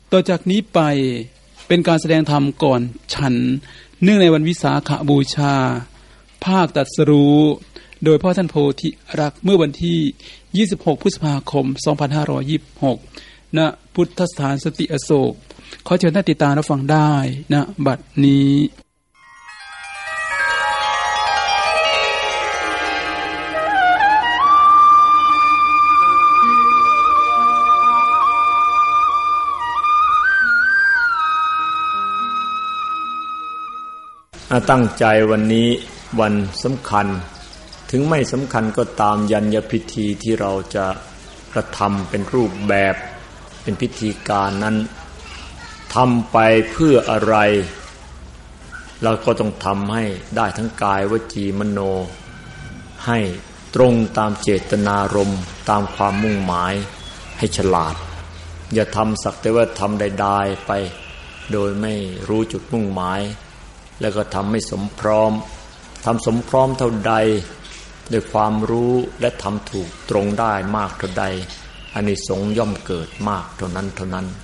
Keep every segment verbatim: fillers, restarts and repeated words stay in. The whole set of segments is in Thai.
ต่อจากนี้ไปเป็นการแสดงธรรมก่อนฉันเนื่องในวันวิสาขบูชาภาคตรัสรู้โดยพ่อท่านโพธิรักษ์เมื่อวันที่ยี่สิบหกพฤษภาคมสองพันห้าร้อยยี่สิบหกณพุทธสถานสติอโศกขอเชิญท่านติดตามรับฟังได้ณบัดนี้ตั้งใจวันนี้วันสำคัญถึงไม่สำคัญก็ตามยัญญพิธีที่เราจะกระทำเป็นรูปแบบเป็นพิธีการนั้นทำไปเพื่ออะไรเราก็ต้องทำให้ได้ทั้งกายวจีมโนให้ตรงตามเจตนารมณ์ตามความมุ่งหมายให้ฉลาดอย่าทำสักแต่ว่าทำได้ๆไปโดยไม่รู้จุดมุ่งหมายแล้วก็ทำไม่สมพร้อมทำสมพร้อมเท่าใดด้วยความรู้และทำถูกตรงได้มากเท่าใดอานิสงส์ย่อมเกิดมากเท่านั้นเท่านั้น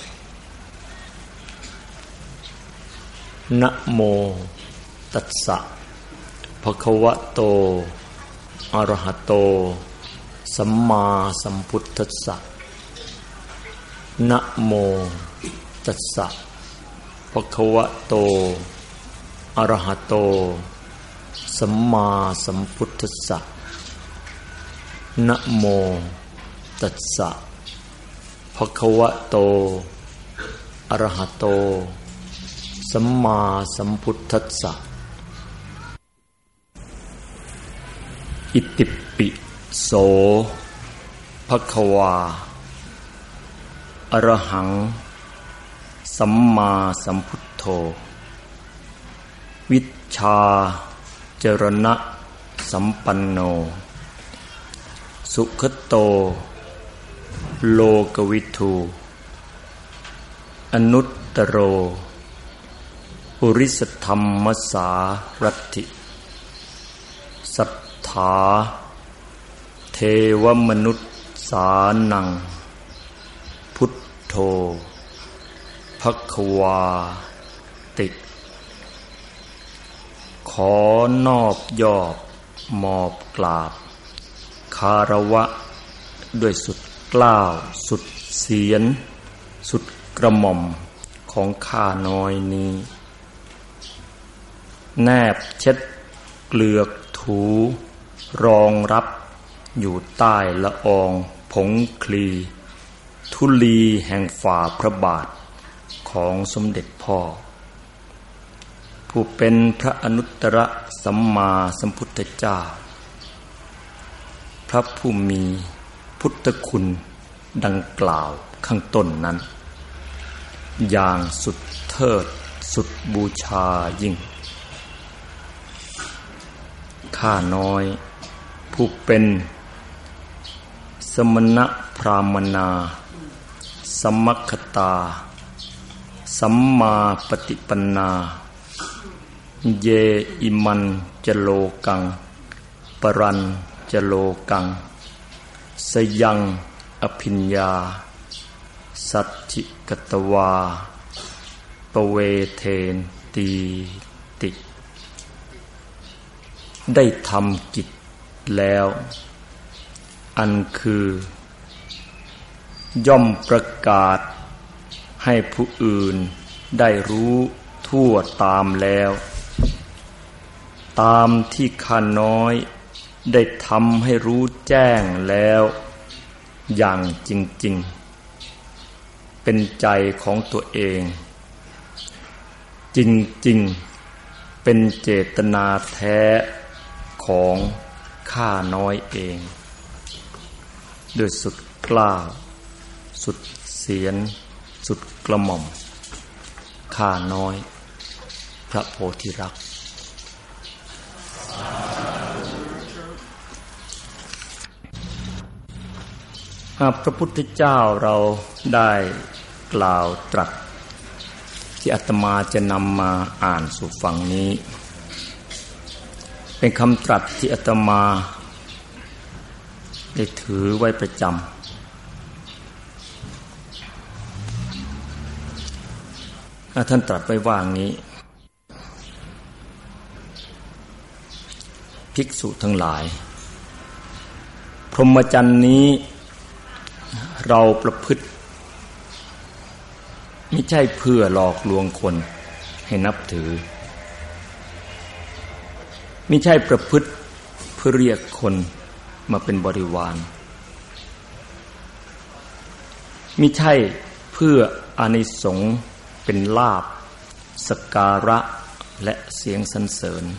นะโมตัสสะภะคะวะโตอะระหะโตสัมมาสัมพุทธัสสะนะโมตัสสะภะคะวะโตอะระหะโตสัมมาสัมพุทธัสสะนะโมตัสสะภะคะวะโตอะระหะโตสัมมาสัมพุทธัสสะอิติปิโสภะคะวาอะระหังสัมมาสัมพุทโธวิชชาจรณะสัมปันโนสุขโตโลกวิทูอนุตตโรปุริสธรรมสารัตถิสัทธาเทวมนุษสานังพุทโธภควาติขอนอบยอบมอบกราบคารวะด้วยสุดเกล้าสุดเสียนสุดกระหม่อมของข้าน้อยนี้แนบเช็ดเกลือกถูรองรับอยู่ใต้ละอองผงคลีธุลีแห่งฝ่าพระบาทของสมเด็จพ่อผู้เป็นพระอนุตตรสัมมาสัมพุทธเจ้าพระผู้มีพุทธคุณดังกล่าวข้างต้นนั้นอย่างสุดเทิดสุดบูชายิ่งข้าน้อยผู้เป็นสมณพราหมนาสัมมัคคตาสัมมาปฏิปันนาเยอิมันจโลกังปรันจโลกังสยังอภิญญาสัจจิกตวาปเวเทนตีติได้ทำกิจแล้วอันคือย่อมประกาศให้ผู้อื่นได้รู้ทั่วตามแล้วตามที่ข้าน้อยได้ทำให้รู้แจ้งแล้วอย่างจริงๆเป็นใจของตัวเองจริงๆเป็นเจตนาแท้ของข้าน้อยเองด้วยสุดกล้าสุดเสียนสุดกระหม่อมข้าน้อยพระโพธิรักษ์พระพุทธเจ้าเราได้กล่าวตรัสที่อาตมาจะนำมาอ่านสู่ฟังนี้เป็นคำตรัสที่อาตมาได้ถือไว้ประจท่านตรัสไว้ว่างี้ภิกษุทั้งหลายพรหมจรรย์นี้เราประพฤติไม่ใช่เพื่อหลอกลวงคนให้นับถือไม่ใช่ประพฤติเพื่อเรียกคนมาเป็นบริวารไม่ใช่เพื่ออานิสงส์เป็นลาภสักการะและเสียงสรรเสริญ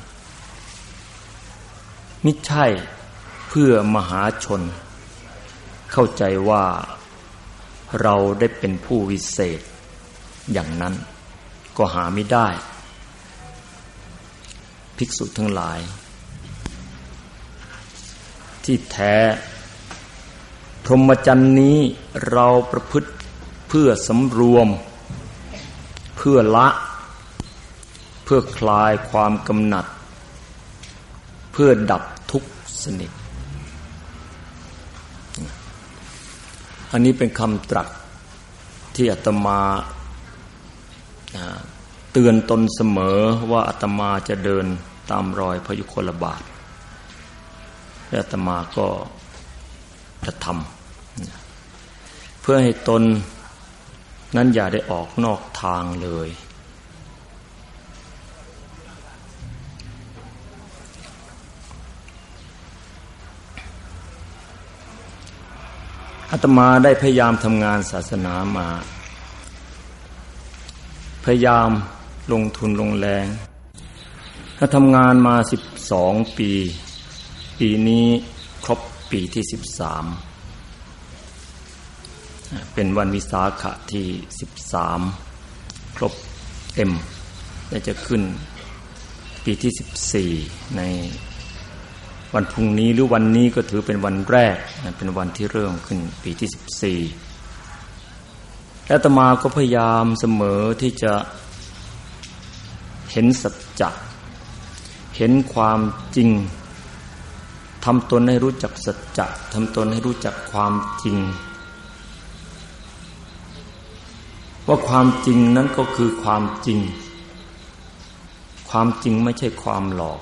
มิใช่เพื่อมหาชนเข้าใจว่าเราได้เป็นผู้วิเศษอย่างนั้นก็หาไม่ได้ภิกษุทั้งหลายที่แท้พรหมจรรย์นี้เราประพฤติเพื่อสำรวมเพื่อละเพื่อคลายความกำหนัดเพื่อดับทุกข์สนิทอันนี้เป็นคำตรัสที่อาตมาเตือนตนเสมอว่าอาตมาจะเดินตามรอยพระยุคลบาทและอาตมาก็จะทำเพื่อให้ตนนั้นอย่าได้ออกนอกทางเลยอาตมาได้พยายามทำงานศาสนามาพยายามลงทุนลงแรงถ้าทำงานมาสิบสองปีปีนี้ครบปีที่สิบสามเป็นวันวิสาขะที่สิบสามครบเต็มและจะขึ้นปีที่สิบสี่ในวันพรุ่งนี้หรือวันนี้ก็ถือเป็นวันแรกเป็นวันที่เริ่มขึ้นปีที่สิบสี่และอาตมาก็พยายามเสมอที่จะเห็นสัจจะเห็นความจริงทำตนให้รู้จักสัจจะทำตนให้รู้จักความจริงว่าความจริงนั้นก็คือความจริงความจริงไม่ใช่ความหลอก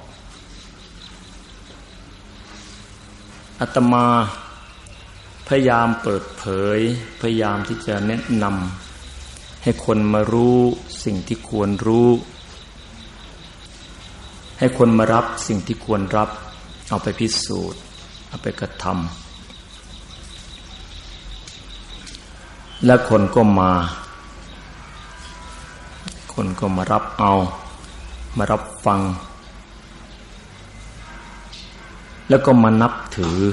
อาตมาพยายามเปิดเผยพยายามที่จะแนะนำให้คนมารู้สิ่งที่ควรรู้ให้คนมารับสิ่งที่ควรรับเอาไปพิสูจน์เอาไปกระทำและคนก็มาคนก็มารับเอามารับฟังแล้วก็มานับถือ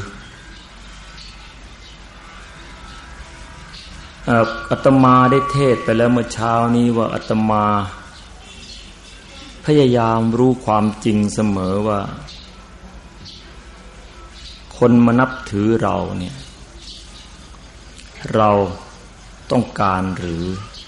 อาตมาได้เทศไปแล้วเมื่อเช้านี้ว่าอาตมาพยายามรู้ความจริงเสมอว่าคนมานับถือเราเนี่ยเราต้องการหรือ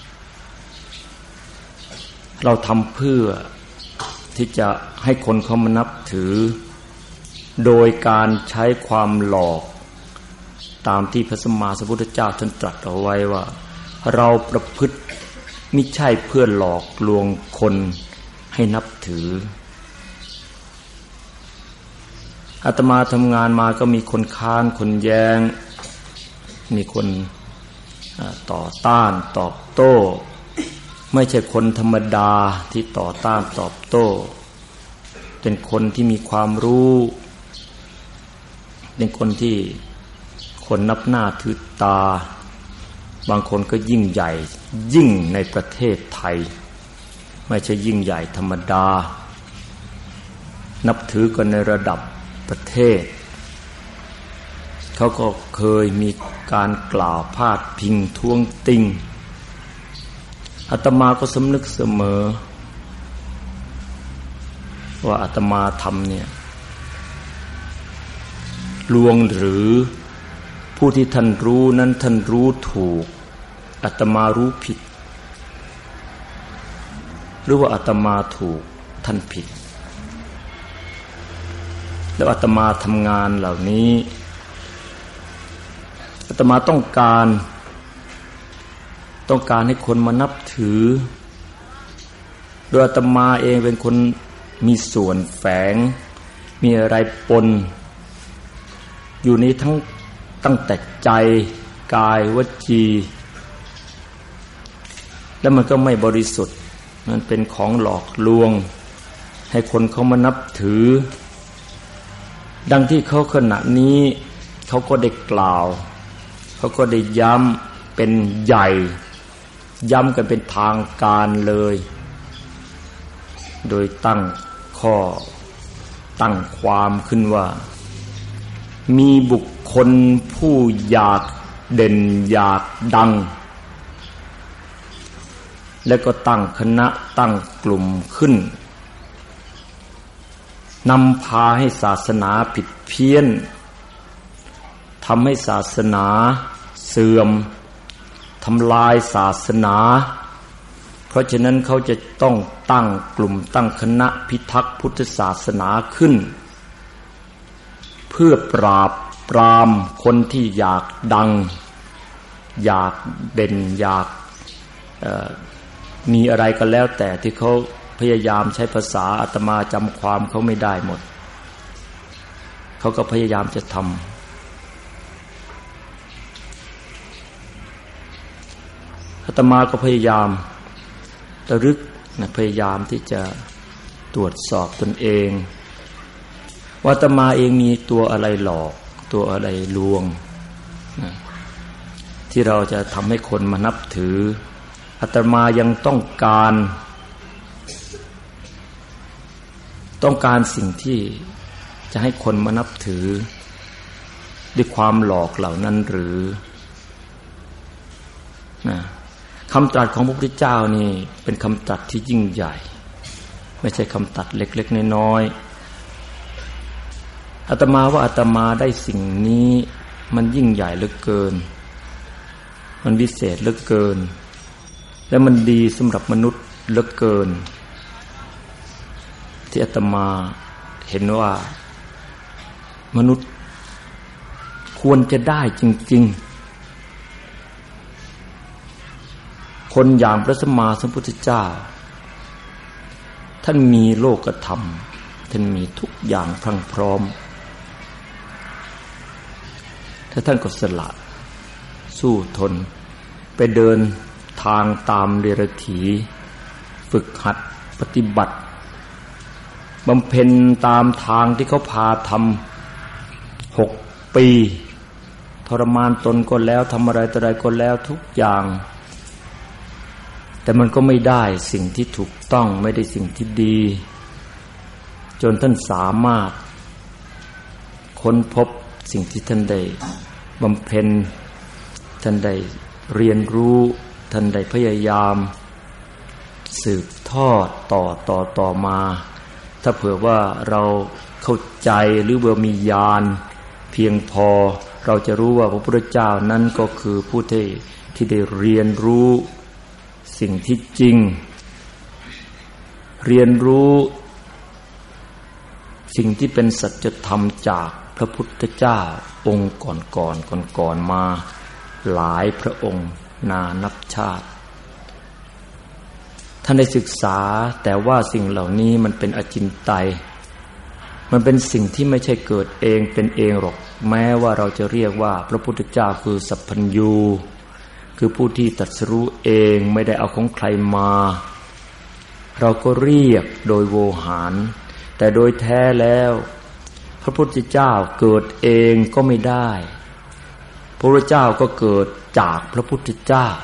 เราทำเพื่อที่จะให้คนเขามานับถือโดยการใช้ความหลอกตามที่พระสัมมาสัมพุทธเจ้าท่านตรัสเอาไว้ว่าเราประพฤติมิใช่เพื่อหลอกลวงคนให้นับถืออาตมาทำงานมาก็มีคนค้านคนแย้งมีคนต่อต้านตอบโต้ไม่ใช่คนธรรมดาที่ต่อต้านตอบโต้เป็นคนที่มีความรู้เป็นคนที่คนนับหน้าถือตาบางคนก็ยิ่งใหญ่ยิ่งในประเทศไทยไม่ใช่ยิ่งใหญ่ธรรมดานับถือกันในระดับประเทศเขาก็เคยมีการกล่าวพาดพิงท้วงติงอาตมาก็สำนึกเสมอว่าอาตมาทำเนี่ยลวงหรือผู้ที่ท่านรู้นั้นท่านรู้ถูกอาตมารู้ผิดหรือว่าอาตมาถูกท่านผิดแล้วอาตมาทำงานเหล่านี้อาตมาต้องการต้องการให้คนมานับถือโดยอาตมาเองเป็นคนมีส่วนแฝงมีอะไรปนอยู่ในทั้งตั้งแต่ใจกายวจีแล้วมันก็ไม่บริสุทธิ์มันเป็นของหลอกลวงให้คนเขามานับถือดังที่เขาขณะนี้เขาก็ได้กล่าวเขาก็ได้ย้ำเป็นใหญ่ย้ำกันเป็นทางการเลยโดยตั้งข้อตั้งความขึ้นว่ามีบุคคลผู้อยากเด่นอยากดังแล้วก็ตั้งคณะตั้งกลุ่มขึ้นนำพาให้ศาสนาผิดเพี้ยนทำให้ศาสนาเสื่อมทำลายศาสนาเพราะฉะนั้นเขาจะต้องตั้งกลุ่มตั้งคณะพิทักษ์พุทธศาสนาขึ้นเพื่อปราบปรามคนที่อยากดังอยากเด่นอยากมีอะไรก็แล้วแต่ที่เขาพยายามใช้ภาษาอาตมาจำความเขาไม่ได้หมดเขาก็พยายามจะทำอาตมาก็พยายามระลึกนะพยายามที่จะตรวจสอบตนเองว่าอาตมาเองมีตัวอะไรหลอกตัวอะไรลวงนะที่เราจะทำให้คนมานับถืออาตมายังต้องการต้องการสิ่งที่จะให้คนมานับถือด้วยความหลอกเหล่านั้นหรือนะคำตรัสของพระพุทธเจ้านี่เป็นคำตรัสที่ยิ่งใหญ่ไม่ใช่คำตรัสเล็กๆน้อยๆอาตมาว่าอาตมาได้สิ่งนี้มันยิ่งใหญ่เหลือเกินมันวิเศษเหลือเกินและมันดีสำหรับมนุษย์เหลือเกินที่อาตมาเห็นว่ามนุษย์ควรจะได้จริงๆคนอย่างพระสัมมาสัมพุทธเจ้าท่านมีโลกธรรมท่านมีทุกอย่างพรั่งพร้อมถ้าท่านก็สละสู้ทนไปเดินทางตามเดรัจฉีฝึกหัดปฏิบัติบำเพ็ญตามทางที่เขาพาทำหกปีทรมานตนก็แล้วทำอะไรต่ออะไรก็แล้วทุกอย่างแต่มันก็ไม่ได้สิ่งที่ถูกต้องไม่ได้สิ่งที่ดีจนท่านสามารถค้นพบสิ่งที่ท่านได้บำเพ็ญท่านได้เรียนรู้ท่านได้พยายามสืบทอดต่อต่อต่อมาถ้าเผื่อว่าเราเข้าใจหรือว่ามีญาณเพียงพอเราจะรู้ว่าพระพุทธเจ้านั้นก็คือผู้ที่ที่ได้เรียนรู้สิ่งที่จริงเรียนรู้สิ่งที่เป็นสัจธรรมจากพระพุทธเจ้าองค์ก่อนก่อนก่อนก่อนมาหลายพระองค์นานับชาติท่านได้ศึกษาแต่ว่าสิ่งเหล่านี้มันเป็นอจินไตยมันเป็นสิ่งที่ไม่ใช่เกิดเองเป็นเองหรอกแม้ว่าเราจะเรียกว่าพระพุทธเจ้าคือสัพพัญญูคือผู้ที่ตรัสรู้เองไม่ได้เอาของใครมาเราก็เรียกโดยโวหารแต่โดยแท้แล้วพระพุทธเจ้าเกิดเองก็ไม่ได้พระพุทธเจ้าก็เกิดจากพระพุทธเจ้า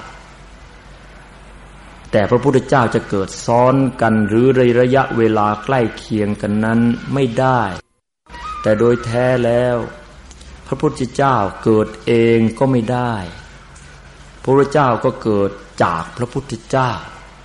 แต่พระพุทธเจ้าจะเกิดซ้อนกันหรือในระยะเวลาใกล้เคียงกันนั้นไม่ได้แต่โดยแท้แล้วพระพุทธเจ้าเกิดเองก็ไม่ได้พระพุทธเจ้าก็เกิดจากพระพุทธเจ้า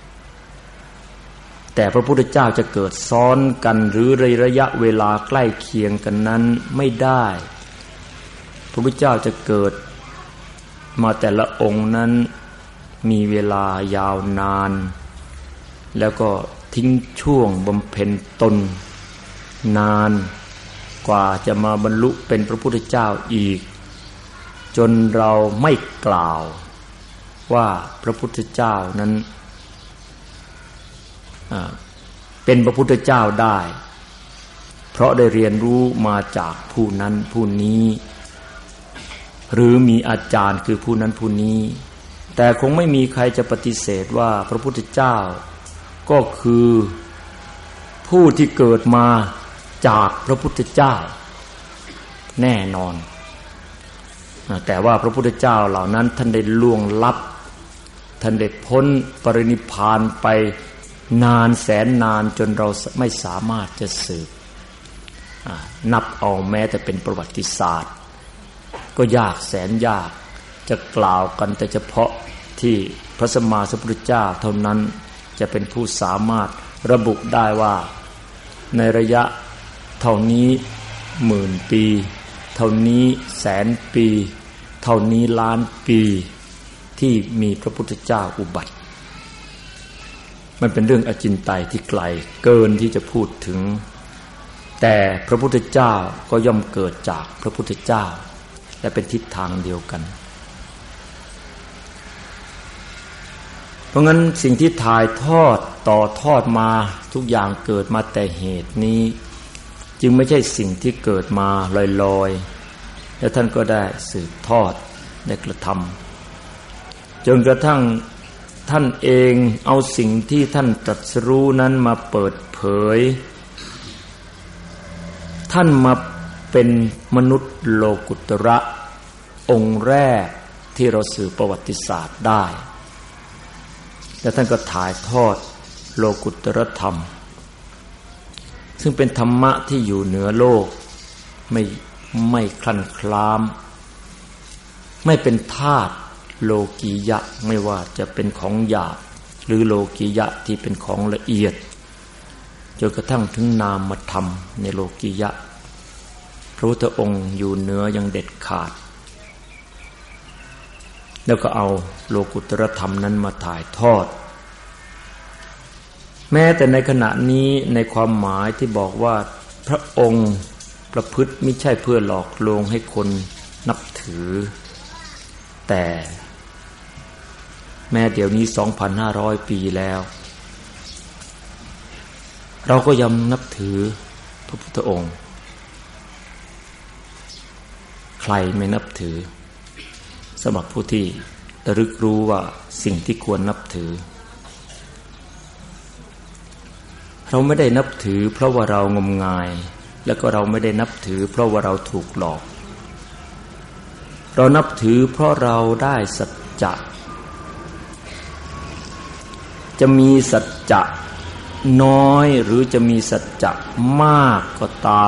แต่พระพุทธเจ้าจะเกิดซ้อนกันหรือในระยะเวลาใกล้เคียงกันนั้นไม่ได้พระพุทธเจ้าจะเกิดมาแต่ละองค์นั้นมีเวลายาวนานแล้วก็ทิ้งช่วงบำเพ็ญตนนานกว่าจะมาบรรลุเป็นพระพุทธเจ้าอีกจนเราไม่กล่าวว่าพระพุทธเจ้านั้นเป็นพระพุทธเจ้าได้เพราะได้เรียนรู้มาจากผู้นั้นผู้นี้หรือมีอาจารย์คือผู้นั้นผู้นี้แต่คงไม่มีใครจะปฏิเสธว่าพระพุทธเจ้าก็คือผู้ที่เกิดมาจากพระพุทธเจ้าแน่นอนแต่ว่าพระพุทธเจ้าเหล่านั้นท่านได้ล่วงลับท่านได้พ้นปรินิพพานไปนานแสนนานจนเราไม่สามารถจะสืบนับเอาแม้แต่เป็นประวัติศาสตร์ก็ยากแสนยากจะกล่าวกันแต่เฉพาะที่พระสัมมาสัมพุทธเจ้าเท่านั้นจะเป็นผู้สามารถระบุได้ว่าในระยะเท่านี้หมื่นปีเท่านี้แสนปีเท่านี้ล้านปีที่มีพระพุทธเจ้าอุบัติมันเป็นเรื่องอจินไตยที่ไกลเกินที่จะพูดถึงแต่พระพุทธเจ้าก็ย่อมเกิดจากพระพุทธเจ้าและเป็นทิศทางเดียวกันเพราะงั้นสิ่งที่ถ่ายทอดต่อทอดมาทุกอย่างเกิดมาแต่เหตุนี้จึงไม่ใช่สิ่งที่เกิดมาลอยๆแล้วท่านก็ได้สืบทอดได้กระทำจนกระทั่งท่านเองเอาสิ่งที่ท่านตรัสรู้นั้นมาเปิดเผยท่านมาเป็นมนุษย์โลกุตระองค์แรกที่เราสืบประวัติศาสตร์ได้และท่านก็ถ่ายทอดโลกุตรธรรมซึ่งเป็นธรรมะที่อยู่เหนือโลกไม่ไม่คลั่นคล้ามไม่เป็นธาตุโลกียะไม่ว่าจะเป็นของหยาบหรือโลกียะที่เป็นของละเอียดจนกระทั่งถึงนามธรรมในโลกียะพระพุทธองค์อยู่เหนือยังเด็ดขาดแล้วก็เอาโลกุตรธรรมนั้นมาถ่ายทอดแม้แต่ในขณะนี้ในความหมายที่บอกว่าพระองค์ประพฤติไม่ใช่เพื่อหลอกลวงให้คนนับถือแต่แม้เดี๋ยวนี้ สองพันห้าร้อย ปีแล้วเราก็ยังนับถือพระพุทธองค์ใครไม่นับถือสำหรับผู้ที่ระลึกรู้ว่าสิ่งที่ควรนับถือเราไม่ได้นับถือเพราะว่าเรางมงายแล้วก็เราไม่ได้นับถือเพราะว่าเราถูกหลอกเรานับถือเพราะเราได้สัจจะจะมีสัจจะน้อยหรือจะมีสัจจะมากก็ตาม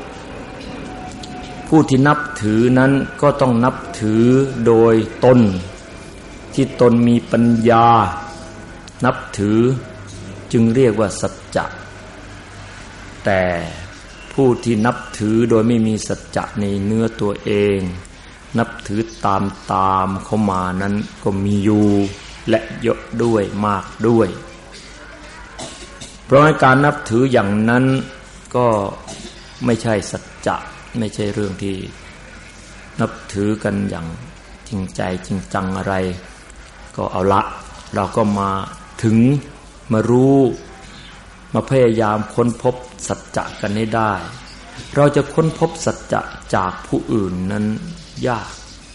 ผู้ที่นับถือนั้นก็ต้องนับถือโดยตนที่ตนมีปัญญานับถือจึงเรียกว่าสัจจะแต่ผู้ที่นับถือโดยไม่มีสัจจะในเนื้อตัวเองนับถือตามตามเข้ามานั้นก็มีอยู่และเยอะด้วยมากด้วยเพราะการนับถืออย่างนั้นก็ไม่ใช่สัจจะไม่ใช่เรื่องที่นับถือกันอย่างจริงใจจริงจังอะไรก็เอาละเราก็มาถึงมารู้มาพยายามค้นพบสัจจะกันให้ได้เราจะค้นพบสัจจะจากผู้อื่นนั้นยาก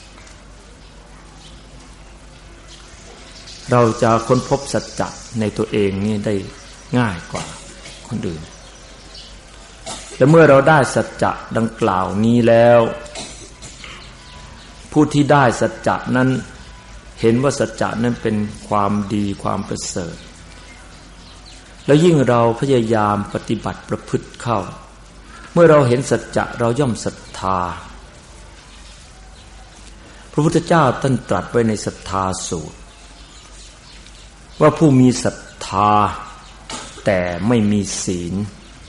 เราจะค้นพบสัจจะในตัวเองนี่ได้ง่ายกว่าคนอื่นแต่เมื่อเราได้สัจจะดังกล่าวนี้แล้วผู้ที่ได้สัจจะนั้นเห็นว่าสัจจะนั้นเป็นความดีความประเสริฐแล้วยิ่งเราพยายามปฏิบัติประพฤติเข้าเมื่อเราเห็นสัจจะเราย่อมศรัทธาพระพุทธเจ้าท่านตรัสไว้ในศรัทธาสูตรว่าผู้มีศรัทธาแต่ไม่มีศีล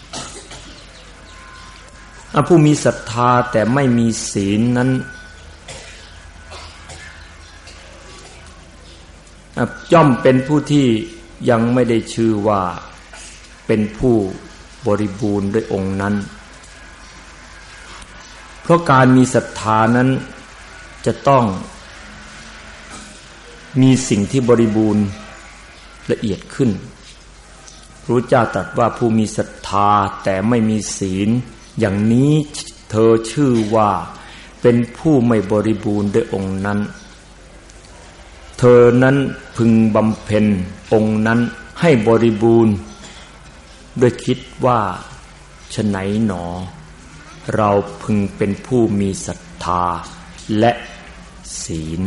ผู้มีศรัทธาแต่ไม่มีศีลนั้นย่อมเป็นผู้ที่ยังไม่ได้ชื่อว่าเป็นผู้บริบูรณ์ด้วยองค์นั้นเพราะการมีศรัทธานั้นจะต้องมีสิ่งที่บริบูรณ์ละเอียดขึ้นพระเจ้าตรัสว่าผู้มีศรัทธาแต่ไม่มีศีลอย่างนี้เธอชื่อว่าเป็นผู้ไม่บริบูรณ์ด้วยองค์นั้นเธอนั้นพึงบำเพ็ญองค์นั้นให้บริบูรณ์ด้วยคิดว่าฉะไหนหนอเราพึงเป็นผู้มีศรัทธาและศีล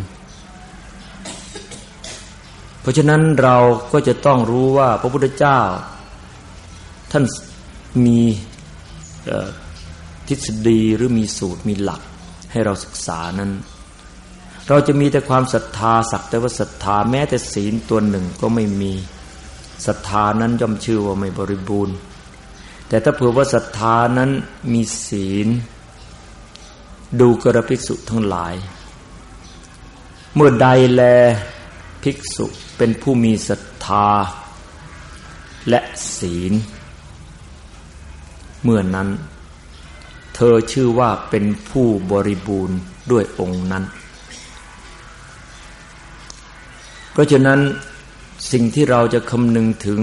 เพราะฉะนั้นเราก็จะต้องรู้ว่าพระพุทธเจ้าท่านมีทฤษฎีหรือมีสูตรมีหลักให้เราศึกษานั้นเราจะมีแต่ความศรัทธาสักแต่ว่าศรัทธาแม้แต่ศีลตัวหนึ่งก็ไม่มีศรัทธานั้นย่อมชื่อว่าไม่บริบูรณ์แต่ถ้าเผื่อว่าศรัทธานั้นมีศีลดูกระภิกษุทั้งหลายเมื่อใดแลภิกษุเป็นผู้มีศรัทธาและศีลเมื่อนั้นเธอชื่อว่าเป็นผู้บริบูรณ์ด้วยองค์นั้นเพราะฉะนั้นสิ่งที่เราจะคำนึงถึง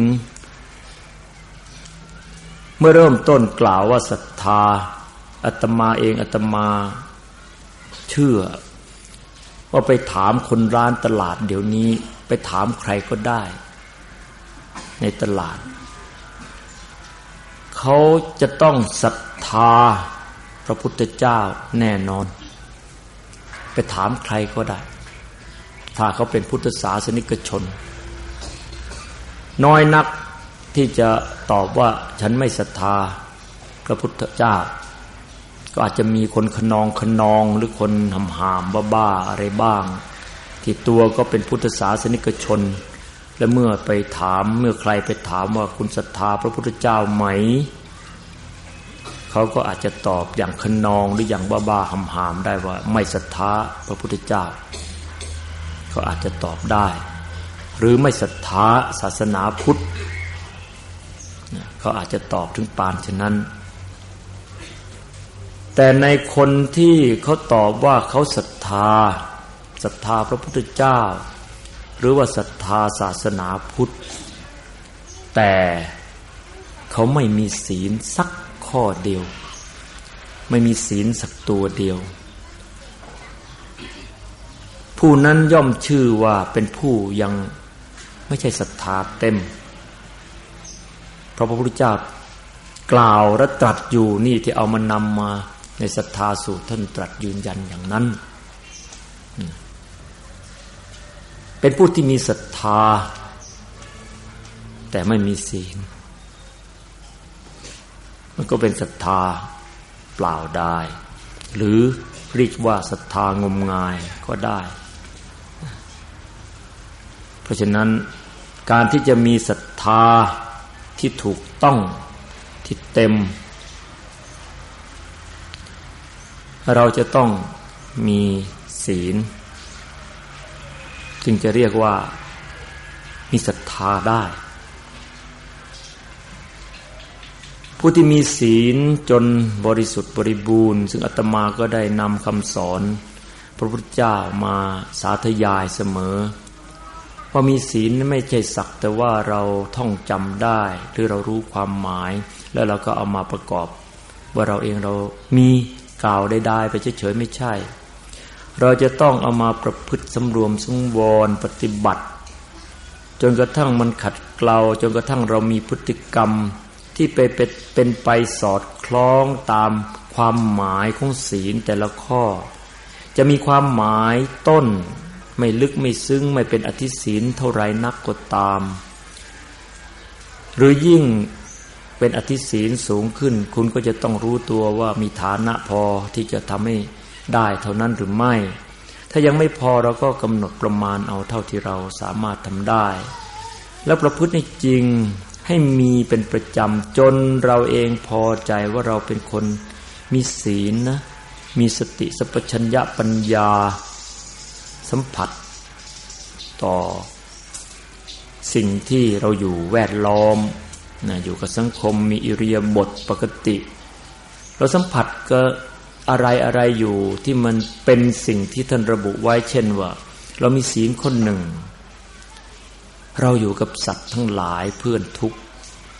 เมื่อเริ่มต้นกล่าวว่าศรัทธาอาตมาเองอาตมาเชื่อว่าไปถามคนร้านตลาดเดี๋ยวนี้ไปถามใครก็ได้ในตลาดเขาจะต้องศรัทธาพระพุทธเจ้าแน่นอนไปถามใครก็ได้ถ้าเขาเป็นพุทธศาสนิกชนน้อยนักที่จะตอบว่าฉันไม่ศรัทธาพระพุทธเจ้าก็อาจจะมีคนขนองขนองหรือคนหำหามบ้าๆอะไรบ้างที่ตัวก็เป็นพุทธศาสนิกชนและเมื่อไปถามเมื่อใครไปถามว่าคุณศรัทธาพระพุทธเจ้าไหมเขาก็อาจจะตอบอย่างขนองหรืออย่างบ้าๆหำหามได้ว่าไม่ศรัทธาพระพุทธเจ้าเขาอาจจะตอบได้หรือไม่ศรัทธาศาสนาพุทธเขาอาจจะตอบถึงปานฉะนั้นแต่ในคนที่เขาตอบว่าเขาศรัทธาศรัทธาพระพุทธเจ้าหรือว่าศรัทธาศาสนาพุทธแต่เขาไม่มีศีลสักข้อเดียวไม่มีศีลสักตัวเดียวผู้นั้นย่อมชื่อว่าเป็นผู้ยังไม่ใช่ศรัทธาเต็มเพราะพระพุทธเจ้ากล่าวและตรัสอยู่นี่ที่เอามานำมาในศรัทธาสูตรท่านตรัสยืนยันอย่างนั้นเป็นผู้ที่มีศรัทธาแต่ไม่มีศีลมันก็เป็นศรัทธาเปล่าได้หรือเรียกว่าศรัทธางมงายก็ได้เพราะฉะนั้นการที่จะมีศรัทธาที่ถูกต้องที่เต็มเราจะต้องมีศีลจึงจะเรียกว่ามีศรัทธาได้ผู้ที่มีศีลจนบริสุทธิ์บริบูรณ์ซึ่งอาตมาก็ได้นำคำสอนพระพุทธเจ้ามาสาธยายเสมอว่ามีศีลไม่ใช่สักแต่ว่าเราท่องจำได้หรือเรารู้ความหมายแล้วเราก็เอามาประกอบว่าเราเองเรามีกล่าวได้ๆไปเฉยๆไม่ใช่เราจะต้องเอามาประพฤติสำรวมสังวรปฏิบัติจนกระทั่งมันขัดเกลาจนกระทั่งเรามีพฤติกรรมที่ไปเป็นไปสอดคล้องตามความหมายของศีลแต่ละข้อจะมีความหมายต้นไม่ลึกไม่ซึ้งไม่เป็นอธิศีลเท่าไรนักก็ตามหรือยิ่งเป็นอธิศีลสูงขึ้นคุณก็จะต้องรู้ตัวว่ามีฐานะพอที่จะทำให้ได้เท่านั้นหรือไม่ถ้ายังไม่พอเราก็กำหนดประมาณเอาเท่าที่เราสามารถทำได้แล้วประพฤติให้จริงให้มีเป็นประจำจนเราเองพอใจว่าเราเป็นคนมีศีลนะมีสติสัพพัญญะปัญญาสัมผัสต่อสิ่งที่เราอยู่แวดล้อมนะอยู่กับสังคมมีอิริยาบถปกติเราสัมผัสกับอะไรอะไรอยู่ที่มันเป็นสิ่งที่ท่านระบุไว้เช่นว่าเรามีศีลคนหนึ่งเราอยู่กับสัตว์ทั้งหลายเพื่อนทุกข์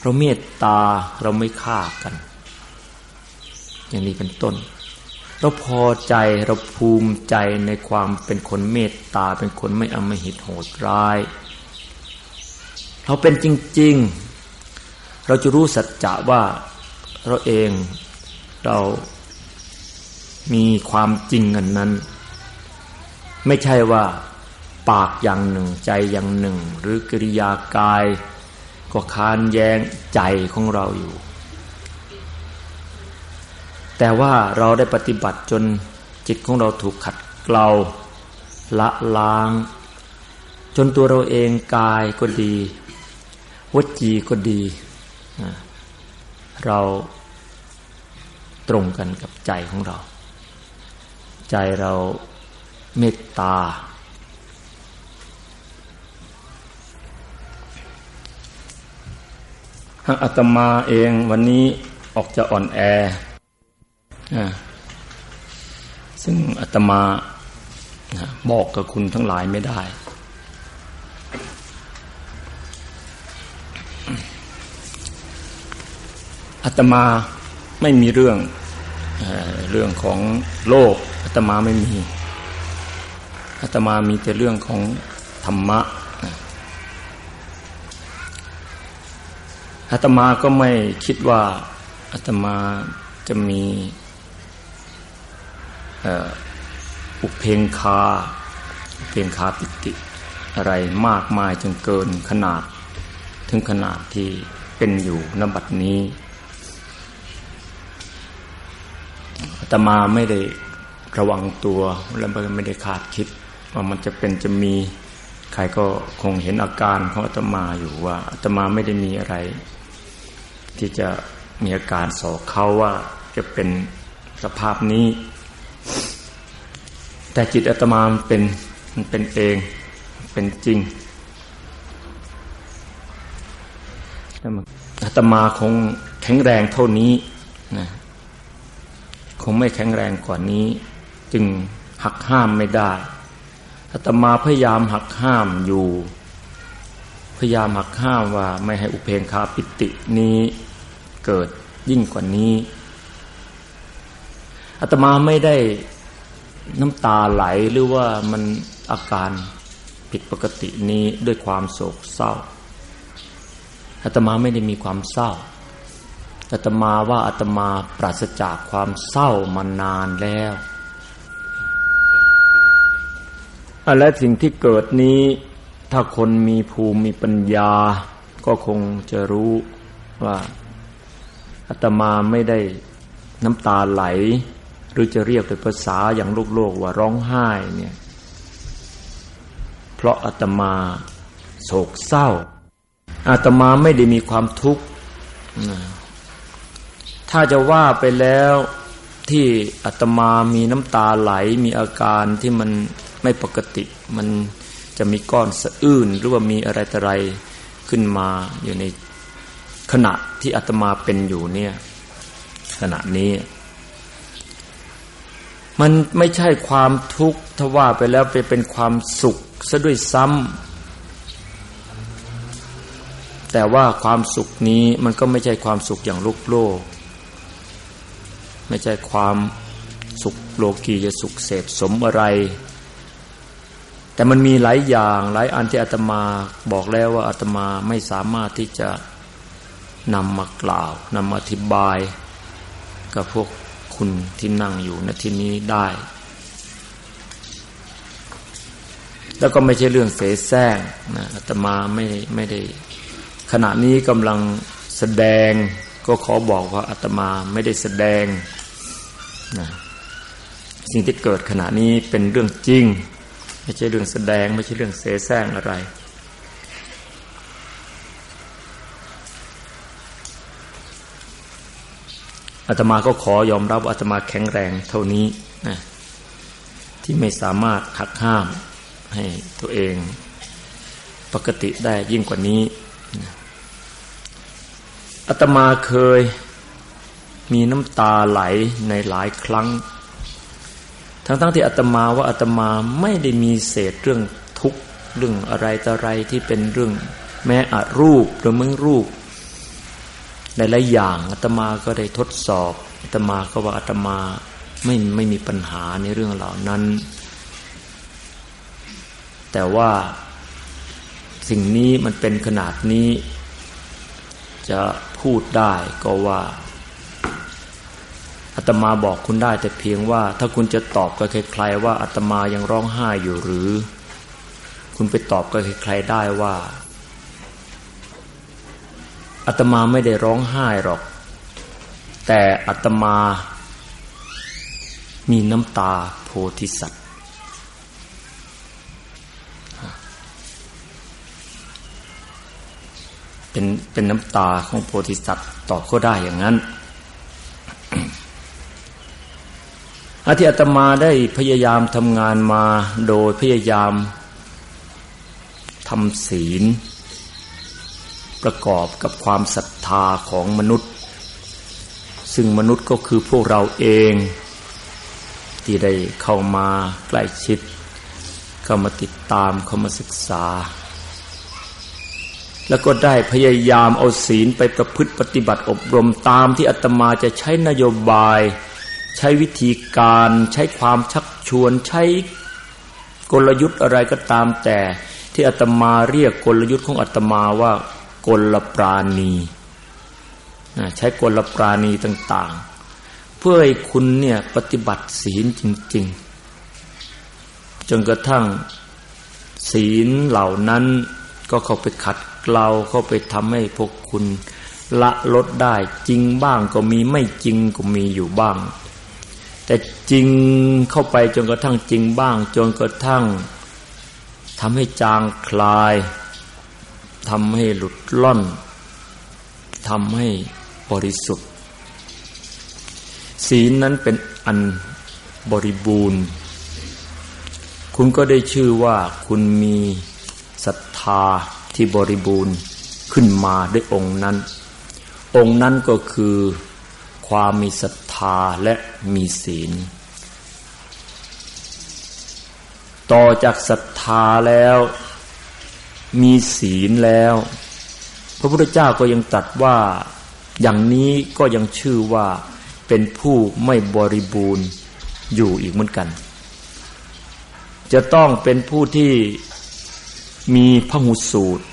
เราเมตตาเราไม่ฆ่ากันอย่างนี้เป็นต้นเราพอใจเราภูมิใจในความเป็นคนเมตตาเป็นคนไม่อำมหิตโหดร้ายเราเป็นจริงๆเราจะรู้สัจจะว่าเราเองเรามีความจริงอันนั้นไม่ใช่ว่าปากอย่างหนึ่งใจอย่างหนึ่งหรือกิริยากายก็ค้านแย้งใจของเราอยู่แต่ว่าเราได้ปฏิบัติจนจิตของเราถูกขัดเกลาละล้างจนตัวเราเองกายก็ดีวจีก็ดีเราตรงกันกับใจของเราใจเราเมตตาอาตมาเองวันนี้ออกจะอ่อนแอซึ่งอาตมาบอกกับคุณทั้งหลายไม่ได้อาตมาไม่มีเรื่องเรื่องของโลกอาตมาไม่มีอาตมามีแต่เรื่องของธรรมะอาตมาก็ไม่คิดว่าอาตมาจะมีอุเพงคาอุเพงคาปิติอะไรมากมายจนเกินขนาดถึงขนาดที่เป็นอยู่ณบัดนี้อาตมาไม่ได้ระวังตัวและไม่ได้คาดคิดว่ามันจะเป็นจะมีใครก็คงเห็นอาการของอาตมาอยู่ว่าอาตมาไม่ได้มีอะไรที่จะมีอาการสอกเข้าว่าจะเป็นสภาพนี้แต่จิตอาตมามันเป็นมันเป็นเองเป็นจริงอาตมาคงแข็งแรงเท่านี้นะคงไม่แข็งแรงกว่านี้จึงหักห้ามไม่ได้อาตมาพยายามหักห้ามอยู่พยายามหักห้ามว่าไม่ให้อุเพงคาปิตินี้เกิดยิ่งกว่านี้อาตมาไม่ได้น้ำตาไหลหรือว่ามันอาการผิดปกตินี้ด้วยความโศกเศร้าอาตมาไม่ได้มีความเศร้าอาตมาว่าอาตมาปราศจากความเศร้ามานานแล้วและสิ่งที่เกิดนี้ถ้าคนมีภูมิมีปัญญาก็คงจะรู้ว่าอาตมาไม่ได้น้ำตาไหลหรือจะเรียกเป็นภาษาอย่างโลกโลกว่าร้องไห้เนี่ยเพราะอาตมาโศกเศร้าอาตมาไม่ได้มีความทุกข์ถ้าจะว่าไปแล้วที่อาตมามีน้ำตาไหลมีอาการที่มันไม่ปกติมันจะมีก้อนสะอื้นหรือว่ามีอะไรต่ออะไรขึ้นมาอยู่ในขณะที่อาตมาเป็นอยู่เนี่ยขณะนี้มันไม่ใช่ความทุกข์ถ้าว่าไปแล้วไปเป็นความสุขซะด้วยซ้ำแต่ว่าความสุขนี้มันก็ไม่ใช่ความสุขอย่างโลกโลกไม่ใช่ความสุขโลกีจะสุขเสพสมอะไรแต่มันมีหลายอย่างหลายอันที่อาตมาบอกแล้วว่าอาตมาไม่สามารถที่จะนำมากล่าวนำมาอธิบายกับพวกคุณที่นั่งอยู่ณที่นี้ได้แล้วก็ไม่ใช่เรื่องเสแสร้งนะอาตมาไม่ไม่ได้ขณะนี้กำลังแสดงก็ขอบอกว่าอาตมาไม่ได้แสดงนะสิ่งที่เกิดขณะนี้เป็นเรื่องจริงไม่ใช่เรื่องแสดงไม่ใช่เรื่องเสแสร้งอะไรอาตมาก็ขอยอมรับว่าอาตมาแข็งแรงเท่านี้นะที่ไม่สามารถหักห้ามให้ตัวเองปกติได้ยิ่งกว่านี้นะอาตมาเคยมีน้ำตาไหลในหลายครั้งทั้งๆที่อาตมาว่าอาตมาไม่ได้มีเศษเรื่องทุกข์เรื่องอะไรต่ออะไรที่เป็นเรื่องแม้อรูปหรือไม่รูปในหลายอย่างอาตมาก็ได้ทดสอบอาตมาก็ว่าอาตมาไม่ไม่มีปัญหาในเรื่องเหล่านั้นแต่ว่าสิ่งนี้มันเป็นขนาดนี้จะพูดได้ก็ว่าอาตมาบอกคุณได้แต่เพียงว่าถ้าคุณจะตอบกับใครๆว่าอาตมายังร้องไห้อยู่หรือคุณไปตอบกับใครๆได้ว่าอาตมาไม่ได้ร้องไห้หรอกแต่อาตมามีน้ำตาโพธิสัตว์เป็นเป็นน้ำตาของโพธิสัตว์ตอบก็ได้อย่างนั้น อาที่อาตมาได้พยายามทำงานมาโดยพยายามทำศีลประกอบกับความศรัทธาของมนุษย์ซึ่งมนุษย์ก็คือพวกเราเองที่ได้เข้ามาใกล้ชิดเข้ามาติดตามเข้ามาศึกษาแล้วก็ได้พยายามเอาศีลไปประพฤติปฏิบัติอบรมตามที่อาตมาจะใช้นโยบายใช้วิธีการใช้ความชักชวนใช้กลยุทธ์อะไรก็ตามแต่ที่อาตมาเรียกกลยุทธ์ของอาตมาว่ากลปราณีใช้กลปราณีต่างๆเพื่อให้คุณเนี่ยปฏิบัติศีลจริงๆจนกระทั่งศีลเหล่านั้นก็เข้าไปขัดเกลาเข้าไปทำให้พวกคุณละลดได้จริงบ้างก็มีไม่จริงก็มีอยู่บ้างแต่จริงเข้าไปจนกระทั่งจริงบ้างจนกระทั่งทำให้จางคลายทำให้หลุดล่อนทำให้บริสุทธิ์ศีลนั้นเป็นอันบริบูรณ์คุณก็ได้ชื่อว่าคุณมีศรัทธาที่บริบูรณ์ขึ้นมาด้วยองค์นั้นองค์นั้นก็คือความมีศรัทธาและมีศีลต่อจากศรัทธาแล้วมีศีลแล้วพระพุทธเจ้าก็ยังตรัสว่าอย่างนี้ก็ยังชื่อว่าเป็นผู้ไม่บริบูรณ์อยู่อีกเหมือนกันจะต้องเป็นผู้ที่มีพหุสูตร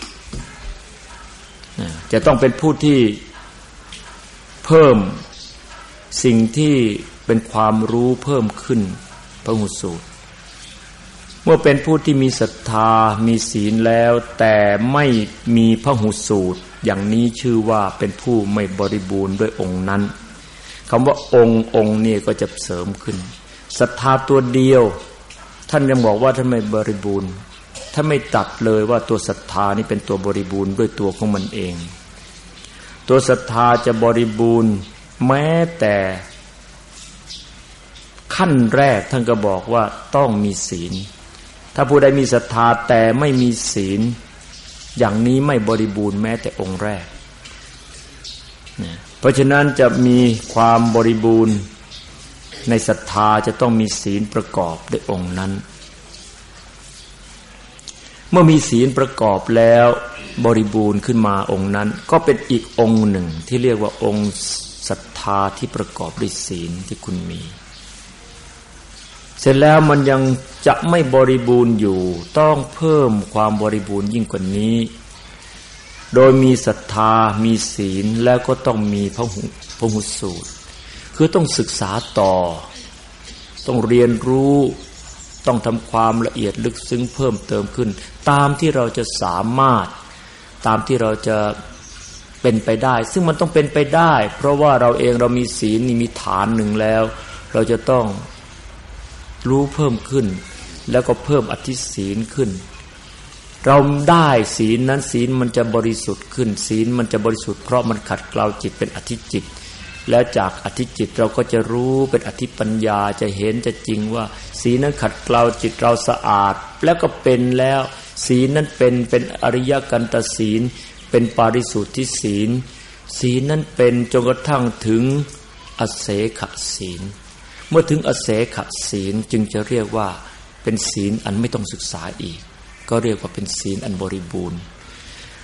จะต้องเป็นผู้ที่เพิ่มสิ่งที่เป็นความรู้เพิ่มขึ้นพหุสูตรเมื่อเป็นผู้ที่มีศรัทธามีศีลแล้วแต่ไม่มีพหุสูตรอย่างนี้ชื่อว่าเป็นผู้ไม่บริบูรณ์ด้วยองค์นั้นคำว่าองค์องค์นี่ก็จะเสริมขึ้นศรัทธาตัวเดียวท่านยังบอกว่าท่านไม่บริบูรณ์ถ้าไม่ตัดเลยว่าตัวศรัทธานี่เป็นตัวบริบูรณ์ด้วยตัวของมันเองตัวศรัทธาจะบริบูรณ์แม้แต่ขั้นแรกท่านก็บอกว่าต้องมีศีลถ้าผู้ใดมีศรัทธาแต่ไม่มีศีลอย่างนี้ไม่บริบูรณ์แม้แต่องค์แรกเพราะฉะนั้นจะมีความบริบูรณ์ในศรัทธาจะต้องมีศีลประกอบด้วยองค์นั้นเมื่อมีศีลประกอบแล้วบริบูรณ์ขึ้นมาองค์นั้นก็เป็นอีกองค์หนึ่งที่เรียกว่าองค์ศรัทธาที่ประกอบด้วยศีลที่คุณมีเสร็จแล้วมันยังจะไม่บริบูรณ์อยู่ต้องเพิ่มความบริบูรณ์ยิ่งกว่านี้โดยมีศรัทธามีศีลแล้วก็ต้องมีพหุพหุสูตรคือต้องศึกษาต่อต้องเรียนรู้ต้องทำความละเอียดลึกซึ้งเพิ่มเติมขึ้นตามที่เราจะสามารถตามที่เราจะเป็นไปได้ซึ่งมันต้องเป็นไปได้เพราะว่าเราเองเรามีศีลนี่มีฐานหนึ่งแล้วเราจะต้องรู้เพิ่มขึ้นแล้วก็เพิ่มอธิศีลขึ้นเราได้ศีลนั้นศีลมันจะบริสุทธิ์ขึ้นศีลมันจะบริสุทธิ์เพราะมันขัดเกลาจิตเป็นอธิจิตแล้วจากอธิจิตเราก็จะรู้เป็นอธิปัญญาจะเห็นจะจริงว่าศีลนั้นขัดเกลาจิตเราสะอาดแล้วก็เป็นแล้วศีลนั้นเป็นเป็นอริยกันตศีลเป็นปาริสุทธิศีลศีลนั้นเป็นจนกระทั่งถึงอเสขศีลเมื่อถึงอเสขศีลจึงจะเรียกว่าเป็นศีลอันไม่ต้องศึกษาอีกก็เรียกว่าเป็นศีลอันบริบูรณ์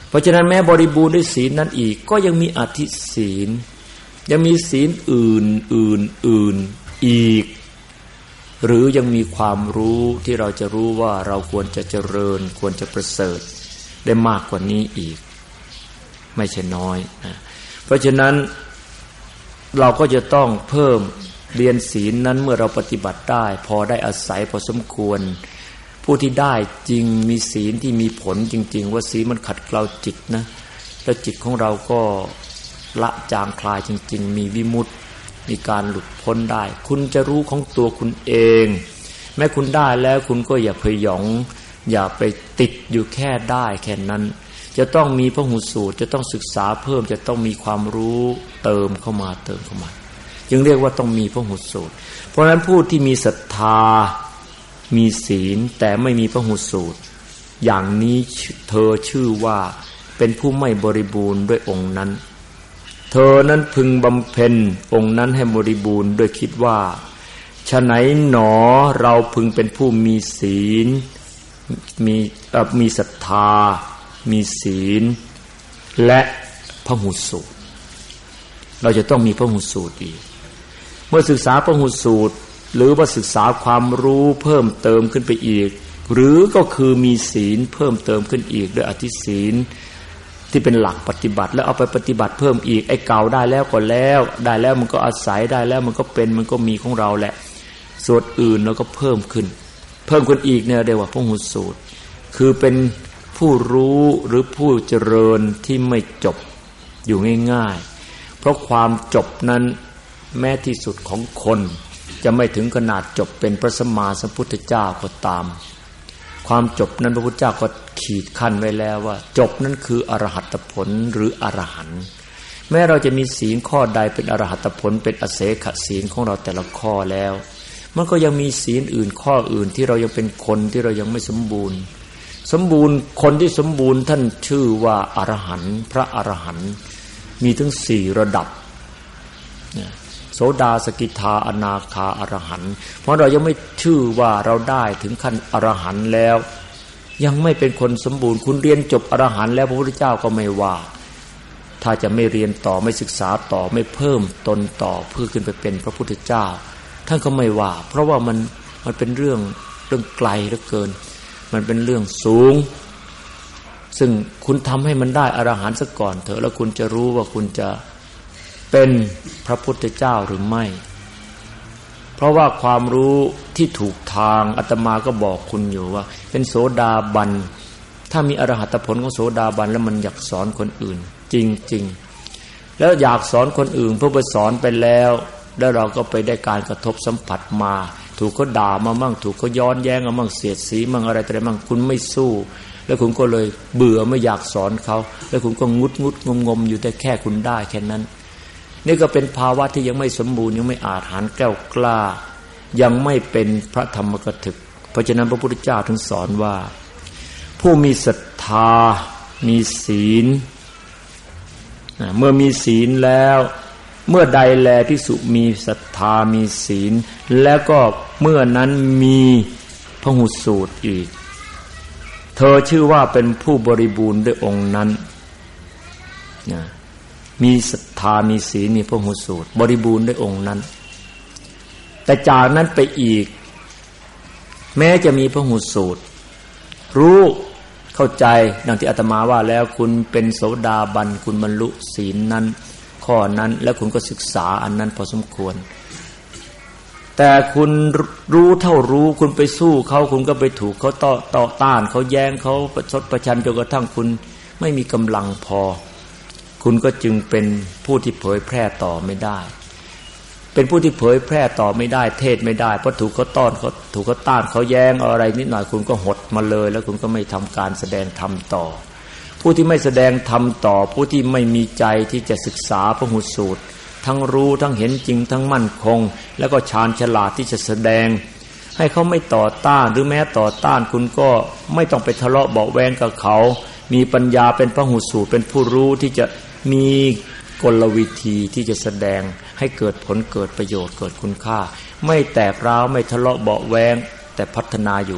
เพราะฉะนั้นแม้บริบูรณ์ด้วยศีลนั้นอีกก็ยังมีอธิศีลยังมีศีลอื่นอื่นอื่นอีกหรือยังมีความรู้ที่เราจะรู้ว่าเราควรจะเจริญควรจะประเสริฐได้มากกว่านี้อีกไม่ใช่น้อยนะเพราะฉะนั้นเราก็จะต้องเพิ่มเรียนศีลนั้นเมื่อเราปฏิบัติได้พอได้อาศัยพอสมควรผู้ที่ได้จริงมีศีลที่มีผลจริงๆว่าศีลมันขัดเกลาจิตนะแล้วจิตของเราก็ละจางคลายจริงๆมีวิมุตติมีการหลุดพ้นได้คุณจะรู้ของตัวคุณเองแม้คุณได้แล้วคุณก็อย่าพยองอย่าไปติดอยู่แค่ได้แค่นั้นจะต้องมีพหูสูตรจะต้องศึกษาเพิ่มจะต้องมีความรู้เติมเข้ามาเติมเข้ามาจึงเรียกว่าต้องมีพหูสูตรเพราะฉะนั้นผู้ที่มีศรัทธามีศีลแต่ไม่มีพหูสูตรอย่างนี้เธอชื่อว่าเป็นผู้ไม่บริบูรณ์ด้วยองค์นั้นเธอนั้นพึงบำเพ็ญองค์นั้นให้บริบูรณ์ด้วยคิดว่าฉะไหนหนอเราพึงเป็นผู้มีศีลมีเอ่อมีศรัทธามีศีลและพหูสูตรเราจะต้องมีพหูสูตรอีกเมื่อศึกษาพหูสูตรหรือว่าศึกษาความรู้เพิ่มเติมขึ้นไปอีกหรือก็คือมีศีลเพิ่มเติมขึ้นอีกด้วยอธิศีลที่เป็นหลักปฏิบัติแล้วเอาไปปฏิบัติเพิ่มอีกไอ้เก่าได้แล้วก็แล้วได้แล้วมันก็อาศัยได้แล้วมันก็เป็นมันก็มีของเราแหละส่วนอื่นเราก็เพิ่มขึ้นเพิ่มขึ้นอีกเนี่ยเรียกว่าพหูสูตรคือเป็นผู้รู้หรือผู้เจริญที่ไม่จบอยู่ง่ายๆเพราะความจบนั้นแม้ที่สุดของคนจะไม่ถึงขนาดจบเป็นพระสัมมาสัมพุทธเจ้าก็ตามความจบนั้นพระพุทธเจ้าก็ขีดขั้นไว้แล้วว่าจบนั้นคืออรหัตผลหรืออรหันต์แม้เราจะมีศีลข้อใดเป็นอรหัตผลเป็นอเสขศีลของเราแต่ละข้อแล้วมันก็ยังมีศีลอื่นข้ออื่นที่เรายังเป็นคนที่เรายังไม่สมบูรณ์สมบูรณ์คนที่สมบูรณ์ท่านชื่อว่าอรหันต์พระอรหันต์มีถึงสี่ระดับโสดาสกิทาอนาคาอรหันต์เพราะเรายังไม่ชื่อว่าเราได้ถึงขั้นอรหันต์แล้วยังไม่เป็นคนสมบูรณ์คุณเรียนจบอรหันต์แล้วพระพุทธเจ้าก็ไม่ว่าถ้าจะไม่เรียนต่อไม่ศึกษาต่อไม่เพิ่มตนต่อเพื่อขึ้นไปเป็นพระพุทธเจ้าท่านก็ไม่ว่าเพราะว่ามันมันเป็นเรื่องเรื่องไกลเหลือเกินมันเป็นเรื่องสูงซึ่งคุณทำให้มันได้อรหันต์ซะก่อนเถอะแล้วคุณจะรู้ว่าคุณจะเป็นพระพุทธเจ้าหรือไม่เพราะว่าความรู้ที่ถูกทางอาตมาก็บอกคุณอยู่ว่าเป็นโสดาบันถ้ามีอรหัตผลของโสดาบันแล้วมันอยากสอนคนอื่นจริงๆแล้วอยากสอนคนอื่นเพื่อไปสอนไปแล้วแล้วเราก็ไปได้การกระทบสัมผัสมาถูกเขาด่ามามั่งถูกเขาย้อนแย้งมามั่งเสียดสีมั่งอะไรแต่มั่งคุณไม่สู้แล้วคุณก็เลยเบื่อไม่อยากสอนเขาแล้วคุณก็งุดงุดงมงมอยู่แต่แค่คุณได้แค่นั้นนี่ก็เป็นภาวะที่ยังไม่สมบูรณ์ยังไม่อาจหาญแก้วกล้ายังไม่เป็นพระธรรมกถึกเพราะฉะนั้นพระพุทธเจ้าถึงสอนว่าผู้มีศรัทธามีศีลเมื่อมีศีลแล้วเมื่อใดแลภิกษุมีศรัทธามีศีลแล้วก็เมื่อนั้นมีพหูสูตรอีกเธอชื่อว่าเป็นผู้บริบูรณ์ด้วยองค์นั้นนะมีศรัทธามีศีลมีพหูสูตรบริบูรณ์ด้วยองค์นั้นแต่จากนั้นไปอีกแม้จะมีพหูสูตรรู้เข้าใจดังที่อาตมาว่าแล้วคุณเป็นโสดาบันคุณบรรลุศีลนั้นข้อนั้นแล้วคุณก็ศึกษาอันนั้นพอสมควรแต่คุณรู้เท่ารู้คุณไปสู้เขาคุณก็ไปถูกเขาต่อต่อต้านเขาแย้งเขาประชดประชันจนกระทั่งคุณไม่มีกำลังพอคุณก็จึงเป็นผู้ที่เผยแพร่ต่อไม่ได้เป็นผู้ที่เผยแพร่ต่อไม่ได้เทศไม่ได้เพราะถูกเขาต้อนเขาถูกเขาต้านเขาแย้งอะไรนิดหน่อยคุณก็หดมาเลยแล้วคุณก็ไม่ทำการแสดงธรรมต่อผู้ที่ไม่แสดงธรรมต่อผู้ที่ไม่มีใจที่จะศึกษาพหูสูตรทั้งรู้ทั้งเห็นจริงทั้งมั่นคงแล้วก็ชาญฉลาดที่จะแสดงให้เขาไม่ต่อต้านหรือแม้ต่อต้านคุณก็ไม่ต้องไปทะเลาะเบาะแวงกับเขามีปัญญาเป็นพหูสูตรเป็นผู้รู้ที่จะมีกลวิธีที่จะแสดงให้เกิดผลเกิดประโยชน์เกิดคุณค่าไม่แตกร้าวไม่ทะเลาะเบาะแวงแต่พัฒนาอยู่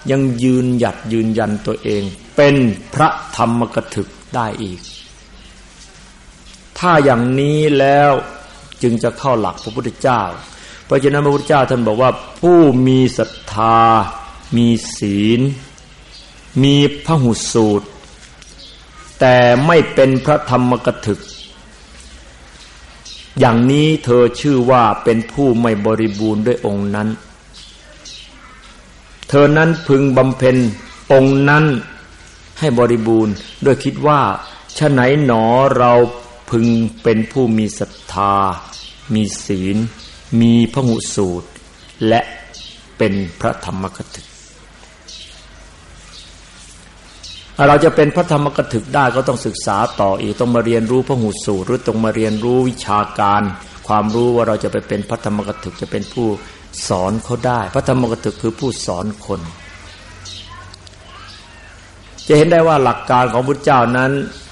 ยังยืนหยัดยืนยันตัวเองเป็นพระธรรมกถึกได้อีกถ้าอย่างนี้แล้วจึงจะเข้าหลักพระพุทธเจ้าเพราะฉะนั้นพระพุทธเจ้าท่านบอกว่าผู้มีศรัทธามีศีลมีพหุสูตรแต่ไม่เป็นพระธรรมกถึกอย่างนี้เธอชื่อว่าเป็นผู้ไม่บริบูรณ์ด้วยองค์นั้นเธอนั้นพึงบำเพ็ญองค์นั้นให้บริบูรณ์โดยคิดว่าฉะไหนหนอเราพึงเป็นผู้มีศรัทธามีศีลมีพหุสูตรและเป็นพระธรรมกถึกเราจะเป็นพระธรรมกถึกได้ก็ต้องศึกษาต่ออีกต้องมาเรียนรู้พหุสูตรหรือต้องมาเรียนรู้วิชาการความรู้ว่าเราจะไปเป็นพระธรรมกถึกจะเป็นผู้สอนเขาได้พระธรรมกถึกคือผู้สอนคนจะเห็นได้ว่าหลักการของพุทธเจ้านั้น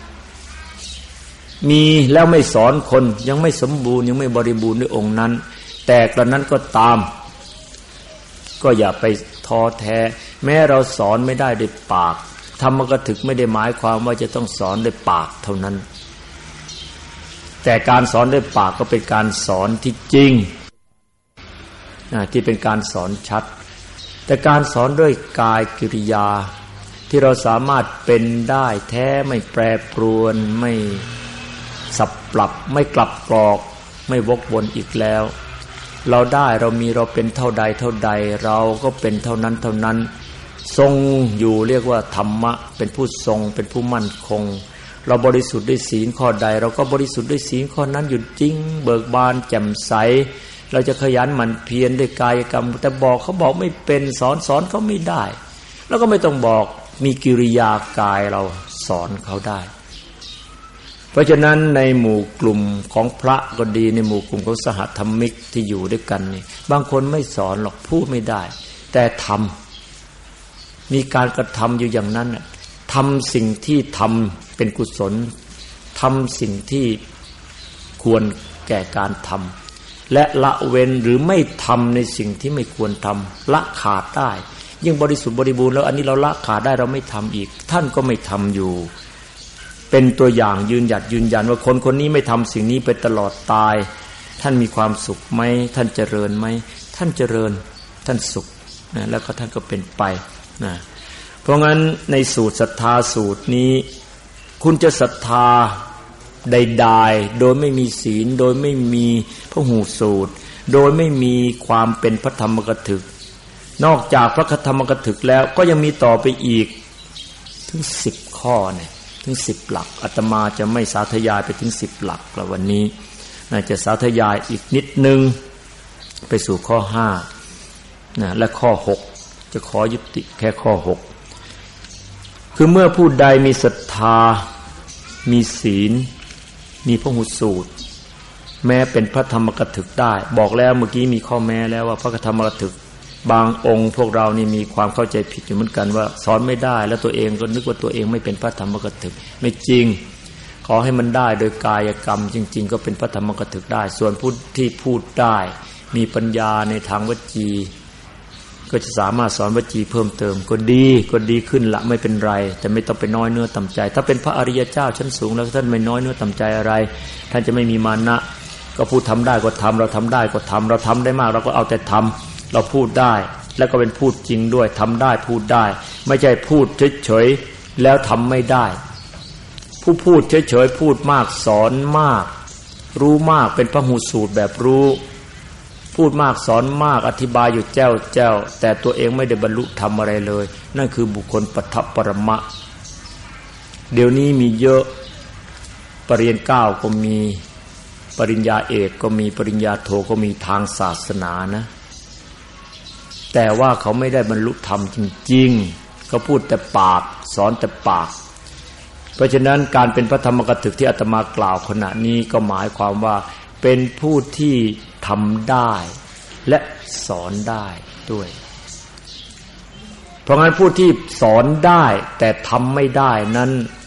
มีแล้วไม่สอนคนยังไม่สมบูรณ์ยังไม่บริบูรณ์ด้วยองค์นั้นแต่กระนั้นก็ตามก็อย่าไปท้อแท้แม้เราสอนไม่ได้ด้วยปากธรรมกถึกไม่ได้หมายความว่าจะต้องสอนด้วยปากเท่านั้นแต่การสอนด้วยปากก็เป็นการสอนที่จริงที่เป็นการสอนชัดแต่การสอนด้วยกายกิริยาที่เราสามารถเป็นได้แท้ไม่แปรปรวนไม่สับปรับไม่กลับกรอกไม่วกวนอีกแล้วเราได้เรามีเราเป็นเท่าใดเท่าใดเราก็เป็นเท่านั้นเท่านั้นทรงอยู่เรียกว่าธรรมะเป็นผู้ทรงเป็นผู้มั่นคงเราบริสุทธิ์ด้วยศีลข้อใดเราก็บริสุทธิ์ด้วยศีลข้อนั้นอยู่จริงเบิกบานแจ่มใสเราจะขยันหมั่นเพียรด้วยกายกรรมแต่บอกเขาบอกไม่เป็นสอนสอนเขาไม่ได้แล้วก็ไม่ต้องบอกมีกิริยากายเราสอนเขาได้เพราะฉะนั้นในหมู่กลุ่มของพระก็ดีในหมู่กลุ่มของสหธรรมิกที่อยู่ด้วยกันนี่บางคนไม่สอนหรอกพูดไม่ได้แต่ทำมีการกระทำอยู่อย่างนั้นทำสิ่งที่ทำเป็นกุศลทำสิ่งที่ควรแก่การทำและละเว้นหรือไม่ทำในสิ่งที่ไม่ควรทำละขาดได้ยิ่งบริสุทธิ์บริบูรณ์แล้วอันนี้เราละขาดได้เราไม่ทำอีกท่านก็ไม่ทำอยู่เป็นตัวอย่างยืนหยัดยืนยันว่าคนคนนี้ไม่ทำสิ่งนี้ไปตลอดตายท่านมีความสุขไหมท่านเจริญไหมท่านเจริญท่านสุขนะแล้วก็ท่านก็เป็นไปนะเพราะงั้นในสูตรศรัทธาสูตรนี้คุณจะศรัทธาใดๆโดยไม่มีศีลโดยไม่มีพหุสูตรโดยไม่มีความเป็นพระธรรมกถึกนอกจากพระธรรมกถึกแล้วก็ยังมีต่อไปอีกถึงสิบข้อเนี่ยถึงสิบหลักอาตมาจะไม่สาธยายไปถึงสิบหลักแล้ววันนี้น่าจะสาธยายอีกนิดนึงไปสู่ข้อห้านะและข้อหกจะขอยุติแค่ข้อหกคือเมื่อผู้ใดมีศรัทธามีศีลมีพหุสูตรแม้เป็นพระธรรมกถึกได้บอกแล้วเมื่อกี้มีข้อแม้แล้วว่าพระธรรมกถึกบางองค์พวกเรานี่มีความเข้าใจผิดอยู่เหมือนกันว่าสอนไม่ได้แล้วตัวเองก็นึกว่าตัวเองไม่เป็นพระธรรมกถึกไม่จริงขอให้มันได้โดยกายกรรมจริงๆก็เป็นพระธรรมกถึกได้ส่วนผู้ที่พูดได้มีปัญญาในทางวจีก็จะสามารถสอนวจีเพิ่มเติมก็ดีก็ดีขึ้นละไม่เป็นไรแต่ไม่ต้องไปน้อยเนื้อต่ำใจถ้าเป็นพระอริยเจ้าชั้นสูงแล้วท่านไม่น้อยเนื้อต่ำใจอะไรท่านจะไม่มีมานะก็พูดทำได้ก็ทำเราทำได้ก็ทำเราทำได้มากเราก็เอาแต่ทำเราพูดได้แล้วก็เป็นพูดจริงด้วยทำได้พูดได้ไม่ใช่พูดเฉยๆแล้วทำไม่ได้ผู้พูดเฉยๆพูดมากสอนมากรู้มากเป็นพหุสูตรแบบรู้พูดมากสอนมากอธิบายอยู่แจ้วแจ้วแต่ตัวเองไม่ได้บรรลุธรรมอะไรเลยนั่นคือบุคคลปัฏฐปรมะเดี๋ยวนี้มีเยอะปริญญาเก้าก็มีปริญญาเอกก็มีปริญญาโทก็มีทางศาสนานะแต่ว่าเขาไม่ได้บรรลุธรรมจริงๆเขาพูดแต่ปากสอนแต่ปากเพราะฉะนั้นการเป็นพระธรรมกถึกที่อาตมากล่าวขณะนี้ก็หมายความว่าเป็นผู้ที่ทำได้และสอนได้ด้วยเพราะงั้นผู้ที่สอนได้แต่ทำไม่ได้นั้น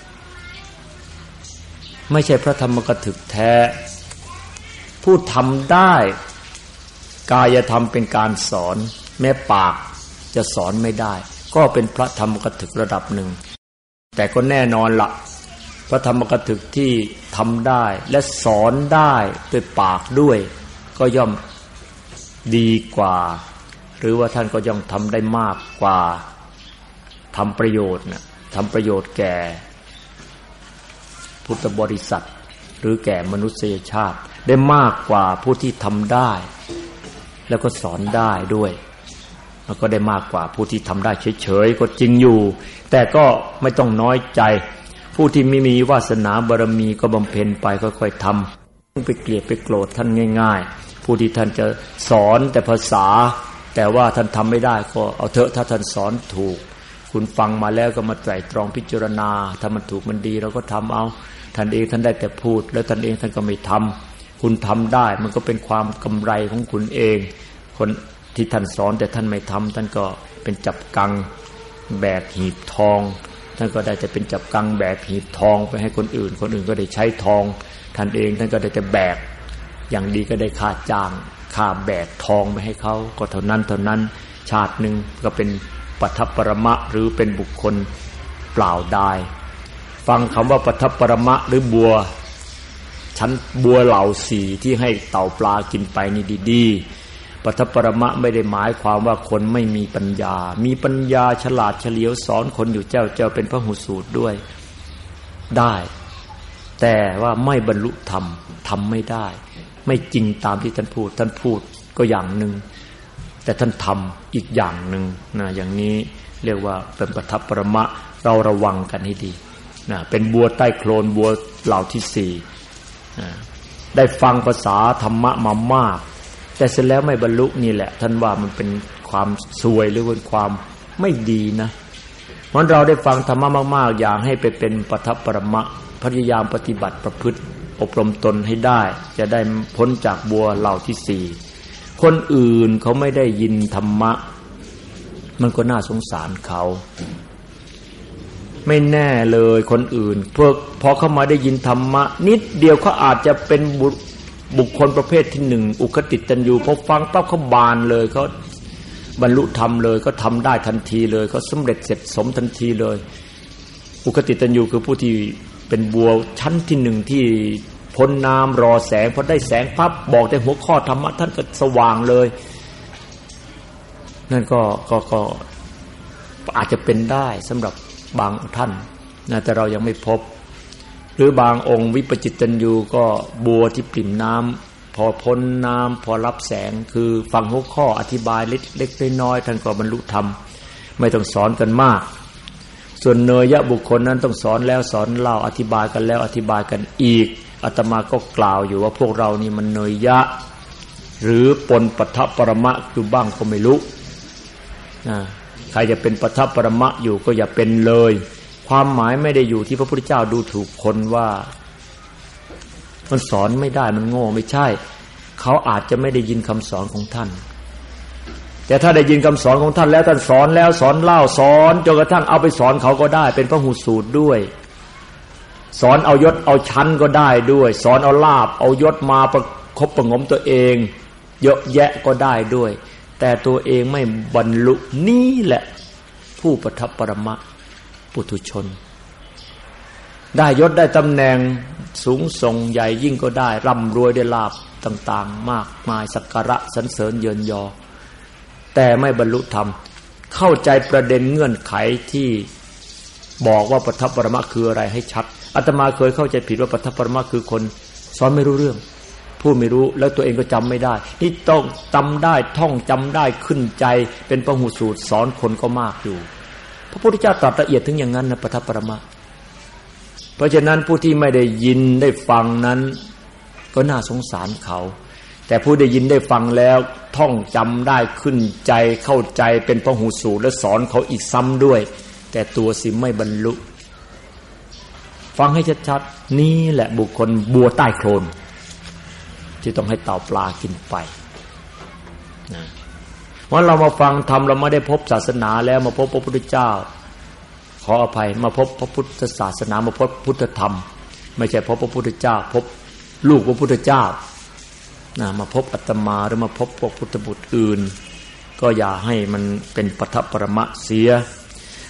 ไม่ใช่พระธรรมกถึกแท้ผู้ทำได้กายธรรมเป็นการสอนแม้ปากจะสอนไม่ได้ก็เป็นพระธรรมกถึกระดับหนึ่งแต่ก็แน่นอนละพระธรรมกถึกที่ทำได้และสอนได้ด้วยปากด้วยก็ย่อมดีกว่าหรือว่าท่านก็ย่อมทำได้มากกว่าทำประโยชน์นะทำประโยชน์แก่พุทธบริษัทหรือแก่มนุษยชาติได้มากกว่าผู้ที่ทำได้แล้วก็สอนได้ด้วยแล้วก็ได้มากกว่าผู้ที่ทำได้เฉยๆก็จริงอยู่แต่ก็ไม่ต้องน้อยใจผู้ที่ไม่มีวาสนาบารมีก็บำเพ็ญไปค่อยๆทำไปเกลียดไปโกรธท่านง่ายๆผู้ที่ท่านจะสอนแต่ภาษาแต่ว่าท่านทำไม่ได้ก็เอาเถอะถ้าท่านสอนถูกคุณฟังมาแล้วก็มาไตร่ตรองพิจารณาถ้ามันถูกมันดีเราก็ทำเอาท่านเองท่านได้แต่พูดแล้วท่านเองท่านก็ไม่ทำคุณทำได้มันก็เป็นความกำไรของคุณเองคนที่ท่านสอนแต่ท่านไม่ทำท่านก็เป็นจับกังแบกหีบทองท่านก็ได้แต่เป็นจับกังแบกหีบทองไปให้คนอื่นคนอื่นก็ได้ใช้ทองท่านเองท่านก็ได้แต่แบกอย่างดีก็ได้ค่าจ้างค่าแบกทองไปให้เขาก็เท่านั้นเท่านั้นชาติหนึ่งก็เป็นปัทถปรมะหรือเป็นบุคคลเปล่าดายฟังคำว่าปัทถปรมะหรือบัวชั้นบัวเหล่าสี่ที่ให้เต่าปลากินไปนี่ดีๆปัทถปรมะไม่ได้หมายความว่าคนไม่มีปัญญามีปัญญาฉลาดเฉลียวสอนคนอยู่เจ้าเจ้าเป็นพหุสูตรด้วยได้แต่ว่าไม่บรรลุธรรมทำไม่ได้ไม่จริงตามที่ท่านพูดท่านพูดก็อย่างหนึ่งแต่ท่านทำอีกอย่างหนึ่งนะอย่างนี้เรียกว่าเป็นปัทถปรมะเราระวังกันให้ดีนะเป็นบัวใต้โคลนบัวเหล่าที่สี่นะได้ฟังภาษาธรรมะมามากแต่เสร็จแล้วไม่บรรลุนี่แหละท่านว่ามันเป็นความซวยหรือเป็นความไม่ดีนะเพราะเราได้ฟังธรรมะมากๆอย่างให้ไปเป็นปัทถปรมะพยายามปฏิบัติประพฤติอบรมตนให้ได้จะได้พ้นจากบัวเหล่าที่สี่คนอื่นเขาไม่ได้ยินธรรมะมันก็น่าสงสารเขาไม่แน่เลยคนอื่นพวกพอเข้ามาได้ยินธรรมะนิดเดียวเขาอาจจะเป็นบุคคลประเภทที่หนึ่งอุคติตัญญูพอฟังปั๊บเขาบานเลยเขาบรรลุธรรมเลยเขาทำได้ทันทีเลยเขาสำเร็จเสร็จสมทันทีเลยอุคติตัญญูคือผู้ที่เป็นบัวชั้นที่หนึ่งที่พ้นน้ำรอแสงพอได้แสงปั๊บบอกแต่หัวข้อธรรมะท่านก็สว่างเลยนั่นก็ก็ก็อาจจะเป็นได้สำหรับบางท่านนะแต่เรายังไม่พบหรือบางองค์วิปจิตตัญญูก็บัวที่ปริ่มน้ำพอพ้นน้ำพอรับแสงคือฟังหัวข้ออธิบายเล็กๆน้อยๆท่านก็บรรลุธรรมไม่ต้องสอนกันมากส่วนเนยยะบุคคลนั้นต้องสอนแล้วสอนเล่าอธิบายกันแล้วอธิบายกันอีกอาตมาก็กล่าวอยู่ว่าพวกเรานี่มันเนยยะหรือปนปัทถปรมะอยู่บ้างก็ไม่รู้นะใครจะเป็นปัทถปรมะอยู่ก็อย่าเป็นเลยความหมายไม่ได้อยู่ที่พระพุทธเจ้าดูถูกคนว่ามันสอนไม่ได้มันโง่ไม่ใช่เขาอาจจะไม่ได้ยินคำสอนของท่านแต่ถ้าได้ยินคำสอนของท่านแล้วท่านสอนแล้วสอนเล่าสอนจนกระทั่งเอาไปสอนเขาก็ได้เป็นพหุสูตรด้วยสอนเอายศเอาชั้นก็ได้ด้วยสอนเอาลาภเอายศมาประคบประงมตัวเองเยอะแยะก็ได้ด้วยแต่ตัวเองไม่บรรลุนี่แหละผู้ปัทถปรมะปุถุชนได้ยศได้ตำแหน่งสูงส่งใหญ่ยิ่งก็ได้ร่ำรวยได้ลาภต่างๆมากมายสักการะสรรเสริญเยินยอแต่ไม่บรรลุธรรมเข้าใจประเด็นเงื่อนไขที่บอกว่าปัทถปรมะคืออะไรให้ชัดอาตมาเคยเข้าใจผิดว่าปัทถปรมะคือคนสอนไม่รู้เรื่องพูดไม่รู้แล้วตัวเองก็จำไม่ได้นี่ต้องจำได้ท่องจำได้ขึ้นใจเป็นพหุสูตรสอนคนก็มากอยู่พระพุทธเจ้าตรัสละเอียดถึงอย่างนั้นนะปัทถปรมะเพราะฉะนั้นผู้ที่ไม่ได้ยินได้ฟังนั้นก็น่าสงสารเขาแต่ผู้ได้ยินได้ฟังแล้วท่องจำได้ขึ้นใจเข้าใจเป็นพหุสูตรและสอนเขาอีกซ้ำด้วยแต่ตัวสิไม่บรรลุฟังให้ชัดๆนี่แหละบุคคลบัวใต้โคลนที่ต้องให้เต่าปลากินไปนะเพราะเรามาฟังธรรมเราไม่ได้พบศาสนาแล้วมาพบพระพุทธเจ้าขออภัยมาพบพระพุทธศาสนามาพบพุทธธรรมไม่ใช่พบพระพุทธเจ้าพบลูกพระพุทธเจ้านะมาพบอาตมาหรือมาพบพวกพุทธบุตรอื่นก็อย่าให้มันเป็นปัทถปรมะเสีย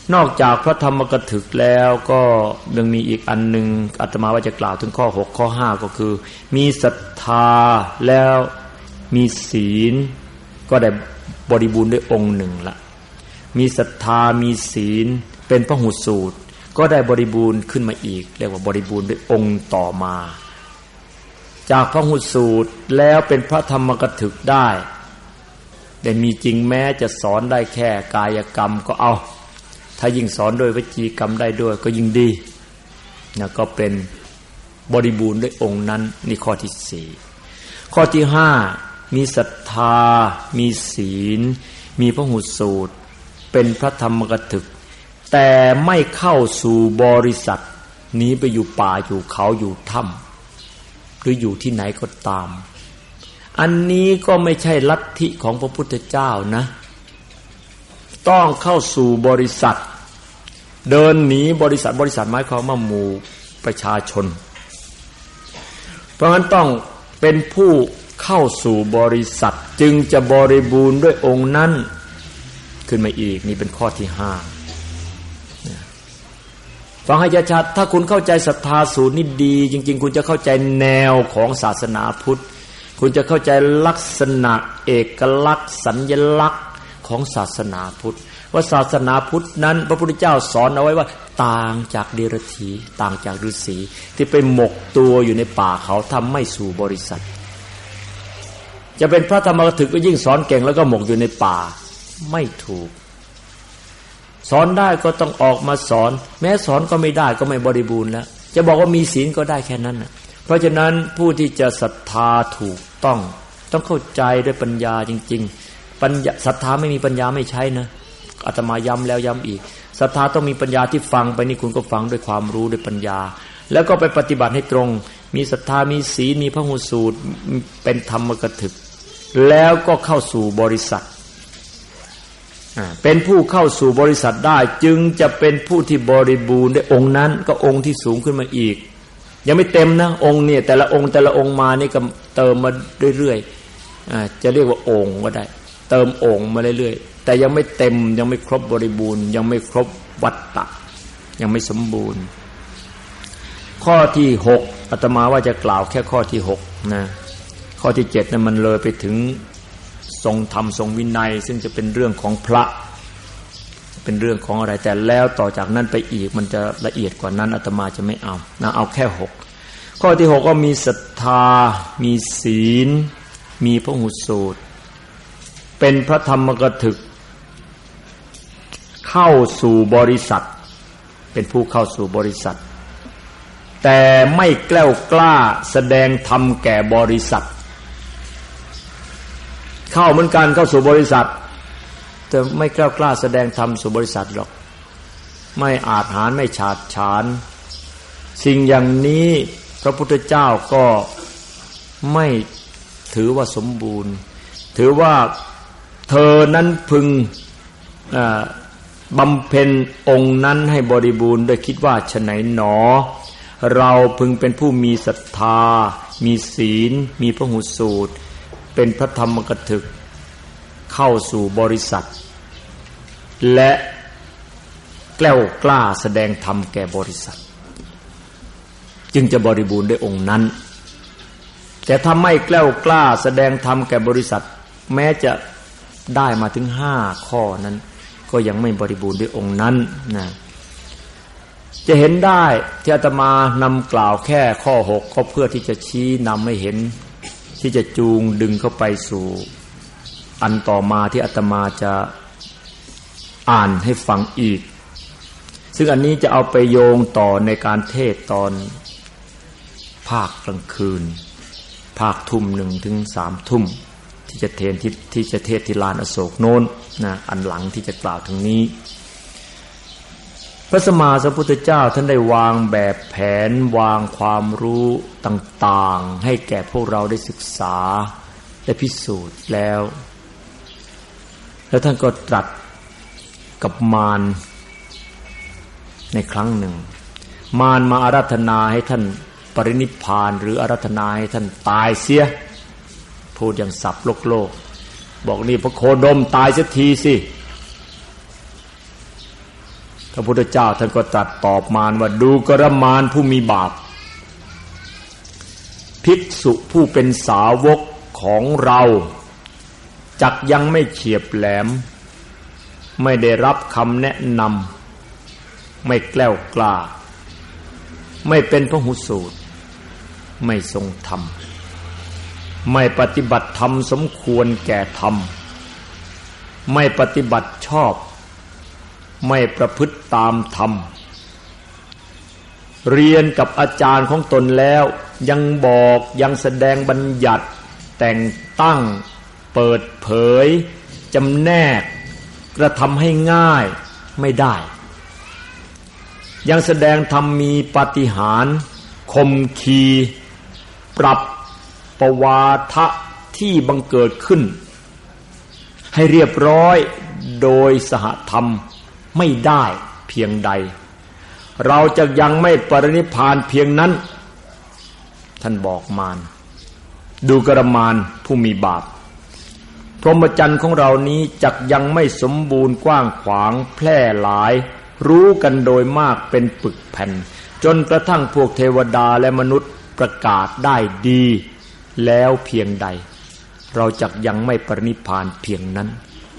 นอกจากพระธรรมกถึกแล้วก็ยังมีอีกอันหนึ่งอาตมาว่าจะกล่าวถึงข้อหกข้อห้าก็คือมีศรัทธาแล้วมีศีลก็ได้บริบูรณ์ด้วยองค์หนึ่งละมีศรัทธามีศีลเป็นพหุสูตรก็ได้บริบูรณ์ขึ้นมาอีกเรียกว่าบริบูรณ์ด้วยองค์ต่อมาจากพหุสูตรแล้วเป็นพระธรรมกถึกได้แต่มีจริงแม้จะสอนได้แค่กายกรรมก็เอาถ้ายิ่งสอนด้วยวจีกรรมได้ด้วยก็ยิ่งดีนะก็เป็นบริบูรณ์ด้วยองค์นั้นนี่ข้อที่สี่ข้อที่ห้ามีศรัทธามีศีลมีพหุสูตรเป็นพระธรรมกถึกแต่ไม่เข้าสู่บริษัทหนีไปอยู่ป่าอยู่เขาอยู่ถ้ำหรืออยู่ที่ไหนก็ตามอันนี้ก็ไม่ใช่ลัทธิของพระพุทธเจ้านะต้องเข้าสู่บริษัทเดินหนีบริษัทบริษัทหมายความว่าหมู่ประชาชนเพราะฉะนั้นต้องเป็นผู้เข้าสู่บริษัทจึงจะบริบูรณ์ด้วยองค์นั้นขึ้นมาอีกนี่เป็นข้อที่ห้าฟังให้ชัดๆถ้าคุณเข้าใจศรัทธาสูตรนี่ดีจริงๆคุณจะเข้าใจแนวของศาสนาพุทธคุณจะเข้าใจลักษณะเอกลักษณ์สัญลักษณ์ของศาสนาพุทธว่าศาสนาพุทธนั้นพระพุทธเจ้าสอนเอาไว้ว่าต่างจากเดรัจฉีต่างจากฤาษีที่ไปหมกตัวอยู่ในป่าเขาทำไม่สู่บริษัทจะเป็นพระธรรมกถึกก็ยิ่งสอนเก่งแล้วก็หมกอยู่ในป่าไม่ถูกสอนได้ก็ต้องออกมาสอนแม้สอนก็ไม่ได้ก็ไม่บริบูรณ์แล้วจะบอกว่ามีศีลก็ได้แค่นั้นน่ะเพราะฉะนั้นผู้ที่จะศรัทธาถูกต้องต้องเข้าใจด้วยปัญญาจริงๆปัญญาศรัทธาไม่มีปัญญาไม่ใช่นะอาตมาย้ำแล้วย้ำอีกศรัทธาต้องมีปัญญาที่ฟังไปนี่คุณก็ฟังด้วยความรู้ด้วยปัญญาแล้วก็ไปปฏิบัติให้ตรงมีศรัทธามีศีลมีพหุสูตรเป็นธรรมกถึกแล้วก็เข้าสู่บริษัทเป็นผู้เข้าสู่บริษัทได้จึงจะเป็นผู้ที่บริบูรณ์ด้วยองค์นั้นก็องค์ที่สูงขึ้นมาอีกยังไม่เต็มนะองค์เนี่ยแต่ละองค์แต่ละองค์มานี่ก็เติมมาเรื่อยๆจะเรียกว่าองค์ก็ได้เติมองค์มาเรื่อยๆแต่ยังไม่เต็มยังไม่ครบบริบูรณ์ยังไม่ครบวัตตะยังไม่สมบูรณ์ข้อที่หกอาตมาว่าจะกล่าวแค่ข้อที่หกนะข้อที่เจ็ดนั้นมันเลยไปถึงทรงธรรมทรงวินัยซึ่งจะเป็นเรื่องของพระเป็นเรื่องของอะไรแต่แล้วต่อจากนั้นไปอีกมันจะละเอียดกว่านั้นอาตมาจะไม่เอานะเอาแค่หกข้อที่หกก็มีศรัทธามีศีลมีพหุสูตรเป็นพระธรรมกถึกเข้าสู่บริษัทเป็นผู้เข้าสู่บริษัทแต่ไม่แกล้วกล้าแสดงธรรมแก่บริษัทเข้าเหมือนกันเข้าสู่บริษัทแต่ไม่แกล้วกล้าแสดงธรรมสู่บริษัทหรอกไม่อาจหาญไม่ฉาดฉานสิ่งอย่างนี้พระพุทธเจ้าก็ไม่ถือว่าสมบูรณ์ถือว่าเธอนั้นพึงบำเพ็ญองค์นั้นให้บริบูรณ์โดยคิดว่าฉะไหนหนอเราพึงเป็นผู้มีศรัทธามีศีลมีพหุสูตรเป็นพระธรรมกถึกเข้าสู่บริษัทและแกล้วกล้าแสดงธรรมแก่บริษัทจึงจะบริบูรณ์ด้วยองค์นั้นแต่ถ้าไม่แกล้วกล้าแสดงธรรมแก่บริษัทแม้จะได้มาถึงห้าข้อนั้นก็ยังไม่บริบูรณ์ด้วยองค์นั้นนะจะเห็นได้ที่อาตมานำกล่าวแค่ข้อหกก็เพื่อที่จะชี้นำให้เห็นที่จะจูงดึงเข้าไปสู่อันต่อมาที่อาตมาจะอ่านให้ฟังอีกซึ่งอันนี้จะเอาไปโยงต่อในการเทศตอนภาคกลางคืนภาคทุ่มหนึ่งถึงสามทุ่มที่จะเทศที่ที่จะเทศที่ลานอโศกโน้นนะอันหลังที่จะกล่าวถึงนี้พระสัมมาสัมพุทธเจ้าท่านได้วางแบบแผนวางความรู้ต่างๆให้แก่พวกเราได้ศึกษาและพิสูจน์แล้วแล้วท่านก็ตรัสกับมารในครั้งหนึ่งมารมาอาราธนาให้ท่านปรินิพพานหรืออาราธนาให้ท่านตายเสียพูดอย่างศัพท์โลกโลกบอกนี่พระโคดมตายเสียทีสิพระพุทธเจ้าท่านก็ตรัสตอบมารว่าดูกรมารผู้มีบาปภิกษุผู้เป็นสาวกของเราจักยังไม่เฉียบแหลมไม่ได้รับคำแนะนำไม่แกล้วกล้าไม่เป็นพหุสูตรไม่ทรงธรรมไม่ปฏิบัติธรรมสมควรแก่ธรรมไม่ปฏิบัติชอบไม่ประพฤติตามธรรมเรียนกับอาจารย์ของตนแล้วยังบอกยังแสดงบัญญัติแต่งตั้งเปิดเผยจำแนกกระทำให้ง่ายไม่ได้ยังแสดงธรรมมีปาฏิหาริย์คมคีปรับปวาทะที่บังเกิดขึ้นให้เรียบร้อยโดยสหธรรมไม่ได้เพียงใดเราจะยังไม่ปรินิพพานเพียงนั้นท่านบอกมารดูกรมารผู้มีบาปพรหมจรรย์ของเรานี้จักยังไม่สมบูรณ์กว้างขวางแพร่หลายรู้กันโดยมากเป็นปึกแผ่นจนกระทั่งพวกเทวดาและมนุษย์ประกาศได้ดีแล้วเพียงใดเราจักยังไม่ปรินิพพานเพียงนั้น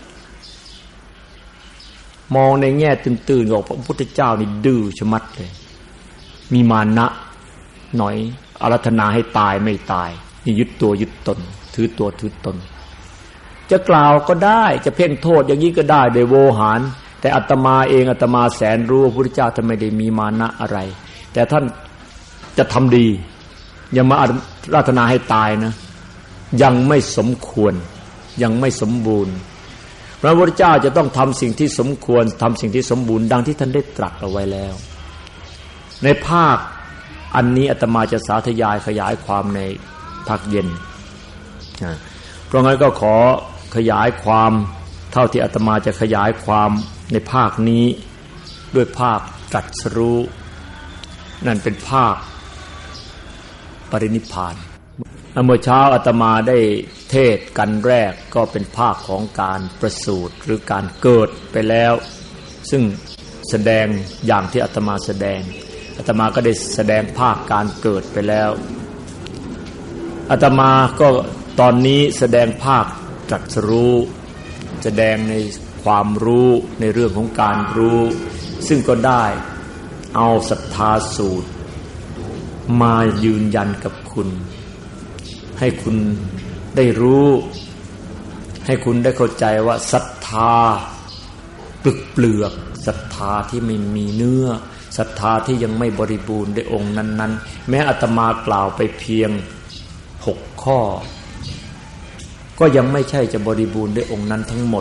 มองในแง่ตื่นๆของพระพุทธเจ้านี่ดื้อชะมัดเลยมีมานะหน่อยอารัธนาให้ตายไม่ตายนี่ยึดตัวยึดตนถือตัวถือตนจะกล่าวก็ได้จะเพ่งโทษอย่างนี้ก็ได้โดยโวหารแต่อาตมาเองอาตมาแสนรู้พระพุทธเจ้าท่านไม่ได้มีมานะอะไรแต่ท่านจะทำดีอย่ามาอารัธนาให้ตายนะยังไม่สมควรยังไม่สมบูรณ์พระพุทธเจ้าจะต้องทำสิ่งที่สมควรทำสิ่งที่สมบูรณ์ดังที่ท่านได้ตรัสเอาไว้แล้วในภาคอันนี้อาตมาจะสาธยายขยายความในภาคเย็นเพราะงั้นก็ขอขยายความเท่าที่อาตมาจะขยายความในภาคนี้ด้วยภาคตรัสรู้นั่นเป็นภาคปรินิพพานเมื่อเช้าอาตมาได้เทศกันแรกก็เป็นภาคของการประสูติหรือการเกิดไปแล้วซึ่งแสดงอย่างที่อาตมาแสดงอาตมาก็ได้แสดงภาคการเกิดไปแล้วอาตมาก็ตอนนี้แสดงภาคตรัสรู้แสดงในความรู้ในเรื่องของการรู้ซึ่งก็ได้เอาศรัทธาสูตรมายืนยันกับคุณให้คุณได้รู้ให้คุณได้เข้าใจว่าศรัทธาปลึกเปลือกศรัทธาที่ไม่มีเนื้อศรัทธาที่ยังไม่บริบูรณ์ด้วยองค์นั้นๆแม้อาตมากล่าวไปเพียงหกข้อก็ยังไม่ใช่จะบริบูรณ์ด้วยองค์นั้นทั้งหมด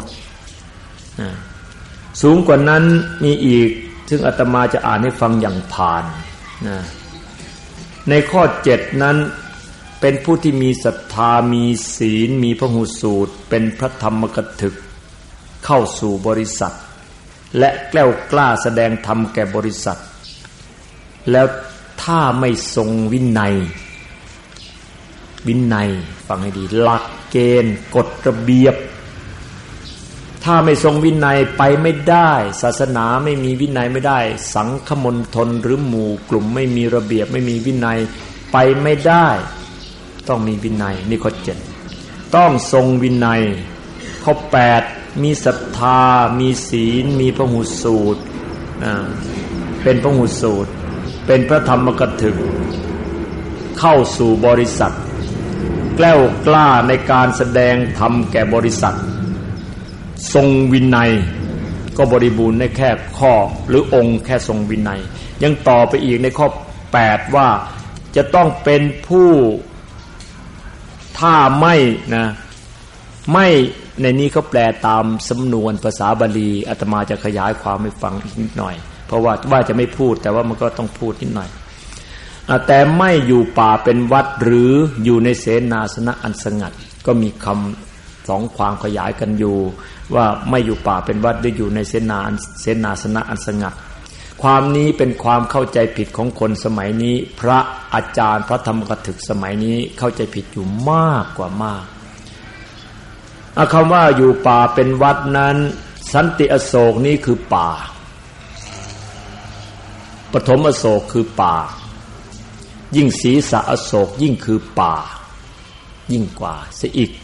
สูงกว่านั้นมีอีกซึ่งอาตมาจะอ่านให้ฟังอย่างผ่านในข้อเจ็ดนั้นเป็นผู้ที่มีศรัทธามีศีลมีพหุสูตรเป็นพระธรรมกถึกเข้าสู่บริษัทและแกล้วกล้าแสดงธรรมแก่บริษัทแล้วถ้าไม่ทรงวินัยวินัยฟังให้ดีหลักเกณฑ์กฎระเบียบถ้าไม่ทรงวินัยไปไม่ได้ศาสนาไม่มีวินัยไม่ได้สังฆมณฑลหรือหมู่กลุ่มไม่มีระเบียบไม่มีวินัยไปไม่ได้ต้องมีวินัยนี่ข้อเจ็ดต้องทรงวินัยข้อแปดมีศรัทธามีศีลมีพหุสูตรเป็นพหุสูตรเป็นพระธรรมกถึกเข้าสู่บริษัทแกล้วกล้าในการแสดงธรรมแก่บริษัททรงวินัยก็บริบูรณ์ในแค่ข้อหรือองค์แค่ทรงวินัยยังต่อไปอีกในข้อแปดว่าจะต้องเป็นผู้ถ้าไม่นะไม่ในนี้เขาแปลตามสำนวนภาษาบาลีอาตมาจะขยายความให้ฟังอีกนิดหน่อยเพราะว่าว่าจะไม่พูดแต่ว่ามันก็ต้องพูดนิดหน่อยแต่ไม่อยู่ป่าเป็นวัดหรืออยู่ในเสนาสนะอันสงัดก็มีคำสองความขยายกันอยู่ว่าไม่อยู่ป่าเป็นวัดหรืออยู่ในเสนาเสนาสนะอันสงัดความนี้เป็นความเข้าใจผิดของคนสมัยนี้พระอาจารย์พระธรรมกถึกสมัยนี้เข้าใจผิดอยู่มากกว่ามากคำว่าอยู่ป่าเป็นวัดนั้นสันติอโศกนี้คือป่าปฐมอโศกคือป่ายิ่งศีรษะอโศกยิ่งคือป่ายิ่งกว่าเสียอีก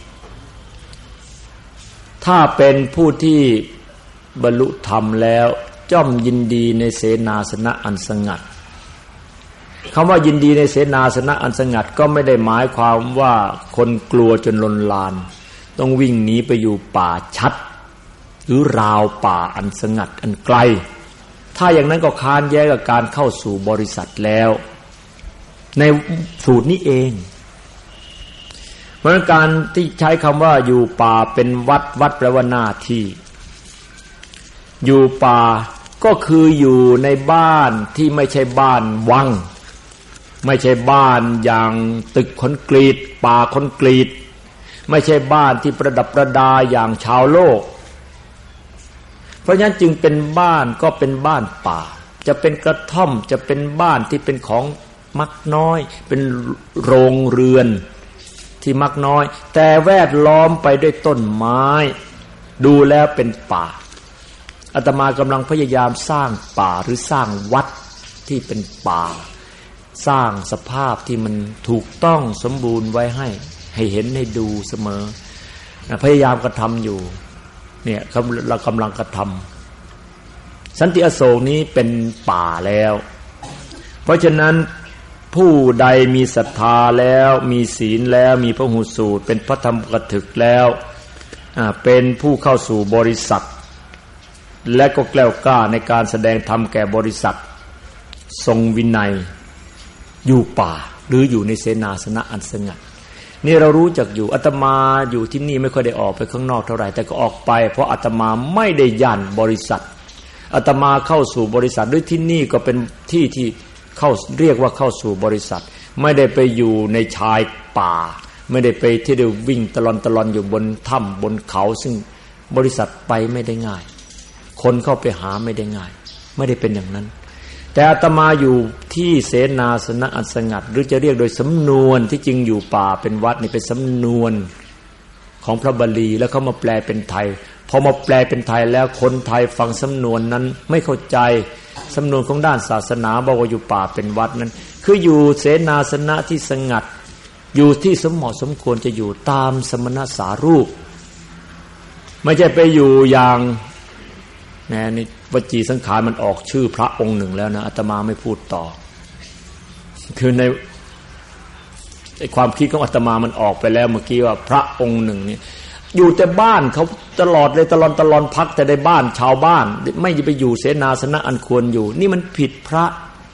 ถ้าเป็นผู้ที่บรรลุธรรมแล้วย่อมยินดีในเสนาสนะอันสงัดคำว่ายินดีในเสนาสนะอันสงัดก็ไม่ได้หมายความว่าคนกลัวจนลนลานต้องวิ่งหนีไปอยู่ป่าชัดหรือราวป่าอันสงัดอันไกลถ้าอย่างนั้นก็ค้านแย้งกับการเข้าสู่บริษัทแล้วในสูตรนี้เองเพราะการที่ใช้คำว่าอยู่ป่าเป็นวัดวัดแปลว่าหน้าที่อยู่ป่าก็คืออยู่ในบ้านที่ไม่ใช่บ้านวังไม่ใช่บ้านอย่างตึกคอนกรีตป่าคอนกรีตไม่ใช่บ้านที่ประดับประดาอย่างชาวโลกเพราะฉะนั้นจึงเป็นบ้านก็เป็นบ้านป่าจะเป็นกระท่อมจะเป็นบ้านที่เป็นของมักน้อยเป็นโรงเรือนที่มักน้อยแต่แวดล้อมไปด้วยต้นไม้ดูแล้วเป็นป่าอาตมากำลังพยายามสร้างป่าหรือสร้างวัดที่เป็นป่าสร้างสภาพที่มันถูกต้องสมบูรณ์ไว้ให้ให้เห็นให้ดูเสมอพยายามกระทำอยู่เนี่ยเรากำลังกระทำสันติอโศกนี้เป็นป่าแล้วเพราะฉะนั้นผู้ใดมีศรัทธาแล้วมีศีลแล้วมีพระหูสูตรเป็นพระธรรมกถึกแล้วเป็นผู้เข้าสู่บริษัทและก็แกล้วกล้าในการแสดงธรรมแก่บริษัททรงวินัยอยู่ป่าหรืออยู่ในเสนาสนะอันสงัดนี่เรารู้จักอยู่อาตมาอยู่ที่นี่ไม่ค่อยได้ออกไปข้างนอกเท่าไหร่แต่ก็ออกไปเพราะอาตมาไม่ได้ย่านบริษัทอาตมาเข้าสู่บริษัทด้วยที่นี่ก็เป็นที่ที่เข้าเรียกว่าเข้าสู่บริษัทไม่ได้ไปอยู่ในชายป่าไม่ได้ไปที่เดียววิ่งตลอนตลอนอยู่บนถ้ำบนเขาซึ่งบริษัทไปไม่ได้ง่ายคนเข้าไปหาไม่ได้ง่ายไม่ได้เป็นอย่างนั้นแต่อาตมาอยู่ที่เสนาสนะอันสงัดหรือจะเรียกโดยสำนวนที่จริงอยู่ป่าเป็นวัดนี่เป็นสำนวนของพระบาลีแล้วเขามาแปลเป็นไทยพอมาแปลเป็นไทยแล้วคนไทยฟังสำนวนนั้นไม่เข้าใจสำนวนของด้านศาสนาบอกว่าอยู่ป่าเป็นวัดนั้นคืออยู่เสนาสนะที่สงัดอยู่ที่สมเหมาะสมควรจะอยู่ตามสมณสารูปไม่ใช่ไปอยู่อย่างแม้นี่วจีสังขารมันออกชื่อพระองค์หนึ่งแล้วนะอาตมาไม่พูดต่อคือในไอ้ความคิดของอาตมามันออกไปแล้วเมื่อกี้ว่าพระองค์หนึ่งนี่อยู่แต่บ้านเขาตลอดเลยตลอดตลอดพักแต่ในบ้านชาวบ้านไม่ไปอยู่เสนาสนะอันควรอยู่นี่มันผิดพระ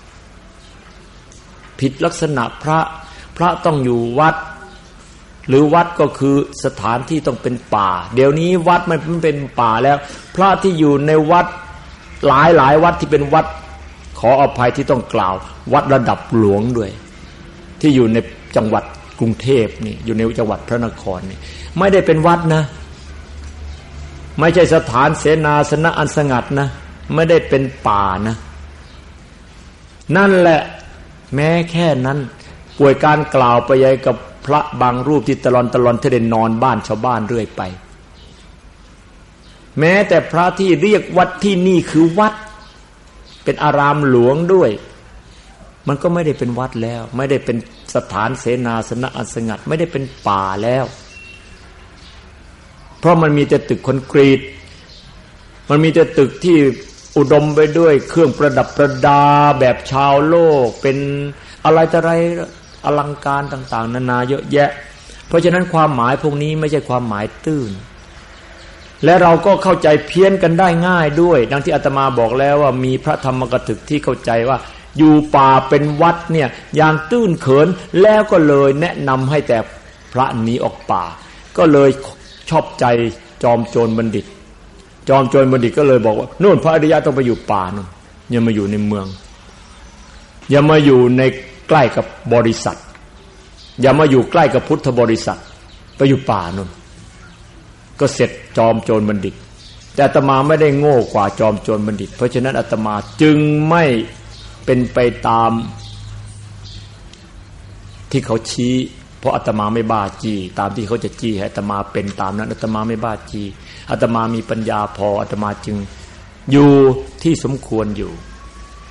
ผิดลักษณะพระพระต้องอยู่วัดหรือวัดก็คือสถานที่ต้องเป็นป่าเดี๋ยวนี้วัดมันเป็นป่าแล้วพระที่อยู่ในวัดหลายหลายวัดที่เป็นวัดขออภัยที่ต้องกล่าววัดระดับหลวงด้วยที่อยู่ในจังหวัดกรุงเทพนี่อยู่ในจังหวัดพระนครนี่ไม่ได้เป็นวัดนะไม่ใช่สถานเสนาสนะอันสงัดนะไม่ได้เป็นป่านะนั่นแหละแม้แค่นั้นป่วยการกล่าวไปยัยกับพระบางรูปที่ตลอนตลอนที่ได้นอนบ้านชาวบ้านเรื่อยไปแม้แต่พระที่เรียกวัดที่นี่คือวัดเป็นอารามหลวงด้วยมันก็ไม่ได้เป็นวัดแล้วไม่ได้เป็นสถานเสนาสนะอันสงัดไม่ได้เป็นป่าแล้วเพราะมันมีแต่ตึกคอนกรีตมันมีแต่ตึกที่อุดมไปด้วยเครื่องประดับประดาแบบชาวโลกเป็นอะไรต่ออะไรอลังการต่างๆนานาเยอะแยะเพราะฉะนั้นความหมายพวกนี้ไม่ใช่ความหมายตื้นและเราก็เข้าใจเพี้ยนกันได้ง่ายด้วยดังที่อาตมาบอกแล้วว่ามีพระธรรมกถึกที่เข้าใจว่าอยู่ป่าเป็นวัดเนี่ยอย่างตื้นเขินแล้วก็เลยแนะนำให้แต่พระหนีออกป่าก็เลยชอบใจจอมโจรบัณฑิตจอมโจรบัณฑิตก็เลยบอกว่านู่นพระอริยะต้องไปอยู่ป่านู่นอย่ามาอยู่ในเมืองอย่ามาอยู่ในใกล้กับบริษัทอย่ามาอยู่ใกล้กับพุทธบริษัทไปอยู่ป่านู่นก็เสร็จจอมโจรบัณฑิตแต่อาตมาไม่ได้โง่กว่าจอมโจรบัณฑิตเพราะฉะนั้นอาตมาจึงไม่เป็นไปตามที่เขาชี้เพราะอาตมาไม่บ้าจี้ตามที่เขาจะจี้ให้อาตมาเป็นตามนั้นอาตมาไม่บ้าจี้อาตมามีปัญญาพออาตมาจึงอยู่ที่สมควรอยู่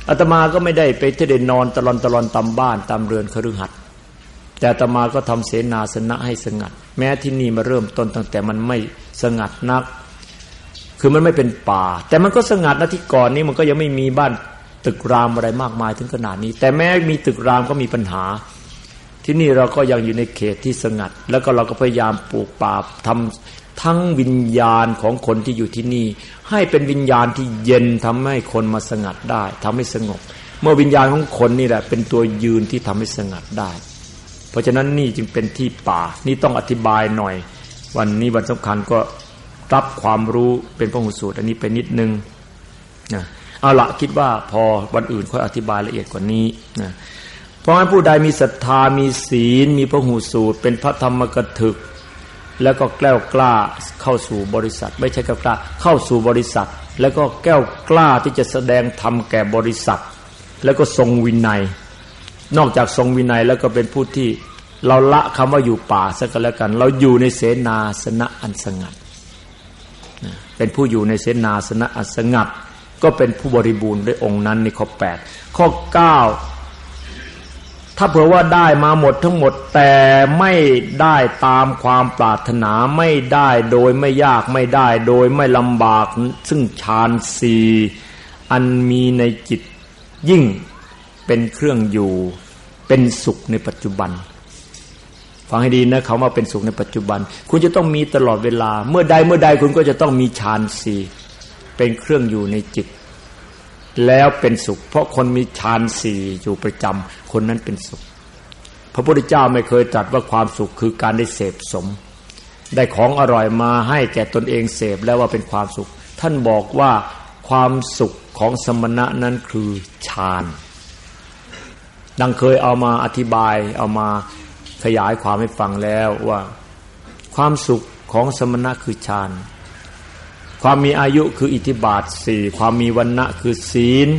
อาตมาก็ไม่ได้ไปที่ได้นอนตะลอนตะลอนตามบ้านตามเรือนคฤหัสถ์แต่อาตมาก็ทำเสนาสนะให้สงัดแม้ที่นี่มาเริ่มต้นตั้งแต่มันไม่สงัดนักคือมันไม่เป็นป่าแต่มันก็สงัดนะที่ก่อนนี้มันก็ยังไม่มีบ้านตึกรามอะไรมากมายถึงขนาดนี้แต่แม้มีตึกรามก็มีปัญหาที่นี่เราก็ยังอยู่ในเขตที่สงัดแล้วก็เราก็พยายามปลูกป่าทำทั้งวิญญาณของคนที่อยู่ที่นี่ให้เป็นวิญญาณที่เย็นทำให้คนมาสงัดได้ทำให้สงบเมื่อวิญญาณของคนนี่แหละเป็นตัวยืนที่ทำให้สงัดได้เพราะฉะนั้นนี่จึงเป็นที่ป่านี่ต้องอธิบายหน่อยวันนี้วันสำคัญก็รับความรู้เป็นพหุสูตรอันนี้ไปนิดนึงนะเอาละคิดว่าพอวันอื่นค่อยอธิบายละเอียดกว่านี้นะเพราะฉะนั้นผู้ใดมีศรัทธามีศีลมีพหุสูตรเป็นพระธรรมกถึกแล้วก็แกล้วกล้าเข้าสู่บริษัทไม่ใช่แกล้วกล้าเข้าสู่บริษัทแล้วก็แกล้วกล้าที่จะแสดงธรรมแก่บริษัทแล้วก็ทรงวินัยนอกจากทรงวินัยแล้วก็เป็นผู้ที่เราละคำว่าอยู่ป่าซะก็แล้วกันเราอยู่ในเสนาสนะอันสงัดเป็นผู้อยู่ในเสนาสนะอันสงัดก็เป็นผู้บริบูรณ์ด้วยองค์นั้นในข้อแปดข้อเก้าถ้าเผื่อว่าได้มาหมดทั้งหมดแต่ไม่ได้ตามความปรารถนาไม่ได้โดยไม่ยากไม่ได้โดยไม่ลำบากซึ่งฌานสี่อันมีในจิตยิ่งเป็นเครื่องอยู่เป็นสุขในปัจจุบันฟังให้ดีนะเขามาเป็นสุขในปัจจุบันคุณจะต้องมีตลอดเวลาเมื่อใดเมื่อใดคุณก็จะต้องมีฌานสี่เป็นเครื่องอยู่ในจิตแล้วเป็นสุขเพราะคนมีฌานสี่อยู่ประจำคนนั้นเป็นสุขพระพุทธเจ้าไม่เคยตรัสว่าความสุขคือการได้เสพสมได้ของอร่อยมาให้แก่ตนเองเสพแล้วว่าเป็นความสุขท่านบอกว่าความสุขของสมณะนั้นคือฌานดังเคยเอามาอธิบายเอามาขยายความให้ฟังแล้วว่าความสุขของสมณะคือฌานความมีอายุคืออิทธิบาทสี่ความมีวรรณะคือศีล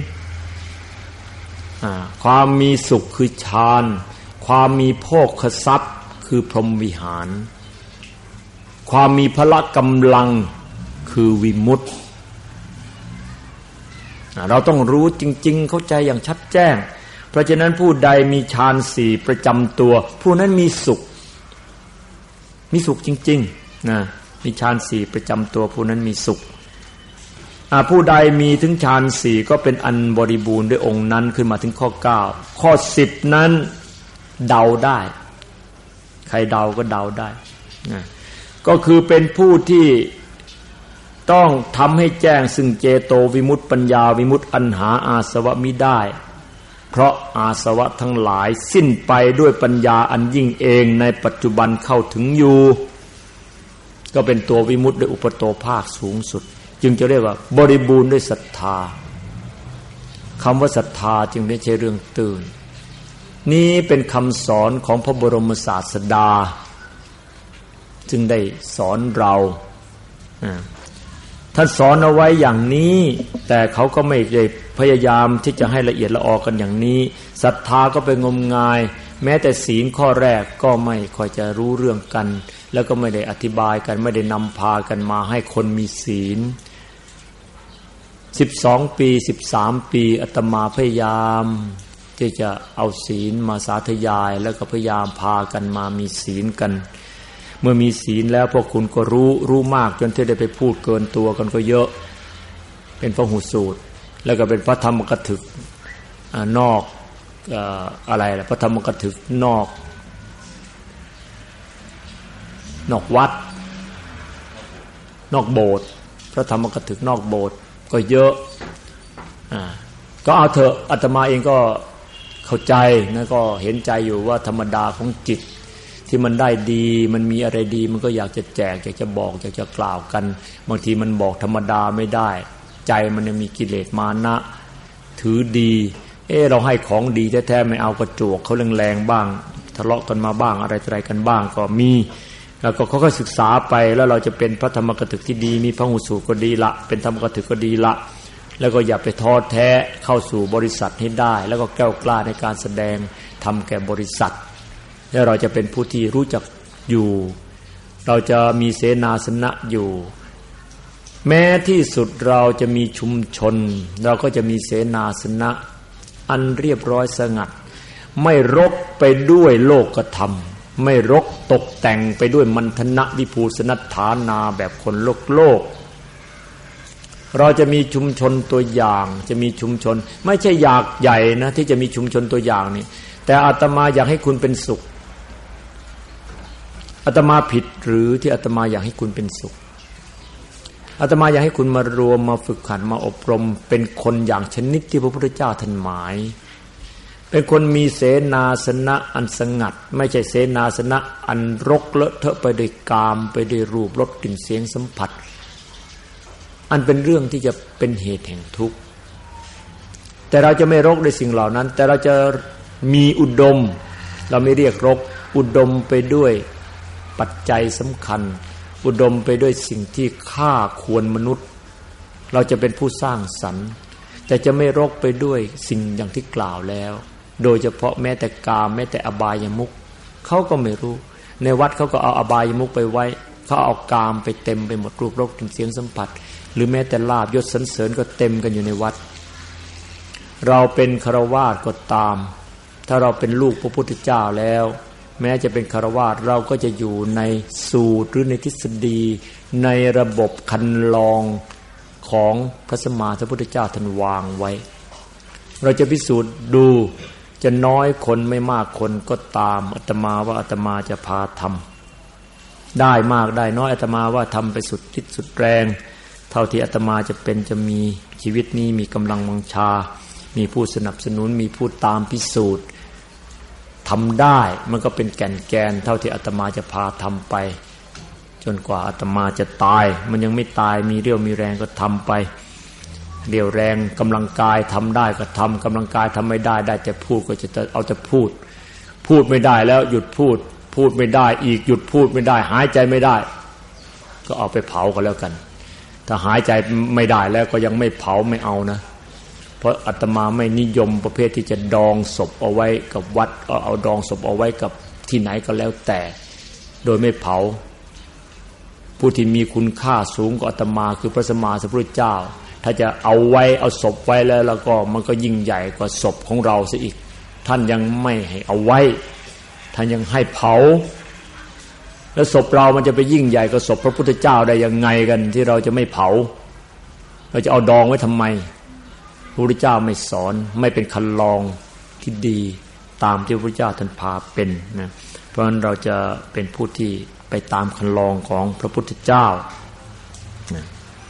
ความมีสุขคือฌานความมีโภคทรัพย์คือพรหมวิหารความมีพละกำลังคือวิมุตติเราต้องรู้จริงๆเข้าใจอย่างชัดแจ้งเพราะฉะนั้นผู้ใดมีฌานสี่ประจำตัวผู้นั้นมีสุขมีสุขจริงๆนะมีฌานสี่ประจำตัวผู้นั้นมีสุขผู้ใดมีถึงฌานสี่ก็เป็นอันบริบูรณ์ด้วยองค์นั้นขึ้นมาถึงข้อเก้าข้อสิบนั้นเดาได้ใครเดาก็เดาได้นะก็คือเป็นผู้ที่ต้องทำให้แจ้งซึ่งเจโตวิมุตติปัญญาวิมุตติอันหาอาสวะมิได้เพราะอาสวะทั้งหลายสิ้นไปด้วยปัญญาอันยิ่งเองในปัจจุบันเข้าถึงอยู่ก็เป็นตัววิมุตติด้วยอุปโตภาคสูงสุดจึงจะเรียกว่าบริบูรณ์ด้วยศรัทธาคำว่าศรัทธาจึงไม่ใช่เรื่องตื่นนี้เป็นคำสอนของพระบรมศาสดาจึงได้สอนเราท่านสอนเอาไว้อย่างนี้แต่เขาก็ไม่ได้พยายามที่จะให้ละเอียดละออกันอย่างนี้ศรัทธาก็ไปงมงายแม้แต่ศีลข้อแรกก็ไม่ค่อยจะรู้เรื่องกันแล้วก็ไม่ได้อธิบายกันไม่ได้นำพากันมาให้คนมีศีลสิบสองปีสิบสามปีอาตมาพยายามที่จะเอาศีลมาสาธยายแล้วก็พยายามพากันมามีศีลกันเมื่อมีศีลแล้วพวกคุณก็รู้รู้มากจนที่ได้ไปพูดเกินตัวกันก็เยอะเป็นพหุสูตรแล้วก็เป็นพระธรรมกถึกนอกอะไรล่ะพระธรรมกถึกนอกนอกวัดนอกโบสถ์พระธรรมกถึกนอกโบสถ์ก็เยอะอ่าก็เอาเถอะอาตมาเองก็เข้าใจนะก็เห็นใจอยู่ว่าธรรมดาของจิตที่มันได้ดีมันมีอะไรดีมันก็อยากจะแจกอยากจะบอกอยากจะกล่าวกันบางทีมันบอกธรรมดาไม่ได้ใจมันยังมีกิเลสมานะถือดีเออเราให้ของดีแท้ๆไม่เอากระจวกเขาแรงๆบ้างทะเลาะกันมาบ้างอะไรอะไรกันบ้างก็มีแล้วก็ค่อยๆศึกษาไปแล้วเราจะเป็นพระธรรมกถึกที่ดีมีพหุสูตรก็ดีละเป็นธรรมกถึกก็ดีละแล้วก็อย่าไปท้อแท้เข้าสู่บริษัทให้ได้แล้วก็แก้วกล้าในการแสดงทำแก่บริษัทแล้วเราจะเป็นผู้ที่รู้จักอยู่เราจะมีเสนาสนะอยู่แม้ที่สุดเราจะมีชุมชนเราก็จะมีเสนาสนะอันเรียบร้อยสงัดไม่รกไปด้วยโลกธรรมไม่รกตกแต่งไปด้วยมัณฑนะวิภูสนัฏฐานาแบบคนโลกโลกเราจะมีชุมชนตัวอย่างจะมีชุมชนไม่ใช่อยากใหญ่นะที่จะมีชุมชนตัวอย่างนี่แต่อาตมาอยากให้คุณเป็นสุขอาตมาผิดหรือที่อาตมาอยากให้คุณเป็นสุขอาตมาอยากให้คุณมารวมมาฝึกหัดมาอบรมเป็นคนอย่างชนิดที่พระพุทธเจ้าท่านหมายเป็นคนมีเสนาสนะอันสงัดไม่ใช่เสนาสนะอันรกเลอะเทอะไปด้วยกามไปด้วยรูปรสกลิ่นเสียงสัมผัสอันเป็นเรื่องที่จะเป็นเหตุแห่งทุกข์แต่เราจะไม่รกด้วยสิ่งเหล่านั้นแต่เราจะมีอุดมเราไม่เรียกรกอุดมไปด้วยปัจจัยสำคัญอุดมไปด้วยสิ่งที่ค่าควรมนุษย์เราจะเป็นผู้สร้างสรรค์แต่จะไม่รกไปด้วยสิ่งอย่างที่กล่าวแล้วโดยเฉพาะแม้แต่กามแม้แต่อบายมุขเขาก็ไม่รู้ในวัดเขาก็เอาอบายมุขไปไว้เขาเอากามไปเต็มไปหมดรูปรสกลิ่นเสียงสัมผัสหรือแม้แต่ลาภยศสรรเสริญก็เต็มกันอยู่ในวัดเราเป็นฆราวาสก็ตามถ้าเราเป็นลูกพระพุทธเจ้าแล้วแม้จะเป็นฆราวาสเราก็จะอยู่ในสูตรหรือในทฤษฎีในระบบคันลองของพระสัมมาสัมพุทธเจ้าท่านวางไว้เราจะพิสูจน์ดูจะน้อยคนไม่มากคนก็ตามอาตมาว่าอาตมาจะพาทำได้มากได้น้อยอาตมาว่าทำไปสุดทิศสุดแรงเท่าที่อาตมาจะเป็นจะมีชีวิตนี้มีกำลังวังชามีผู้สนับสนุนมีผู้ตามพิสูจน์ทำได้มันก็เป็นแก่นแกนเท่าที่อาตมาจะพาทำไปจนกว่าอาตมาจะตายมันยังไม่ตายมีเรี่ยวมีแรงก็ทำไปเรี่ยวแรงกำลังกายทำได้ก็ทำกำลังกายทำไม่ได้ได้แต่พูดก็จะเอาแต่พูดพูดไม่ได้แล้วหยุดพูดพูดไม่ได้อีกหยุดพูดไม่ได้หายใจไม่ได้ก็เอาไปเผากันแล้วกันถ้าหายใจไม่ได้แล้วก็ยังไม่เผาไม่เอานะเพราะอาตมาไม่นิยมประเภทที่จะดองศพเอาไว้กับวัดเอาเอาดองศพเอาไว้กับที่ไหนก็แล้วแต่โดยไม่เผาผู้ที่มีคุณค่าสูงกว่าอาตมาคือพระสัมมาสัมพุทธเจ้าถ้าจะเอาไว้เอาศพไว้แล้วแล้วก็มันก็ยิ่งใหญ่กว่าศพของเราซะอีกท่านยังไม่ให้เอาไว้ท่านยังให้เผาแล้วศพเรามันจะไปยิ่งใหญ่กว่าศพพระพุทธเจ้าได้ยังไงกันที่เราจะไม่เผาเราจะเอาดองไว้ทำไมพระพุทธเจ้าไม่สอนไม่เป็นคันลองที่ดีตามที่พระพุทธเจ้าท่านพาเป็นนะเพราะฉะนั้นเราจะเป็นผู้ที่ไปตามคันลองของพระพุทธเจ้านะ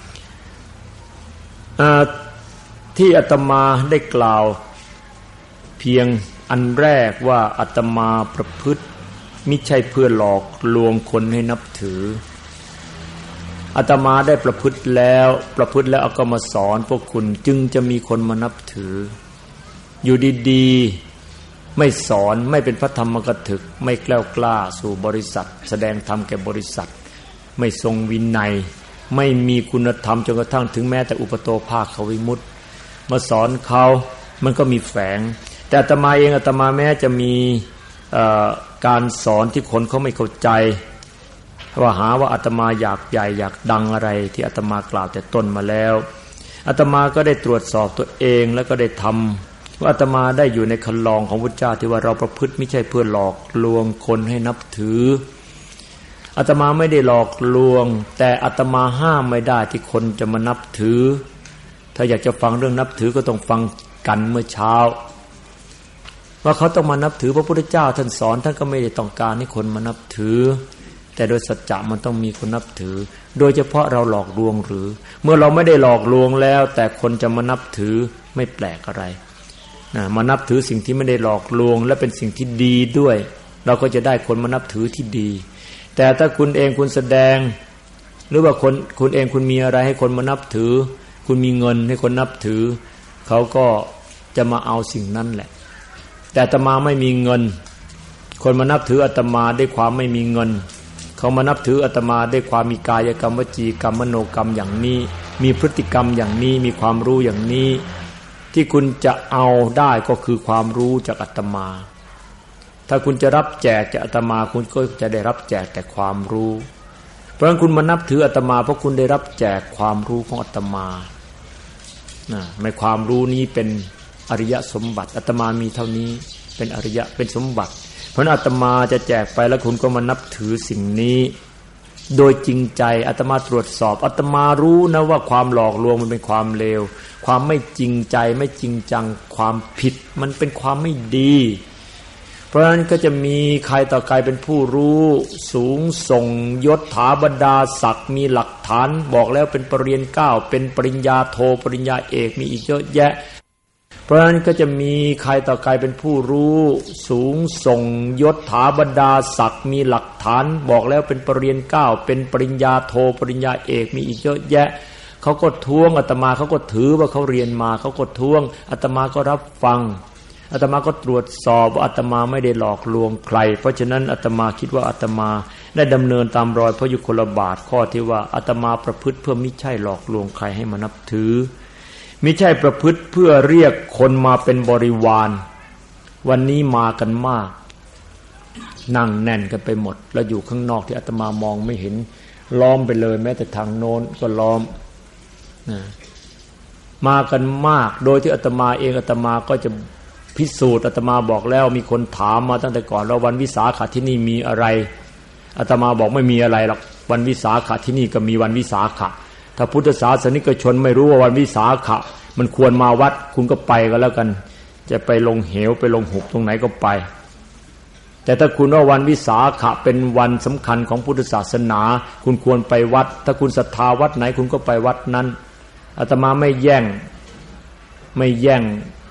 ที่อาตมาได้กล่าวเพียงอันแรกว่าอาตมาประพฤติมิใช่เพื่อหลอกลวงคนให้นับถืออาตมาได้ประพฤติแล้วประพฤติแล้วเอาก็มาสอนพวกคุณจึงจะมีคนมานับถืออยู่ดีๆไม่สอนไม่เป็นพระธรรมกถึกไม่แกล้วกล้าสู่บริษัทแสดงธรรมแก่บริษัทไม่ทรงวินัยไม่มีคุณธรรมจนกระทั่งถึงแม้แต่อุปโตภาควิมุตติมาสอนเขามันก็มีแฝงแต่อาตมาเองอาตมาแม้จะมีการสอนที่คนเขาไม่เข้าใจว่าหาว่าอาตมาอยากใหญ่อยากดังอะไรที่อาตมากล่าวแต่ต้นมาแล้วอาตมาก็ได้ตรวจสอบตัวเองแล้วก็ได้ทำว่าอาตมาได้อยู่ในคันลองของพุทธเจ้าที่ว่าเราประพฤติไม่ใช่เพื่อหลอกลวงคนให้นับถืออาตมาไม่ได้หลอกลวงแต่อาตมาห้ามไม่ได้ที่คนจะมานับถือถ้าอยากจะฟังเรื่องนับถือก็ต้องฟังกันเมื่อเช้าว่าเขาต้องมานับถือพระพุทธเจ้าท่านสอนท่านก็ไม่ได้ต้องการให้คนมานับถือแต่โดยสัจจะมันต้องมีคนนับถือโดยเฉพาะเราหลอกลวงหรือเมื่อเราไม่ได้หลอกลวงแล้วแต่คนจะมานับถือไม่แปลกอะไรนะมานับถือสิ่งที่ไม่ได้หลอกลวงและเป็นสิ่งที่ดีด้วยเราก็จะได้คนมานับถือที่ดีแต่ถ้าคุณเองคุณแสดงหรือว่าคนคุณเองคุณมีอะไรให้คนมานับถือคุณมีเงินให้คนนับถือเขาก็จะมาเอาสิ่งนั้นแหละแต่อาตมาไม่มีเงินคนมานับถืออาตมาด้วยความไม่มีเงินเขามานับถืออาตมาด้วยความมีกายกรรมวจีกรรมมโนกรรมอย่างนี้มีพฤติกรรมอย่างนี้มีความรู้อย่างนี้ที่คุณจะเอาได้ก็คือความรู้จากอาตมาถ้าคุณจะรับแจกจากอาตมาคุณก็จะได้รับแจกแต่ความรู้เพราะฉะนั้นคุณมานับถืออาตมาเพราะคุณได้รับแจกความรู้ของอาตมานะไม่ความรู้นี้เป็นอริยสมบัติอาตมามีเท่านี้เป็นอริยะเป็นสมบัติเพราะอาตมาจะแจกไปแล้วคุณก็มานับถือสิ่งนี้โดยจริงใจอาตมาตรวจสอบอาตมารู้นะว่าความหลอกลวงมันเป็นความเลวความไม่จริงใจไม่จริงจังความผิดมันเป็นความไม่ดีเพราะฉะนั้นก็จะมีใครต่อใครเป็นผู้รู้สูงส่งยศถาบรรดาศักดิ์มีหลักฐานบอกแล้วเป็นปรริญญาเก้าเป็นปริญญาโทปริญญาเอกมีอีกเยอะแยะเพราะฉะนั้นก็จะมีใครต่อใครเป็นผู้รู้สูงส่งยศถาบรรดาศักดิ์มีหลักฐานบอกแล้วเป็นปรริญญาเก้าเป็นปริญญาโทปริญญาเอกมีอีกเยอะแยะเขาก็ท้วงอาตมาเขาก็ถือว่าเขาเรียนมาเขาก็ท้วงอาตมาก็รับฟังอาตมาก็ตรวจสอบว่าอาตมาไม่ได้หลอกลวงใครเพราะฉะนั้นอาตมาคิดว่าอาตมาได้ดำเนินตามรอยพระยุคลบาทข้อที่ว่าอาตมาประพฤติเพื่อมิใช่หลอกลวงใครให้มานับถือมิใช่ประพฤติเพื่อเรียกคนมาเป็นบริวารวันนี้มากันมากนั่งแน่นกันไปหมดแล้วอยู่ข้างนอกที่อาตมามองไม่เห็นล้อมไปเลยแม้แต่ทางโน้นก็ล้อมนะมากันมากโดยที่อาตมาเองอาตมาก็จะพิสูจน์อาตมาบอกแล้วมีคนถามมาตั้งแต่ก่อนว่าวันวิสาขะที่นี่มีอะไรอาตมาบอกไม่มีอะไรหรอกวันวิสาขะที่นี่ก็มีวันวิสาขะถ้าพุทธศาสนิกชนไม่รู้ว่าวันวิสาขะมันควรมาวัดคุณก็ไปก็แล้วกันจะไปลงเหวไปลงหุบตรงไหนก็ไปแต่ถ้าคุณว่าวันวิสาขะเป็นวันสำคัญของพุทธศาสนาคุณควรไปวัดถ้าคุณศรัทธาวัดไหนคุณก็ไปวัดนั้นอาตมาไม่แย่งไม่แย่ง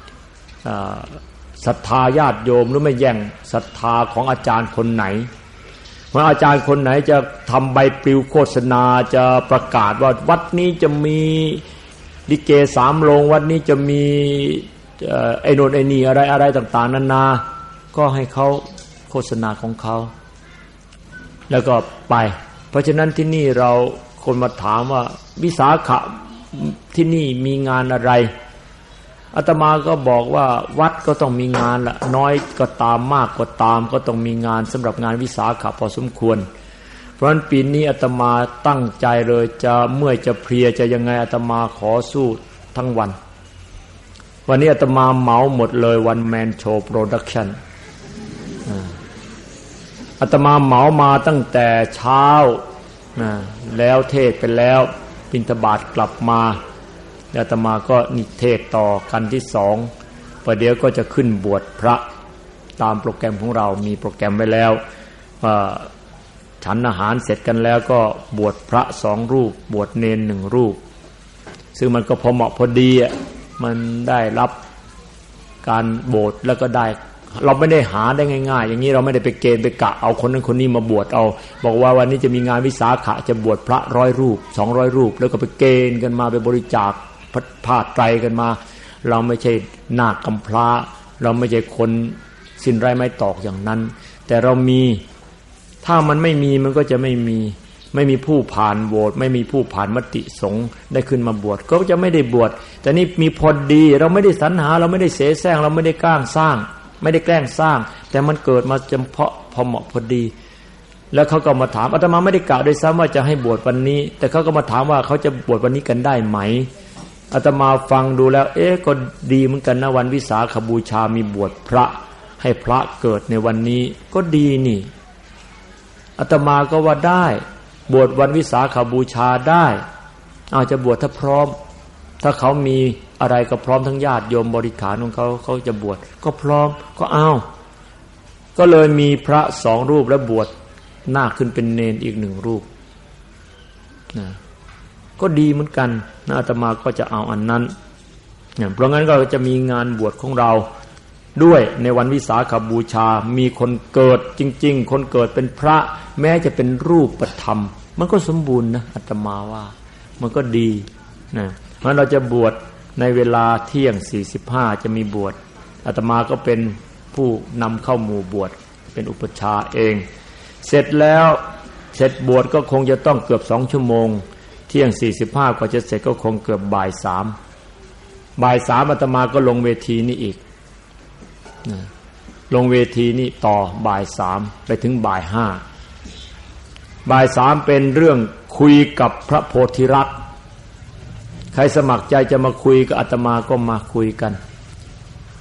ศรัทธาญาติโยมหรือไม่แย่งศรัทธาของอาจารย์คนไหนเมื่ออาจารย์คนไหนจะทำใบปลิวโฆษณาจะประกาศว่าวัดนี้จะมีลิเกสามโรงวัดนี้จะมีไอ้โน่นไอ้นี่อะไรอะไรต่างๆนานาก็ให้เขาโฆษณาของเขาแล้วก็ไปเพราะฉะนั้นที่นี่เราคนมาถามว่าวิสาขะที่นี่มีงานอะไรอาตมาก็บอกว่าวัดก็ต้องมีงานละน้อยก็ตามมากก็ตามก็ต้องมีงานสำหรับงานวิสาขะพอสมควรเพราะฉะนั้นปีนี้อาตมาตั้งใจเลยจะเมื่อยจะเพลียจะยังไงอาตมาขอสู้ทั้งวันวันนี้อาตมาเหมาหมดเลยวันแมนโชว์โปรดักชั่นอาตมาเหมามาตั้งแต่เช้าแล้วเทศไปแล้วบิณฑบาตกลับมาอาตมาก็นิเทศต่อกันที่สองประเดี๋ยวก็จะขึ้นบวชพระตามโปรแกรมของเรามีโปรแกรมไว้แล้วฉันอาหารเสร็จกันแล้วก็บวชพระสองรูปบวชเนนหนึ่งรูปซึ่งมันก็พอเหมาะพอดีอ่ะมันได้รับการโบสถ์แล้วก็ได้เราไม่ได้หาได้ง่ายๆอย่างนี้เราไม่ได้ไปเกณฑ์ไปกะเอาคนนั้นคนนี้มาบวชเอาบอกว่าวันนี้จะมีงานวิสาขะจะบวชพระร้อยรูปสองร้อยรูปแล้วก็ไปเกณฑ์กันมาไปบริจาคผ้าไตรกันมาเราไม่ใช่นาคกำพร้าเราไม่ใช่คนสิ้นไร้ไม้ตอกอย่างนั้นแต่เรามีถ้ามันไม่มีมันก็จะไม่มีไม่มีผู้ผ่านโหวตไม่มีผู้ผ่านมติสงฆ์ได้ขึ้นมาบวชก็จะไม่ได้บวชแต่นี่มีพอดีเราไม่ได้สรรหาเราไม่ได้เสแสร้งเราไม่ได้กล้างสร้างไม่ได้แกล้งสร้างแต่มันเกิดมาเฉพาะพอเหมาะพอดีแล้วเขาก็มาถามอาตมาไม่ได้กล่าวด้วยซ้ำว่าจะให้บวชวันนี้แต่เขาก็มาถามว่าเขาจะบวชวันนี้กันได้ไหมอาตมาฟังดูแล้วเอ๊ะก็ดีเหมือนกันนะวันวิสาขบูชามีบวชพระให้พระเกิดในวันนี้ก็ดีนี่อาตมาก็ว่าได้บวชวันวิสาขบูชาได้อาจจะบวชถ้าพร้อมถ้าเขามีอะไรก็พร้อมทั้งญาติโยมบริขารของเขาเขาจะบวชก็พร้อมก็เอาก็เลยมีพระสองรูปและบวชหน้าขึ้นเป็นเนนอีกหนึ่งรูปนะก็ดีเหมือนกันนะอาตมาก็จะเอาอันนั้นเนี่ยเพราะงั้นก็จะมีงานบวชของเราด้วยในวันวิสาขบูชามีคนเกิดจริงๆคนเกิดเป็นพระแม้จะเป็นรูปธรรมมันก็สมบูรณ์นะอาตมาว่ามันก็ดีนะเพราะเราจะบวชในเวลาเที่ยงสี่สิบห้าจะมีบวชอาตมาก็เป็นผู้นำเข้าหมู่บวชเป็นอุปชาเองเสร็จแล้วเสร็จบวชก็คงจะต้องเกือบสองชั่วโมงเที่ยงสี่สิบห้ากว่าจะเสร็จก็คงเกือบบ่ายสามบ่ายสามอาตมาก็ลงเวทีนี้อีกลงเวทีนี้ต่อบ่ายสามไปถึงบ่ายห้าบ่ายสามเป็นเรื่องคุยกับพระโพธิรักษ์ใครสมัครใจจะมาคุยกับอาตมาก็มาคุยกัน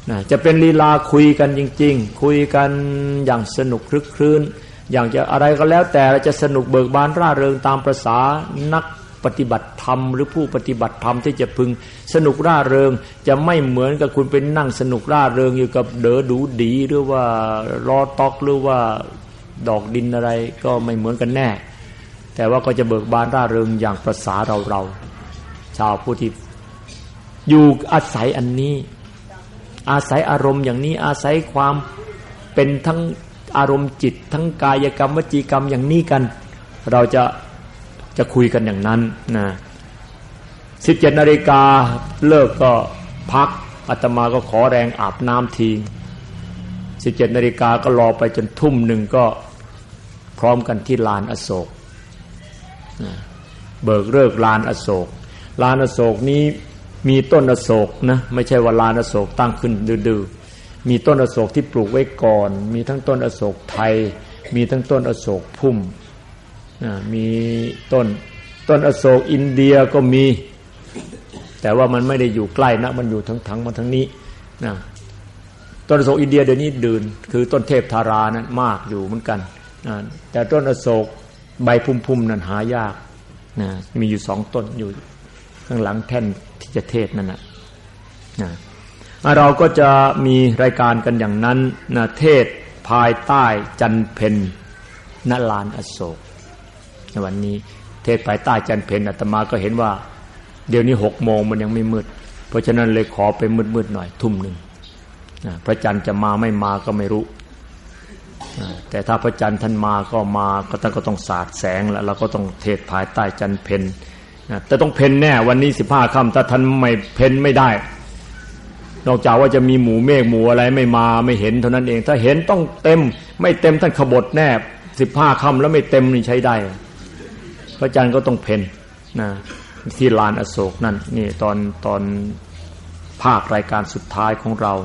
นะจะเป็นลีลาคุยกันจริงๆคุยกันอย่างสนุกคลึกครื้นอย่างจะอะไรก็แล้วแต่จะสนุกเบิกบานร่าเริงตามประสานักปฏิบัติธรรมหรือผู้ปฏิบัติธรรมที่จะพึงสนุกร่าเริงจะไม่เหมือนกับคุณเป็นนั่งสนุกร่าเริงอยู่กับเด๋อดูดีหรือว่าล้อต๊อกหรือว่าดอกดินอะไรก็ไม่เหมือนกันแน่แต่ว่าก็จะเบิกบานร่าเริงอย่างประสาเราเราชาวผู้ที่อยู่อาศัยอันนี้อาศัยอารมณ์อย่างนี้อาศัยความเป็นทั้งอารมณ์จิตทั้งกายกรรมวจีกรรมอย่างนี้กันเราจะจะคุยกันอย่างนั้นนะสิบเจ็ดนาฬิกาเลิกก็พักอาตมาก็ขอแรงอาบน้ำทีสิบเจ็ดนาฬิกาก็รอไปจนทุ่มหนึ่งก็พร้อมกันที่ลานอโศกนะเบิกเลิกลานอโศกลานอโศกนี้มีต้นอโศกนะไม่ใช่ว่าลานอโศกตั้งขึ้นดื้อๆมีต้นอโศกที่ปลูกไว้ก่อนมีทั้งต้นอโศกไทยมีทั้งต้นอโศกพุ่มนะมีต้นต้นอโศกอินเดียก็มีแต่ว่ามันไม่ได้อยู่ใกล้นะมันอยู่ทั้งทั้งมันทั้งนี้นะต้นอโศกอินเดียเดี๋ยวนี้ดื่นคือต้นเทพธารานั้นมากอยู่เหมือนกันนะแต่ต้นอโศกใบพุ่มๆนั้นหายากนะมีอยู่สองต้นอยู่ข้างหลังแท่นที่จะเทศนั่นนะนะเราก็จะมีรายการกันอย่างนั้นนะเทศภายใต้จันเพ็ญณลานอโศกในวันนี้เทศภายใต้จันเพ็ญอาตมาก็เห็นว่าเดี๋ยวนี้หกโมงมันยังไม่มืดเพราะฉะนั้นเลยขอไปมืดๆหน่อยทุ่มหนึ่งนะพระจันทร์จะมาไม่มาก็ไม่รู้นะแต่ถ้าพระจันทร์ท่านมาก็มาก็ท่านก็ต้องสาดแสงแล้วเราก็ต้องเทศภายใต้จันเพ็ญนะแต่ต้องเพ็ญแน่วันนี้สิบห้าค่ำถ้าท่านไม่เพ็ญไม่ได้นอกจากว่าจะมีหมู่เมฆหมู่อะไรไม่มาไม่เห็นเท่านั้นเองถ้าเห็นต้องเต็มไม่เต็มท่านขบฏแน่สิบห้าค่ำแล้วไม่เต็มนี่ใช้ได้พระจันทร์ก็ต้องเพ็ญนะที่ลานอโศกนั่นนี่ตอนตอนภาครายการสุดท้ายของเรา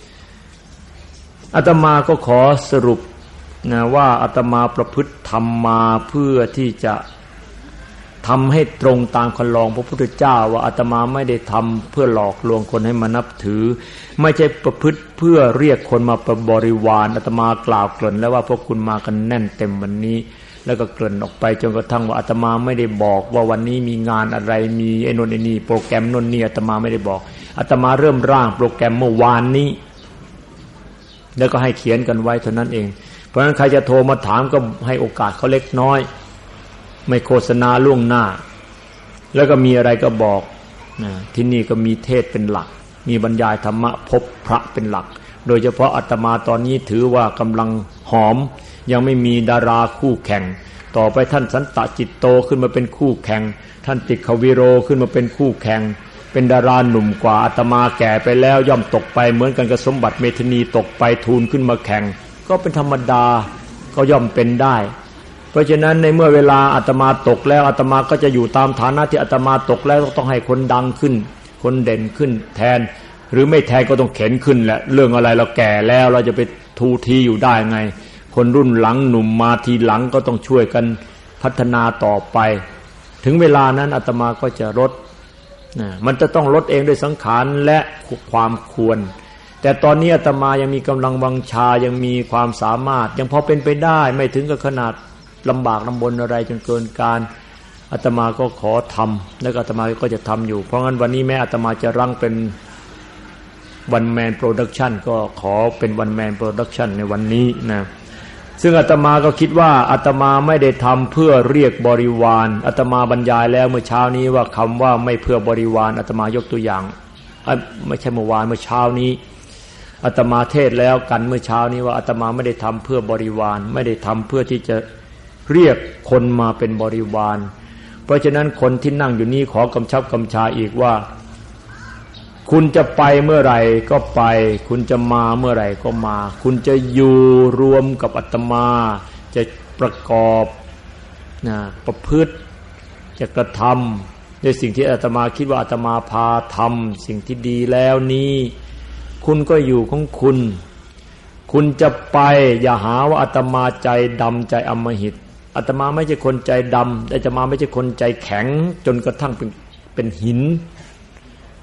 อาตมาก็ขอสรุปนะว่าอาตมาประพฤติธรรมมาเพื่อที่จะทำให้ตรงตามคันลองพระพุทธเจ้าว่าอาตมาไม่ได้ทำเพื่อหลอกลวงคนให้มานับถือไม่ใช่ประพฤติเพื่อเรียกคนมาเป็นบริวารอาตมากล่าวเกริ่นแล้วว่าพวกคุณมากันแน่นเต็มวันนี้แล้วก็เกริ่นออกไปจนกระทั่งว่าอาตมาไม่ได้บอกว่าวันนี้มีงานอะไรมีไอ้นนไอ้นี่โปรแกรมนนนี่อาตมาไม่ได้บอกอาตมาเริ่มร่างโปรแกรมเมื่อวานนี้แล้วก็ให้เขียนกันไว้เท่านั้นเองเพราะฉะนั้นใครจะโทรมาถามก็ให้โอกาสเขาเล็กน้อยไม่โฆษณาล่วงหน้าแล้วก็มีอะไรก็บอกนะที่นี่ก็มีเทศเป็นหลักมีบรรยายธรรมะพบพระเป็นหลักโดยเฉพาะอาตมาตอนนี้ถือว่ากำลังหอมยังไม่มีดาราคู่แข่งต่อไปท่านสันตจิตโตขึ้นมาเป็นคู่แข่งท่านติขวิโรขึ้นมาเป็นคู่แข่งเป็นดาราหนุ่มกว่าอาตมาแก่ไปแล้วย่อมตกไปเหมือนกันกับสมบัติเมธินีตกไปทูลขึ้นมาแข่งก็เป็นธรรมดาก็ย่อมเป็นได้เพราะฉะนั้นในเมื่อเวลาอาตมาตกแล้วอาตมาก็จะอยู่ตามฐานะที่อาตมาตกแล้วต้องให้คนดังขึ้นคนเด่นขึ้นแทนหรือไม่แทนก็ต้องเข็นขึ้นแหละเรื่องอะไรเราแก่แล้วเราจะไปทูทีอยู่ได้ไงคนรุ่นหลังหนุ่มมาทีหลังก็ต้องช่วยกันพัฒนาต่อไปถึงเวลานั้นอาตมาก็จะลดนะมันจะต้องลดเองด้วยสังขารและความควรแต่ตอนนี้อาตมายังมีกำลังวังชายังมีความสามารถยังพอเป็นไปได้ไม่ถึงกับขนาดลำบากลำบนอะไรจนเกินการอาตมาก็ขอทำแล้วอาตมาก็จะทำอยู่เพราะงั้นวันนี้แม้อาตมาจะรั้งเป็นวันแมนโปรดักชันก็ขอเป็นวันแมนโปรดักชันในวันนี้นะซึ่งอาตมาก็คิดว่าอาตมาไม่ได้ทำเพื่อเรียกบริวารอาตมาบรรยายแล้วเมื่อเช้านี้ว่าคำว่าไม่เพื่อบริวารอาตมายกตัวอย่างไม่ใช่เมื่อวานเมื่อเช้านี้อาตมาเทศแล้วกันเมื่อเช้านี้ว่าอาตมาไม่ได้ทำเพื่อบริวารไม่ได้ทำเพื่อที่จะเรียกคนมาเป็นบริวารเพราะฉะนั้นคนที่นั่งอยู่นี้ขอกำชับกำชาอีกว่าคุณจะไปเมื่อไหร่ก็ไปคุณจะมาเมื่อไหร่ก็มาคุณจะอยู่รวมกับอาตมาจะประกอบนะประพฤติจะกระทำในสิ่งที่อาตมาคิดว่าอาตมาพาทำสิ่งที่ดีแล้วนี้คุณก็อยู่ของคุณคุณจะไปอย่าหาว่าอาตมาใจดำใจอำมหิตอาตมาไม่ใช่คนใจดำอาตมาไม่ใช่คนใจแข็งจนกระทั่งเป็นเป็นหิน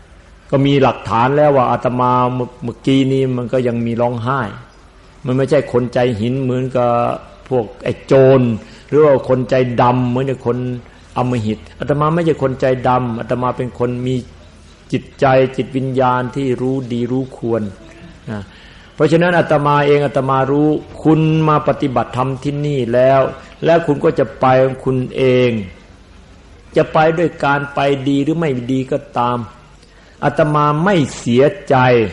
ก็มีหลักฐานแล้วว่าอาตมาเมื่อกี้นี้มันก็ยังมีร้องไห้มันไม่ใช่คนใจหินเหมือนกับพวกไอ้โจรหรือว่าคนใจดำเหมือนกับคนอำมหิตอาตมาไม่ใช่คนใจดำอาตมาเป็นคนมีจิตใจจิตวิญญาณที่รู้ดีรู้ควรนะเพราะฉะนั้นอาตมาเองอาตมารู้คุณมาปฏิบัติธรรมที่นี่แล้วแล้วคุณก็จะไปของคุณเองจะไปด้วยการไปดีหรือไม่ดีก็ตามอาตมาไม่เสียใจ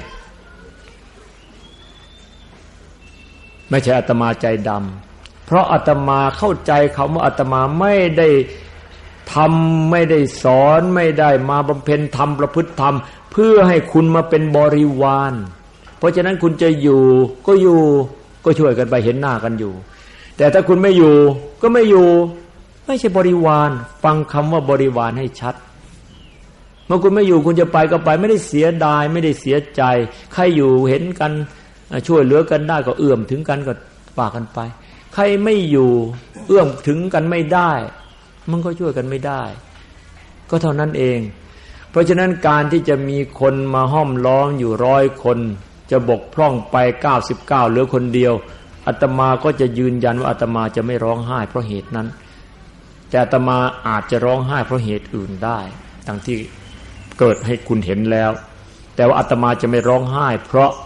ไม่ใช่อาตมาใจดำเพราะอาตมาเข้าใจคำว่าอาตมาไม่ได้ทำไม่ได้สอนไม่ได้มาบำเพ็ญธรรมประพฤติธรรมเพื่อให้คุณมาเป็นบริวารเพราะฉะนั้นคุณจะอยู่ก็อยู่ก็ช่วยกันไปเห็นหน้ากันอยู่แต่ถ้าคุณไม่อยู่ก็ไม่อยู่ไม่ใช่บริวารฟังคำว่าบริวารให้ชัดเมื่อคุณไม่อยู่คุณจะไปก็ไปไม่ได้เสียดายไม่ได้เสียใจใครอยู่เห็นกันช่วยเหลือกันได้ก็เอื้อมถึงกันก็ฝากกันไปใครไม่อยู่เอื้อมถึงกันไม่ได้มันก็ช่วยกันไม่ได้ก็เท่านั้นเองเพราะฉะนั้นการที่จะมีคนมาห้อมล้อมอยู่ร้อยคนจะบกพร่องไปเก้าสิบเก้าเหลือคนเดียวอาตมาก็จะยืนยันว่าอาตมาจะไม่ร้องไห้เพราะเหตุนั้นแต่อาตมาอาจจะร้องไห้เพราะเหตุอื่นได้ดังที่เกิดให้คุณเห็นแล้วแต่ว่าอาตมาจะไม่ร้องไห้เพราะ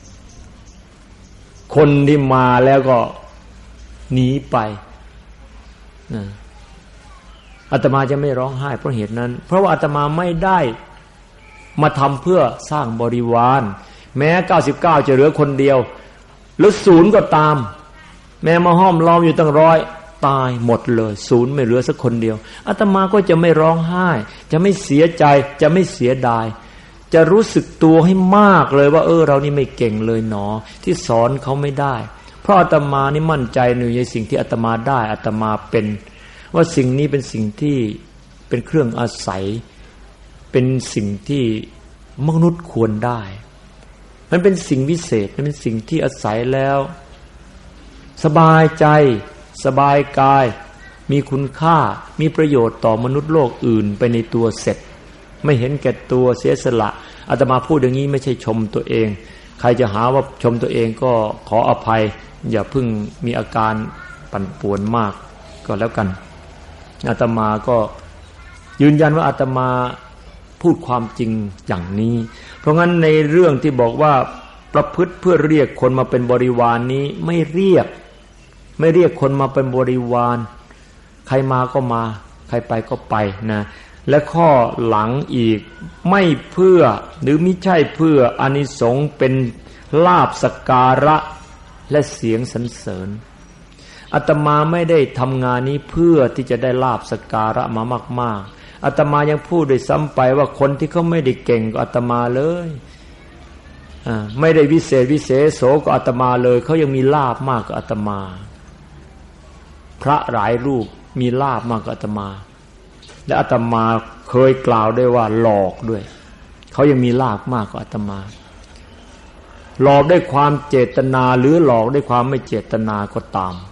คนที่มาแล้วก็หนีไปนะอาตมาจะไม่ร้องไห้เพราะเหตุนั้นเพราะว่าอาตมาไม่ได้มาทำเพื่อสร้างบริวารแม้เก้าสิบเก้าจะเหลือคนเดียวหรือศูนย์ก็ตามแม้มาห้อมล้อมอยู่ตั้งร้อยตายหมดเลยศูนย์ไม่เหลือสักคนเดียวอาตมาก็จะไม่ร้องไห้จะไม่เสียใจจะไม่เสียดายจะรู้สึกตัวให้มากเลยว่าเออเรานี่ไม่เก่งเลยหนอที่สอนเขาไม่ได้เพราะอาตมานี่มั่นใจในสิ่งที่อาตมาได้อาตมาเป็นว่าสิ่งนี้เป็นสิ่งที่เป็นเครื่องอาศัยเป็นสิ่งที่มนุษย์ควรได้มันเป็นสิ่งวิเศษมันเป็นสิ่งที่อาศัยแล้วสบายใจสบายกายมีคุณค่ามีประโยชน์ต่อมนุษย์โลกอื่นไปในตัวเสร็จไม่เห็นแก่ตัวเสียสละอาตมาพูดอย่างนี้ไม่ใช่ชมตัวเองใครจะหาว่าชมตัวเองก็ขออภัยอย่าเพิ่งมีอาการปั่นป่วนมากก็แล้วกันอาตมาก็ยืนยันว่าอาตมาพูดความจริงอย่างนี้เพราะงั้นในเรื่องที่บอกว่าประพฤติเพื่อเรียกคนมาเป็นบริวารนี้ไม่เรียกไม่เรียกคนมาเป็นบริวารใครมาก็มาใครไปก็ไปนะและข้อหลังอีกไม่เพื่อหรือไม่ใช่เพื่ออานิสงส์เป็นลาภสักการะและเสียงสรรเสริญอาตมาไม่ได้ทำงานนี้เพื่อที่จะได้ลาภสักการะมามากๆอาตมายังพูดด้วยซ้ำไปว่าคนที่เขาไม่ได้เก่งกว่าอาตมาเลยอ่าไม่ได้วิเศษวิเศษโสกว่าอาตมาเลยเขายังมีลาภมากกว่าอาตมาพระหลายรูปมีลาภมากกว่าอาตมาและอาตมาเคยกล่าวได้ว่าหลอกด้วยเขายังมีลาภมากกว่าอาตมาหลอกด้วยความเจตนาหรือหลอกด้วยความไม่เจตนาก็ตาม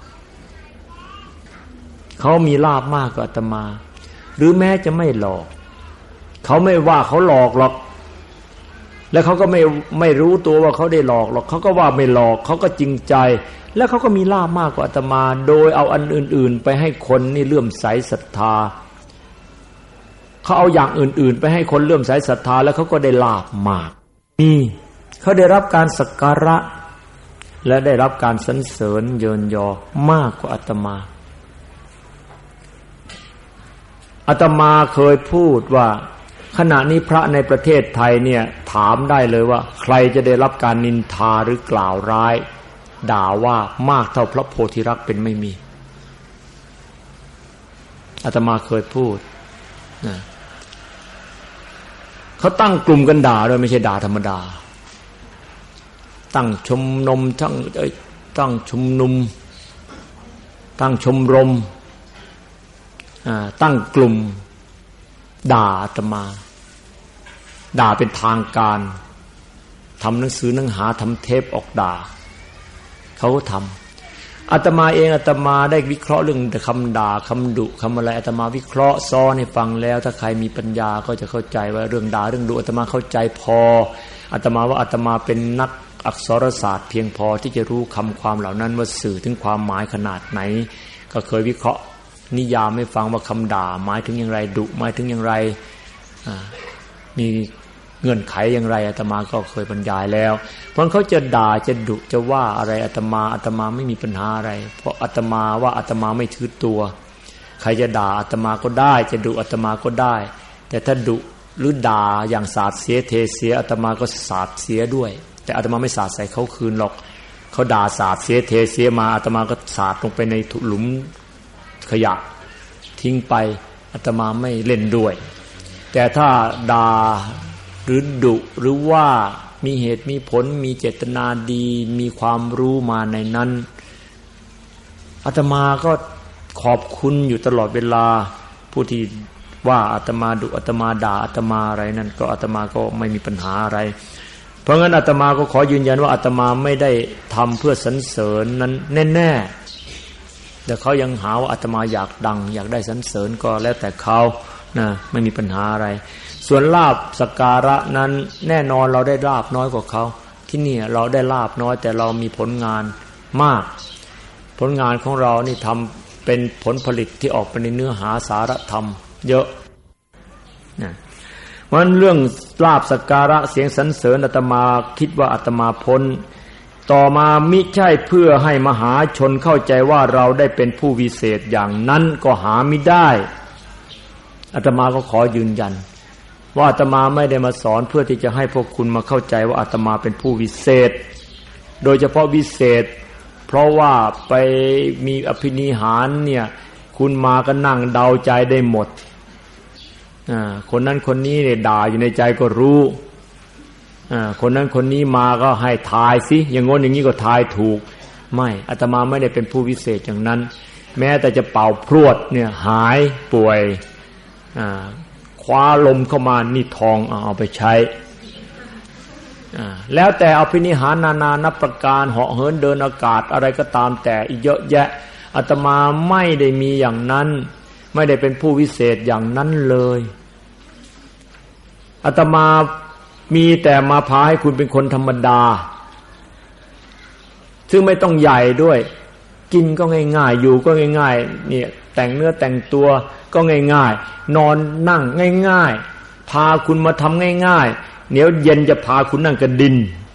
เขามีลาภมากกว่าอาตมาหรือแม้จะไม่หลอกเขาไม่ว่าเขาหลอกหรอกและเขาก็ไม่ไม่รู้ตัวว่าเขาได้หลอกหรอกเขาก็ว่าไม่หลอกเขาก็จริงใจแล้วเขาก็มีลาภมากกว่าอาตมาโดยเอาอันอื่นๆไปให้คนนี่เลื่อมใสศรัทธาเขาเอาอย่างอื่นๆไปให้คนเลื่อมใสศรัทธาแล้วเขาก็ได้ลาภมากนี่เขาได้รับการสักการะและได้รับการสรรเสริญเยินยอมากกว่าอาตมาอาตมาเคยพูดว่าขณะนี้พระในประเทศไทยเนี่ยถามได้เลยว่าใครจะได้รับการนินทาหรือกล่าวร้ายด่าว่ามากเท่าพระโพธิรักษ์เป็นไม่มีอาตมาเคยพูดนะเขาตั้งกลุ่มกันด่าด้วยไม่ใช่ด่าธรรมดาตั้งชมนมตั้งตั้งชุมนุมตั้งชมรมตั้งกลุ่มด่าอาตมาด่าเป็นทางการทำหนังสือหนังหาทำเทปออกด่าเขาก็ทำอาตมาเองอาตมาได้วิเคราะห์เรื่องแต่คำด่าคำดุคำอะไรอาตมาวิเคราะห์ซ้อนให้ฟังแล้วถ้าใครมีปัญญาก็จะเข้าใจว่าเรื่องด่าเรื่องดุอาตมาเข้าใจพออาตมาว่าอาตมาเป็นนักอักษรศาสตร์เพียงพอที่จะรู้คำความเหล่านั้นว่าสื่อถึงความหมายขนาดไหนก็เคยวิเคราะห์นิยามให้ฟังว่าคำด่าหมายถึงอย่างไรดุหมายถึงอย่างไรมีเงื่อนไขอย่างไรอาตมาก็เคยบรรยายแล้วเพราะเขาจะด่าจะดุจะว่าอะไรอาตมาอาตมาไม่มีปัญหาอะไรเพราะอาตมาว่าอาตมาไม่ถือตัวใครจะด่าอาตมาก็ได้จะดุอาตมาก็ได้แต่ถ้าดุหรือด่าอย่างสาดเสียเทเสียอาตมาก็สาดเสียด้วยแต่อาตมาไม่สาดใส่เขาคืนหรอกเขาด่าสาดเสียเทเสียมาอาตมาก็สาดลงไปในหลุมขยะทิ้งไปอาตมาไม่เล่นด้วยแต่ถ้าด่าหรือดุหรือว่ามีเหตุมีผลมีเจตนาดีมีความรู้มาในนั้นอาตมาก็ขอบคุณอยู่ตลอดเวลาผู้ที่ว่าอาตมาดุอาตมาด่าอาตมาอะไรนั่นก็อาตมาก็ไม่มีปัญหาอะไรเพราะงั้นอาตมาก็ขอยืนยันว่าอาตมาไม่ได้ทำเพื่อสรรเสริญนั้นแน่ๆแต่เขายังหาว่าอาตมาอยากดังอยากได้สรรเสริญก็แล้วแต่เขานะไม่มีปัญหาอะไรส่วนลาภสักการะนั้นแน่นอนเราได้ลาภน้อยกว่าเขาที่นี่เราได้ลาภน้อยแต่เรามีผลงานมากผลงานของเรานี่ทำเป็นผลผลิตที่ออกไปในเนื้อหาสาระธรรมเยอะนะเพราะฉะนั้นเรื่องลาภสักการะเสียงสรรเสริญอาตมาคิดว่าอาตมาพ้นต่อมามิใช่เพื่อให้มหาชนเข้าใจว่าเราได้เป็นผู้วิเศษอย่างนั้นก็หาไม่ได้อาตมาก็ขอยืนยันว่าอาตมาไม่ได้มาสอนเพื่อที่จะให้พวกคุณมาเข้าใจว่าอาตมาเป็นผู้วิเศษโดยเฉพาะวิเศษเพราะว่าไปมีอภินิหารเนี่ยคุณมาก็นั่งเดาใจได้หมดอ่าคนนั้นคนนี้เนี่ยด่าอยู่ในใจก็รู้อ่าคนนั้นคนนี้มาก็ให้ทายสิอย่างง้นอย่างนี้ก็ทายถูกไม่อาตมาไม่ได้เป็นผู้วิเศษอย่างนั้นแม้แต่จะเป่าพรวดเนี่ยหายป่วยอ่าคว้าลมเข้ามานี่ทองเอาไปใช้แล้วแต่อภินิหารนานานับประการเหาะเหินเดินอากาศอะไรก็ตามแต่อีกเยอะแยะอาตมาไม่ได้มีอย่างนั้นไม่ได้เป็นผู้วิเศษอย่างนั้นเลยอาตมามีแต่มาพาให้คุณเป็นคนธรรมดาซึ่งไม่ต้องใหญ่ด้วยกินก็ง่ายๆอยู่ก็ง่ายๆเนี่ยแต่งเนื้อแต่งตัวก็ง่ายๆนอนนั่งง่ายๆพาคุณมาทำง่ายๆเดี๋ยวเย็นจะพาคุณนั่งกระดิน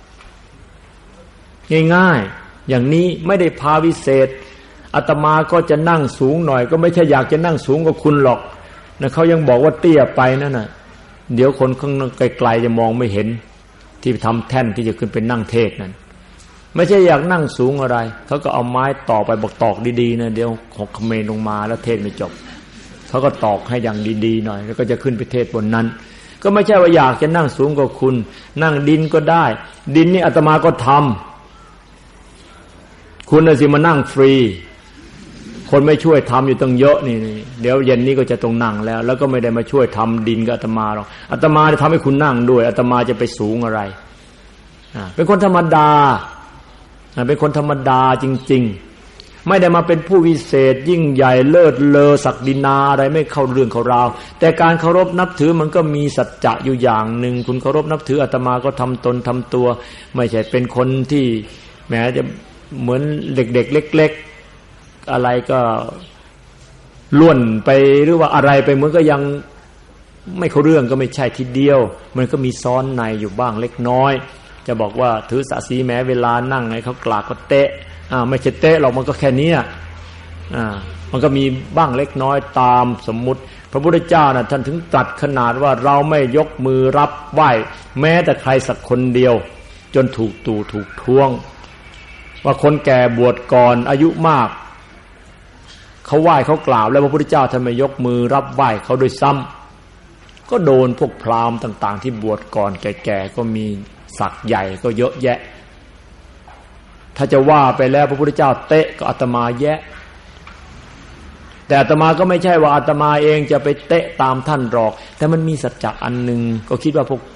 ง่ายๆอย่างนี้ไม่ได้พาวิเศษอาตมาก็จะนั่งสูงหน่อยก็ไม่ใช่อยากจะนั่งสูงกว่าคุณหรอกนะเขายังบอกว่าเตี้ยไปนั่นน่ะเดี๋ยวคนข้างไกลๆจะมองไม่เห็นที่ทำแท่นที่จะขึ้นไปนั่งเทศนั่นไม่ใช่อยากนั่งสูงอะไรเขาก็เอาไม้ตอกไปบอกตอกดีๆนะเดี๋ยวหกเขมรลงมาแล้วเทศไม่จบเขาก็ตอกให้อย่างดีๆหน่อยแล้วก็จะขึ้นไปเทศบนนั้นก็ไม่ใช่ว่าอยากจะนั่งสูงกว่าคุณนั่งดินก็ได้ดินนี่อาตมาก็ทำคุณน่ะสิมานั่งฟรีคนไม่ช่วยทำอยู่ตั้งเยอะนี่เดี๋ยวเย็นนี้ก็จะต้องนั่งแล้วแล้วก็ไม่ได้มาช่วยทำดินกับอาตมาหรอกอาตมาจะทำให้คุณนั่งด้วยอาตมาจะไปสูงอะไรอ่าเป็นคนธรรมดาเป็นคนธรรมดาจริงๆไม่ได้มาเป็นผู้วิเศษยิ่งใหญ่เลิศเลอศักดินาอะไรไม่เข้าเรื่องเข้าราวแต่การเคารพนับถือมันก็มีสัจจะอยู่อย่างหนึ่งคุณเคารพนับถืออาตมาก็ทำตนทำตัวไม่ใช่เป็นคนที่แม้จะเหมือนเด็กๆเล็กๆอะไรก็ล้วนไปหรือว่าอะไรไปเหมือนก็ยังไม่เข้าเรื่องก็ไม่ใช่ทีเดียวมันก็มีซ้อนในอยู่บ้างเล็กน้อยจะบอกว่าถือสาสีแม้เวลานั่งไงเขากลากก็เตะอ่าไม่ใช่เตะหรอกมันก็แค่นี้อ่ามันก็มีบ้างเล็กน้อยตามสมมุติพระพุทธเจ้าน่ะท่านถึงตรัสขนาดว่าเราไม่ยกมือรับไหว้แม้แต่ใครสักคนเดียวจนถูกตู่ถูกท้วงว่าคนแก่บวชก่อนอายุมากเขาไหว้เขากล่าวแล้วพระพุทธเจ้าท่านไม่ยกมือรับไหว้เขาโดยซ้ำก็โดนพวกพราหมณ์ต่างๆที่บวชก่อนแก่ๆก็มีศักดิ์ใหญ่ก็เยอะแยะถ้าจะว่าไปแล้วพระพุทธเจ้าเตะก็อาตมาแยะแต่อาตมาก็ไม่ใช่ว่าอาตมาเองจะไปเตะตามท่านหรอกแต่มันมีสัจจะอันหนึ่งก็คิดว่าพวก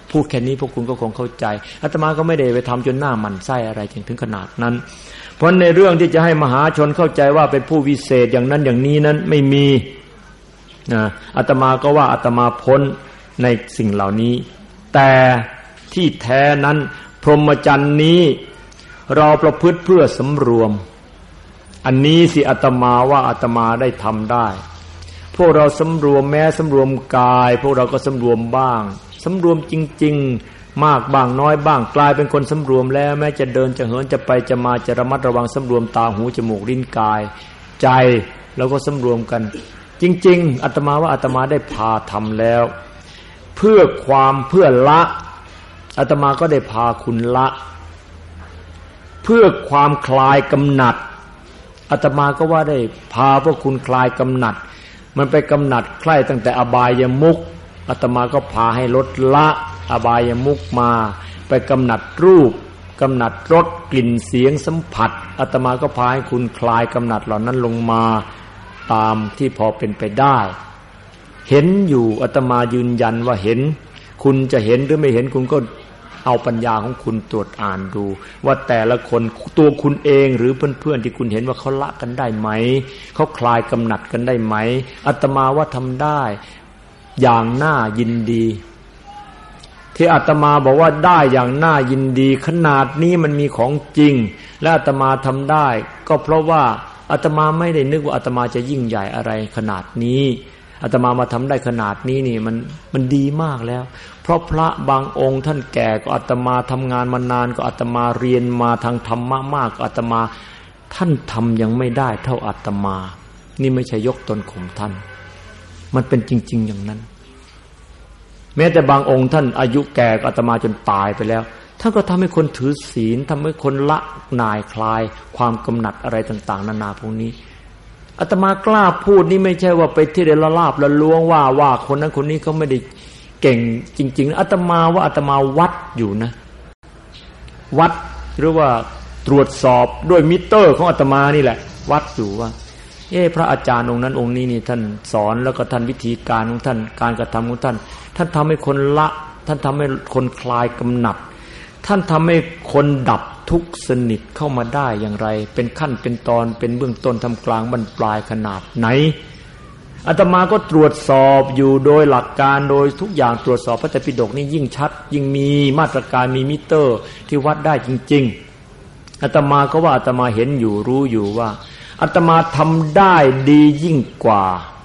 พูดแค่นี้พวกคุณก็คงเข้าใจอาตมาก็ไม่ได้ไปทำจนหน้าหมั่นไส้อะไรถึงขนาดนั้นเพราะในเรื่องที่จะให้มหาชนเข้าใจว่าเป็นผู้วิเศษอย่างนั้นอย่างนี้นั้นไม่มีนะอาตมาก็ว่าอาตมาพ้นในสิ่งเหล่านี้แต่ที่แท้นั้นพรหมจรรย์นี้เราประพฤติเพื่อสำรวมอันนี้สิอาตมาว่าอาตมาได้ทำได้พวกเราสำรวมแม้สำรวมกายพวกเราก็สำรวมบ้างสำรวมจริงๆมากบ้างน้อยบ้างกลายเป็นคนสำรวมแล้วแม้จะเดินจะเหินจะไปจะมาจะระมัดระวังสำรวมตาหูจมูกลิ้นกายใจแล้วก็สำรวมกันจริงๆอาตมาว่าอาตมาได้พาทำแล้วเพื่อความเพื่อละอาตมาก็ได้พาคุณละเพื่อความคลายกำหนัดอาตมาก็ว่าได้พาพวกคุณคลายกำหนัดมันไปกำหนัดใคร่ตั้งแต่อบายมุขอาตมาก็พาให้ลดละอบายมุขมาไปกำหนัดรูปกำหนัดรสกลิ่นเสียงสัมผัสอาตมาก็พาให้คุณคลายกำหนัดเหล่านั้นลงมาตามที่พอเป็นไปได้เห็นอยู่อาตมายืนยันว่าเห็นคุณจะเห็นหรือไม่เห็นคุณก็เอาปัญญาของคุณตรวจอ่านดูว่าแต่ละคนตัวคุณเองหรือเพื่อนๆที่คุณเห็นว่าเขาละกันได้ไหมเขาคลายกำหนัดกันได้ไหมอาตมาว่าทำได้อย่างน่ายินดีที่อาตมาบอกว่าได้อย่างน่ายินดีขนาดนี้มันมีของจริงและอาตมาทำได้ก็เพราะว่าอาตมาไม่ได้นึกว่าอาตมาจะยิ่งใหญ่อะไรขนาดนี้อาตมามาทำได้ขนาดนี้นี่มันมันดีมากแล้วเพราะพระบางองค์ท่านแก่ก็อาตมาทำงานมานานก็อาตมาเรียนมาทางธรรมะมากก็อาตมาท่านทำยังไม่ได้เท่าอาตมานี่ไม่ใช่ยกตนข่มท่านมันเป็นจริงๆอย่างนั้นแม้แต่บางองค์ท่านอายุแก่ก็อาตมาจนตายไปแล้วท่านก็ทำให้คนถือศีลทำให้คนละหน่ายคลายความกำหนัดอะไรต่างๆนานาพวกนี้อาตมากล้าพูดนี่ไม่ใช่ว่าไปที่เดละลาบละล้วงว่าว่าคนนั้นคนนี้เขาไม่ได้เก่งจริงๆอาตมาว่าอาตมาวัดอยู่นะวัดหรือว่าตรวจสอบด้วยมิเตอร์ของอาตมานี่แหละวัดอยู่ว่าเอ๊ะพระอาจารย์องค์นั้นองค์นี้นี่ท่านสอนแล้วก็ท่านวิธีการของท่านการกระทำของท่านท่านทำให้คนละท่านทำให้คนคลายกำหนัดท่านทำให้คนดับทุกข์สนิทเข้ามาได้อย่างไรเป็นขั้นเป็นตอนเป็นเบื้องต้นทำกลางบรรปลายขนาดไหนอาตมาก็ตรวจสอบอยู่โดยหลักการโดยทุกอย่างตรวจสอบพระไตรปิฎกนี่ยิ่งชัดยิ่งมีมาตรการมีมิเตอร์ที่วัดได้จริงๆอาตมาก็ว่าอาตมาเห็นอยู่รู้อยู่ว่าอาตมาทำได้ดียิ่งกว่า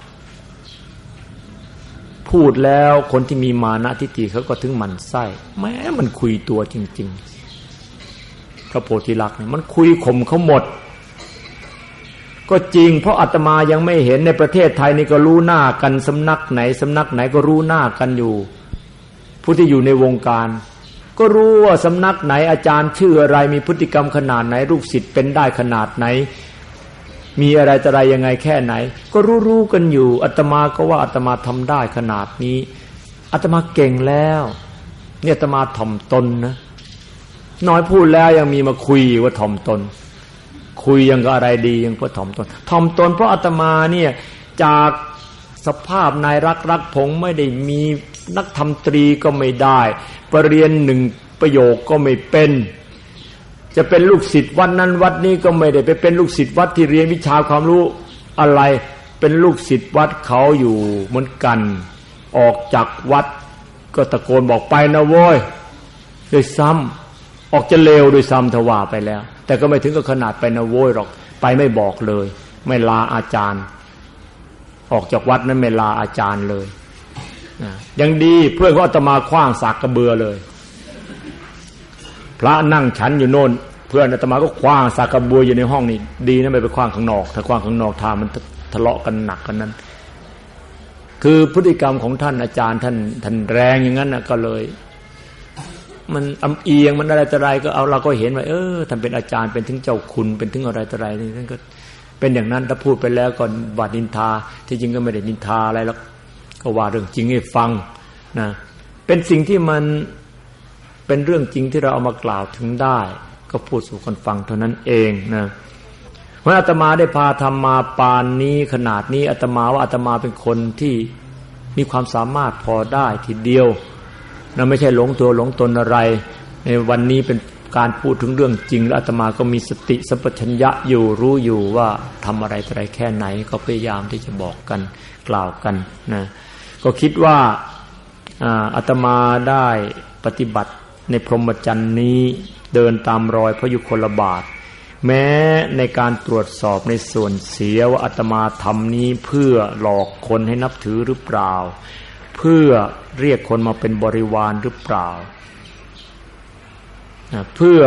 พูดแล้วคนที่มีมานะทิฏฐิเขาก็ถึงหมั่นไส้แม้มันคุยตัวจริงๆพระโพธิลักษณ์เนี่ยมันคุยข่มเขาหมดก็จริงเพราะอาตมายังไม่เห็นในประเทศไทยนี่ก็รู้หน้ากันสำนักไหนสำนักไหนก็รู้หน้ากันอยู่ผู้ที่อยู่ในวงการก็รู้ว่าสำนักไหนอาจารย์ชื่ออะไรมีพฤติกรรมขนาดไหนลูกศิษย์เป็นได้ขนาดไหนมีอะไรต่ออะไรยังไงแค่ไหนก็รู้ๆกันอยู่อาตมาก็ว่าอาตมาทำได้ขนาดนี้อาตมาเก่งแล้วเนี่ยอาตมาถ่อมตนนะน้อยพูดแล้วยังมีมาคุยว่าถ่อมตนคุยยังก็อะไรดียังก็ถ่อมตนถ่อมตนเพราะอาตมาเนี่ยจากสภาพนายรักรักผงไม่ได้มีนักธรรมตรีก็ไม่ได้ปรริญญาหนึ่งประโยคก็ไม่เป็นจะเป็นลูกศิษย์วัดนั้นวัดนี้ก็ไม่ได้ไปเป็นลูกศิษย์วัดที่เรียนวิชาความรู้อะไรเป็นลูกศิษย์วัดเขาอยู่เหมือนกันออกจากวัดก็ตะโกนบอกไปนะโว้ยโดยซ้ำออกจะเลวโดยซ้ำทว่าไปแล้วแต่ก็ไม่ถึงกับขนาดไปนะโว้ยหรอกไปไม่บอกเลยไม่ลาอาจารย์ออกจากวัดนั้นไม่ลาอาจารย์เลยนะยังดีเพื่อนเขาอาตมาขว้างสากกระเบือเลยพระนั่งฉันอยู่โน่นเพื่อนอาตมาก็คว้างสากกระเบืออยู่ในห้องนี่ดีนะไม่ไปคว้างข้างนอกถ้าคว้างข้างนอกทามันทะเลาะกันหนักกันนั้นคือพฤติกรรมของท่านอาจารย์ท่านท่านแรงอย่างนั้นนะก็เลยมันอำเอียงมันอะไรต่ออะไรก็เอาเราก็เห็นว่าเออท่านเป็นอาจารย์เป็นถึงเจ้าคุณเป็นถึงอะไรต่ออะไรนี่ท่านก็เป็นอย่างนั้นถ้าพูดไปแล้วก่อนบาดนินทาที่จริงก็ไม่ได้นินทาอะไรหรอกก็ว่าเรื่องจริงให้ฟังนะเป็นสิ่งที่มันเป็นเรื่องจริงที่เราเอามากล่าวถึงได้ก็พูดสู่คนฟังเท่านั้นเองนะเพราะอาตมาได้พาทำมาปานนี้ขนาดนี้อาตมาว่าอาตมาเป็นคนที่มีความสามารถพอได้ทีเดียวนะไม่ใช่หลงตัวหลงตนอะไรในวันนี้เป็นการพูดถึงเรื่องจริงและอาตมาก็มีสติสัมปชัญญะอยู่รู้อยู่ว่าทำอะไรอะไรแค่ไหนก็พยายามที่จะบอกกันกล่าวกันนะก็คิดว่าอาตมาได้ปฏิบัติในพรหมจรรย์นี้เดินตามรอยพระยุคลบาทแม้ในการตรวจสอบในส่วนเสียว่าอาตมาทำนี้เพื่อหลอกคนให้นับถือหรือเปล่าเพื่อเรียกคนมาเป็นบริวารหรือเปล่าเพื่อ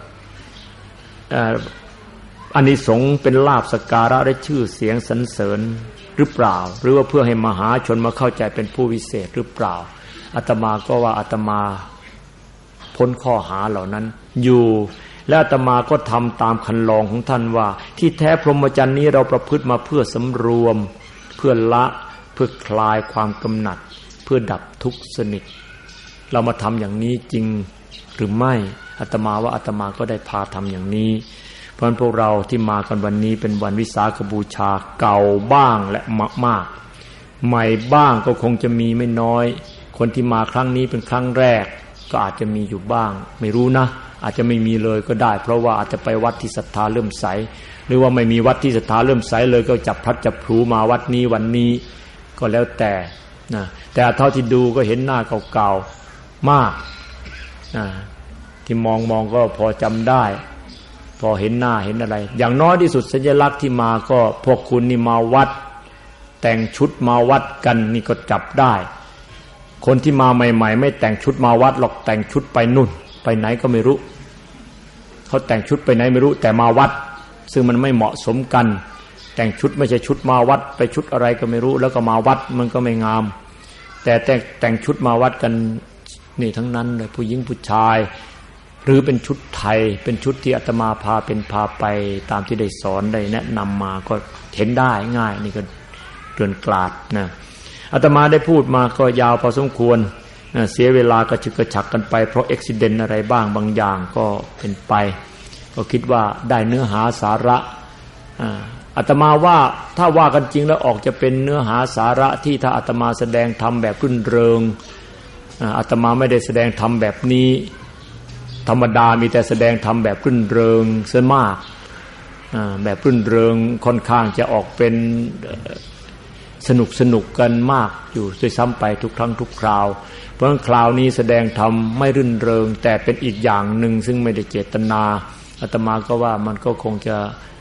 อานิสงส์เป็นลาภสักการะและชื่อเสียงสรรเสริญหรือเปล่าหรือว่าเพื่อให้มหาชนมาเข้าใจเป็นผู้วิเศษหรือเปล่าอาตมาก็ว่าอาตมาพ้นข้อหาเหล่านั้นอยู่และอาตมาก็ทำตามคันลองของท่านว่าที่แท้พรหมจรรย์นี้เราประพฤติมาเพื่อสำรวมเพื่อละเพื่อคลายความกำหนัดเพื่อดับทุกข์สนิทเรามาทำอย่างนี้จริงหรือไม่อาตมาว่าอาตมาก็ได้พาทำอย่างนี้เพราะฉะนั้นพวกเราที่มากันวันนี้เป็นวันวิสาขบูชาเก่าบ้างและมากๆใหม่บ้างก็คงจะมีไม่น้อยคนที่มาครั้งนี้เป็นครั้งแรกก็อาจจะมีอยู่บ้างไม่รู้นะอาจจะไม่มีเลยก็ได้เพราะว่าอาจจะไปวัดที่ศรัทธาเริ่มใสหรือว่าไม่มีวัดที่ศรัทธาเริ่มใสเลยก็จับพลัดจับผลูมาวัดนี้วันนี้ก็แล้วแต่นะแต่เท่าที่ดูก็เห็นหน้าเก่าๆมากนะที่มองมองก็พอจำได้พอเห็นหน้าเห็นอะไรอย่างน้อยที่สุดสัญลักษณ์ที่มาก็พวกคุณนี่มาวัดแต่งชุดมาวัดกันนี่ก็จับได้คนที่มาใหม่ๆไม่แต่งชุดมาวัดหรอกแต่งชุดไปนู่นไปไหนก็ไม่รู้เขาแต่งชุดไปไหนไม่รู้แต่มาวัดซึ่งมันไม่เหมาะสมกันแต่งชุดไม่ใช่ชุดมาวัดไปชุดอะไรก็ไม่รู้แล้วก็มาวัดมันก็ไม่งามแต่แต่งแต่งชุดมาวัดกันนี่ทั้งนั้นเลยผู้หญิงผู้ชายหรือเป็นชุดไทยเป็นชุดที่อาตมาพาเป็นพาไปตามที่ได้สอนได้แนะนำมาก็เห็นได้ง่ายนี่ก็เกินกลาดนะอาตมาได้พูดมาก็ยาวพอสมควรเสียเวลากระชึกกระฉักกันไปเพราะอุบิเหตุอะไรบ้างบางอย่างก็เป็นไปก็คิดว่าได้เนื้อหาสาระอาตมาว่าถ้าว่ากันจริงแล้วออกจะเป็นเนื้อหาสาระที่ถ้าอาตมาแสดงธรรมแบบรื่นเริงอาตมาไม่ได้แสดงธรรมแบบนี้ธรรมดามีแต่แสดงธรรมแบบรื่นเริงเสียมากแบบรื่นเริงค่อนข้างจะออกเป็นสนุกสนุกกันมากอยู่ด้วยซ้ำไปทุกครั้งทุกคราวเพราะฉะนั้นคราวนี้แสดงธรรมไม่รื่นเริงแต่เป็นอีกอย่างหนึ่งซึ่งไม่ได้เจตนาอาตมาก็ว่ามันก็คงจะ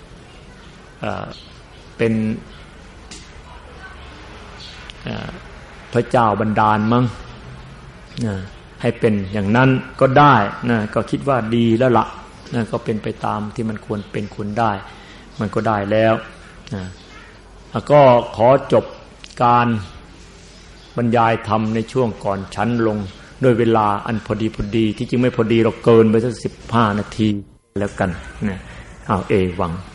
เป็นพระเจ้าบันดาลมั้งให้เป็นอย่างนั้นก็ได้นะก็คิดว่าดีแล้วละนะก็เป็นไปตามที่มันควรเป็นควรได้มันก็ได้แล้วนะก็ขอจบการบรรยายธรรมในช่วงก่อนชั้นลงด้วยเวลาอันพอดีพอดีที่จริงไม่พอดีเราเกินไปสักสิบห้านาทีแล้วกันนะเอาเอวัง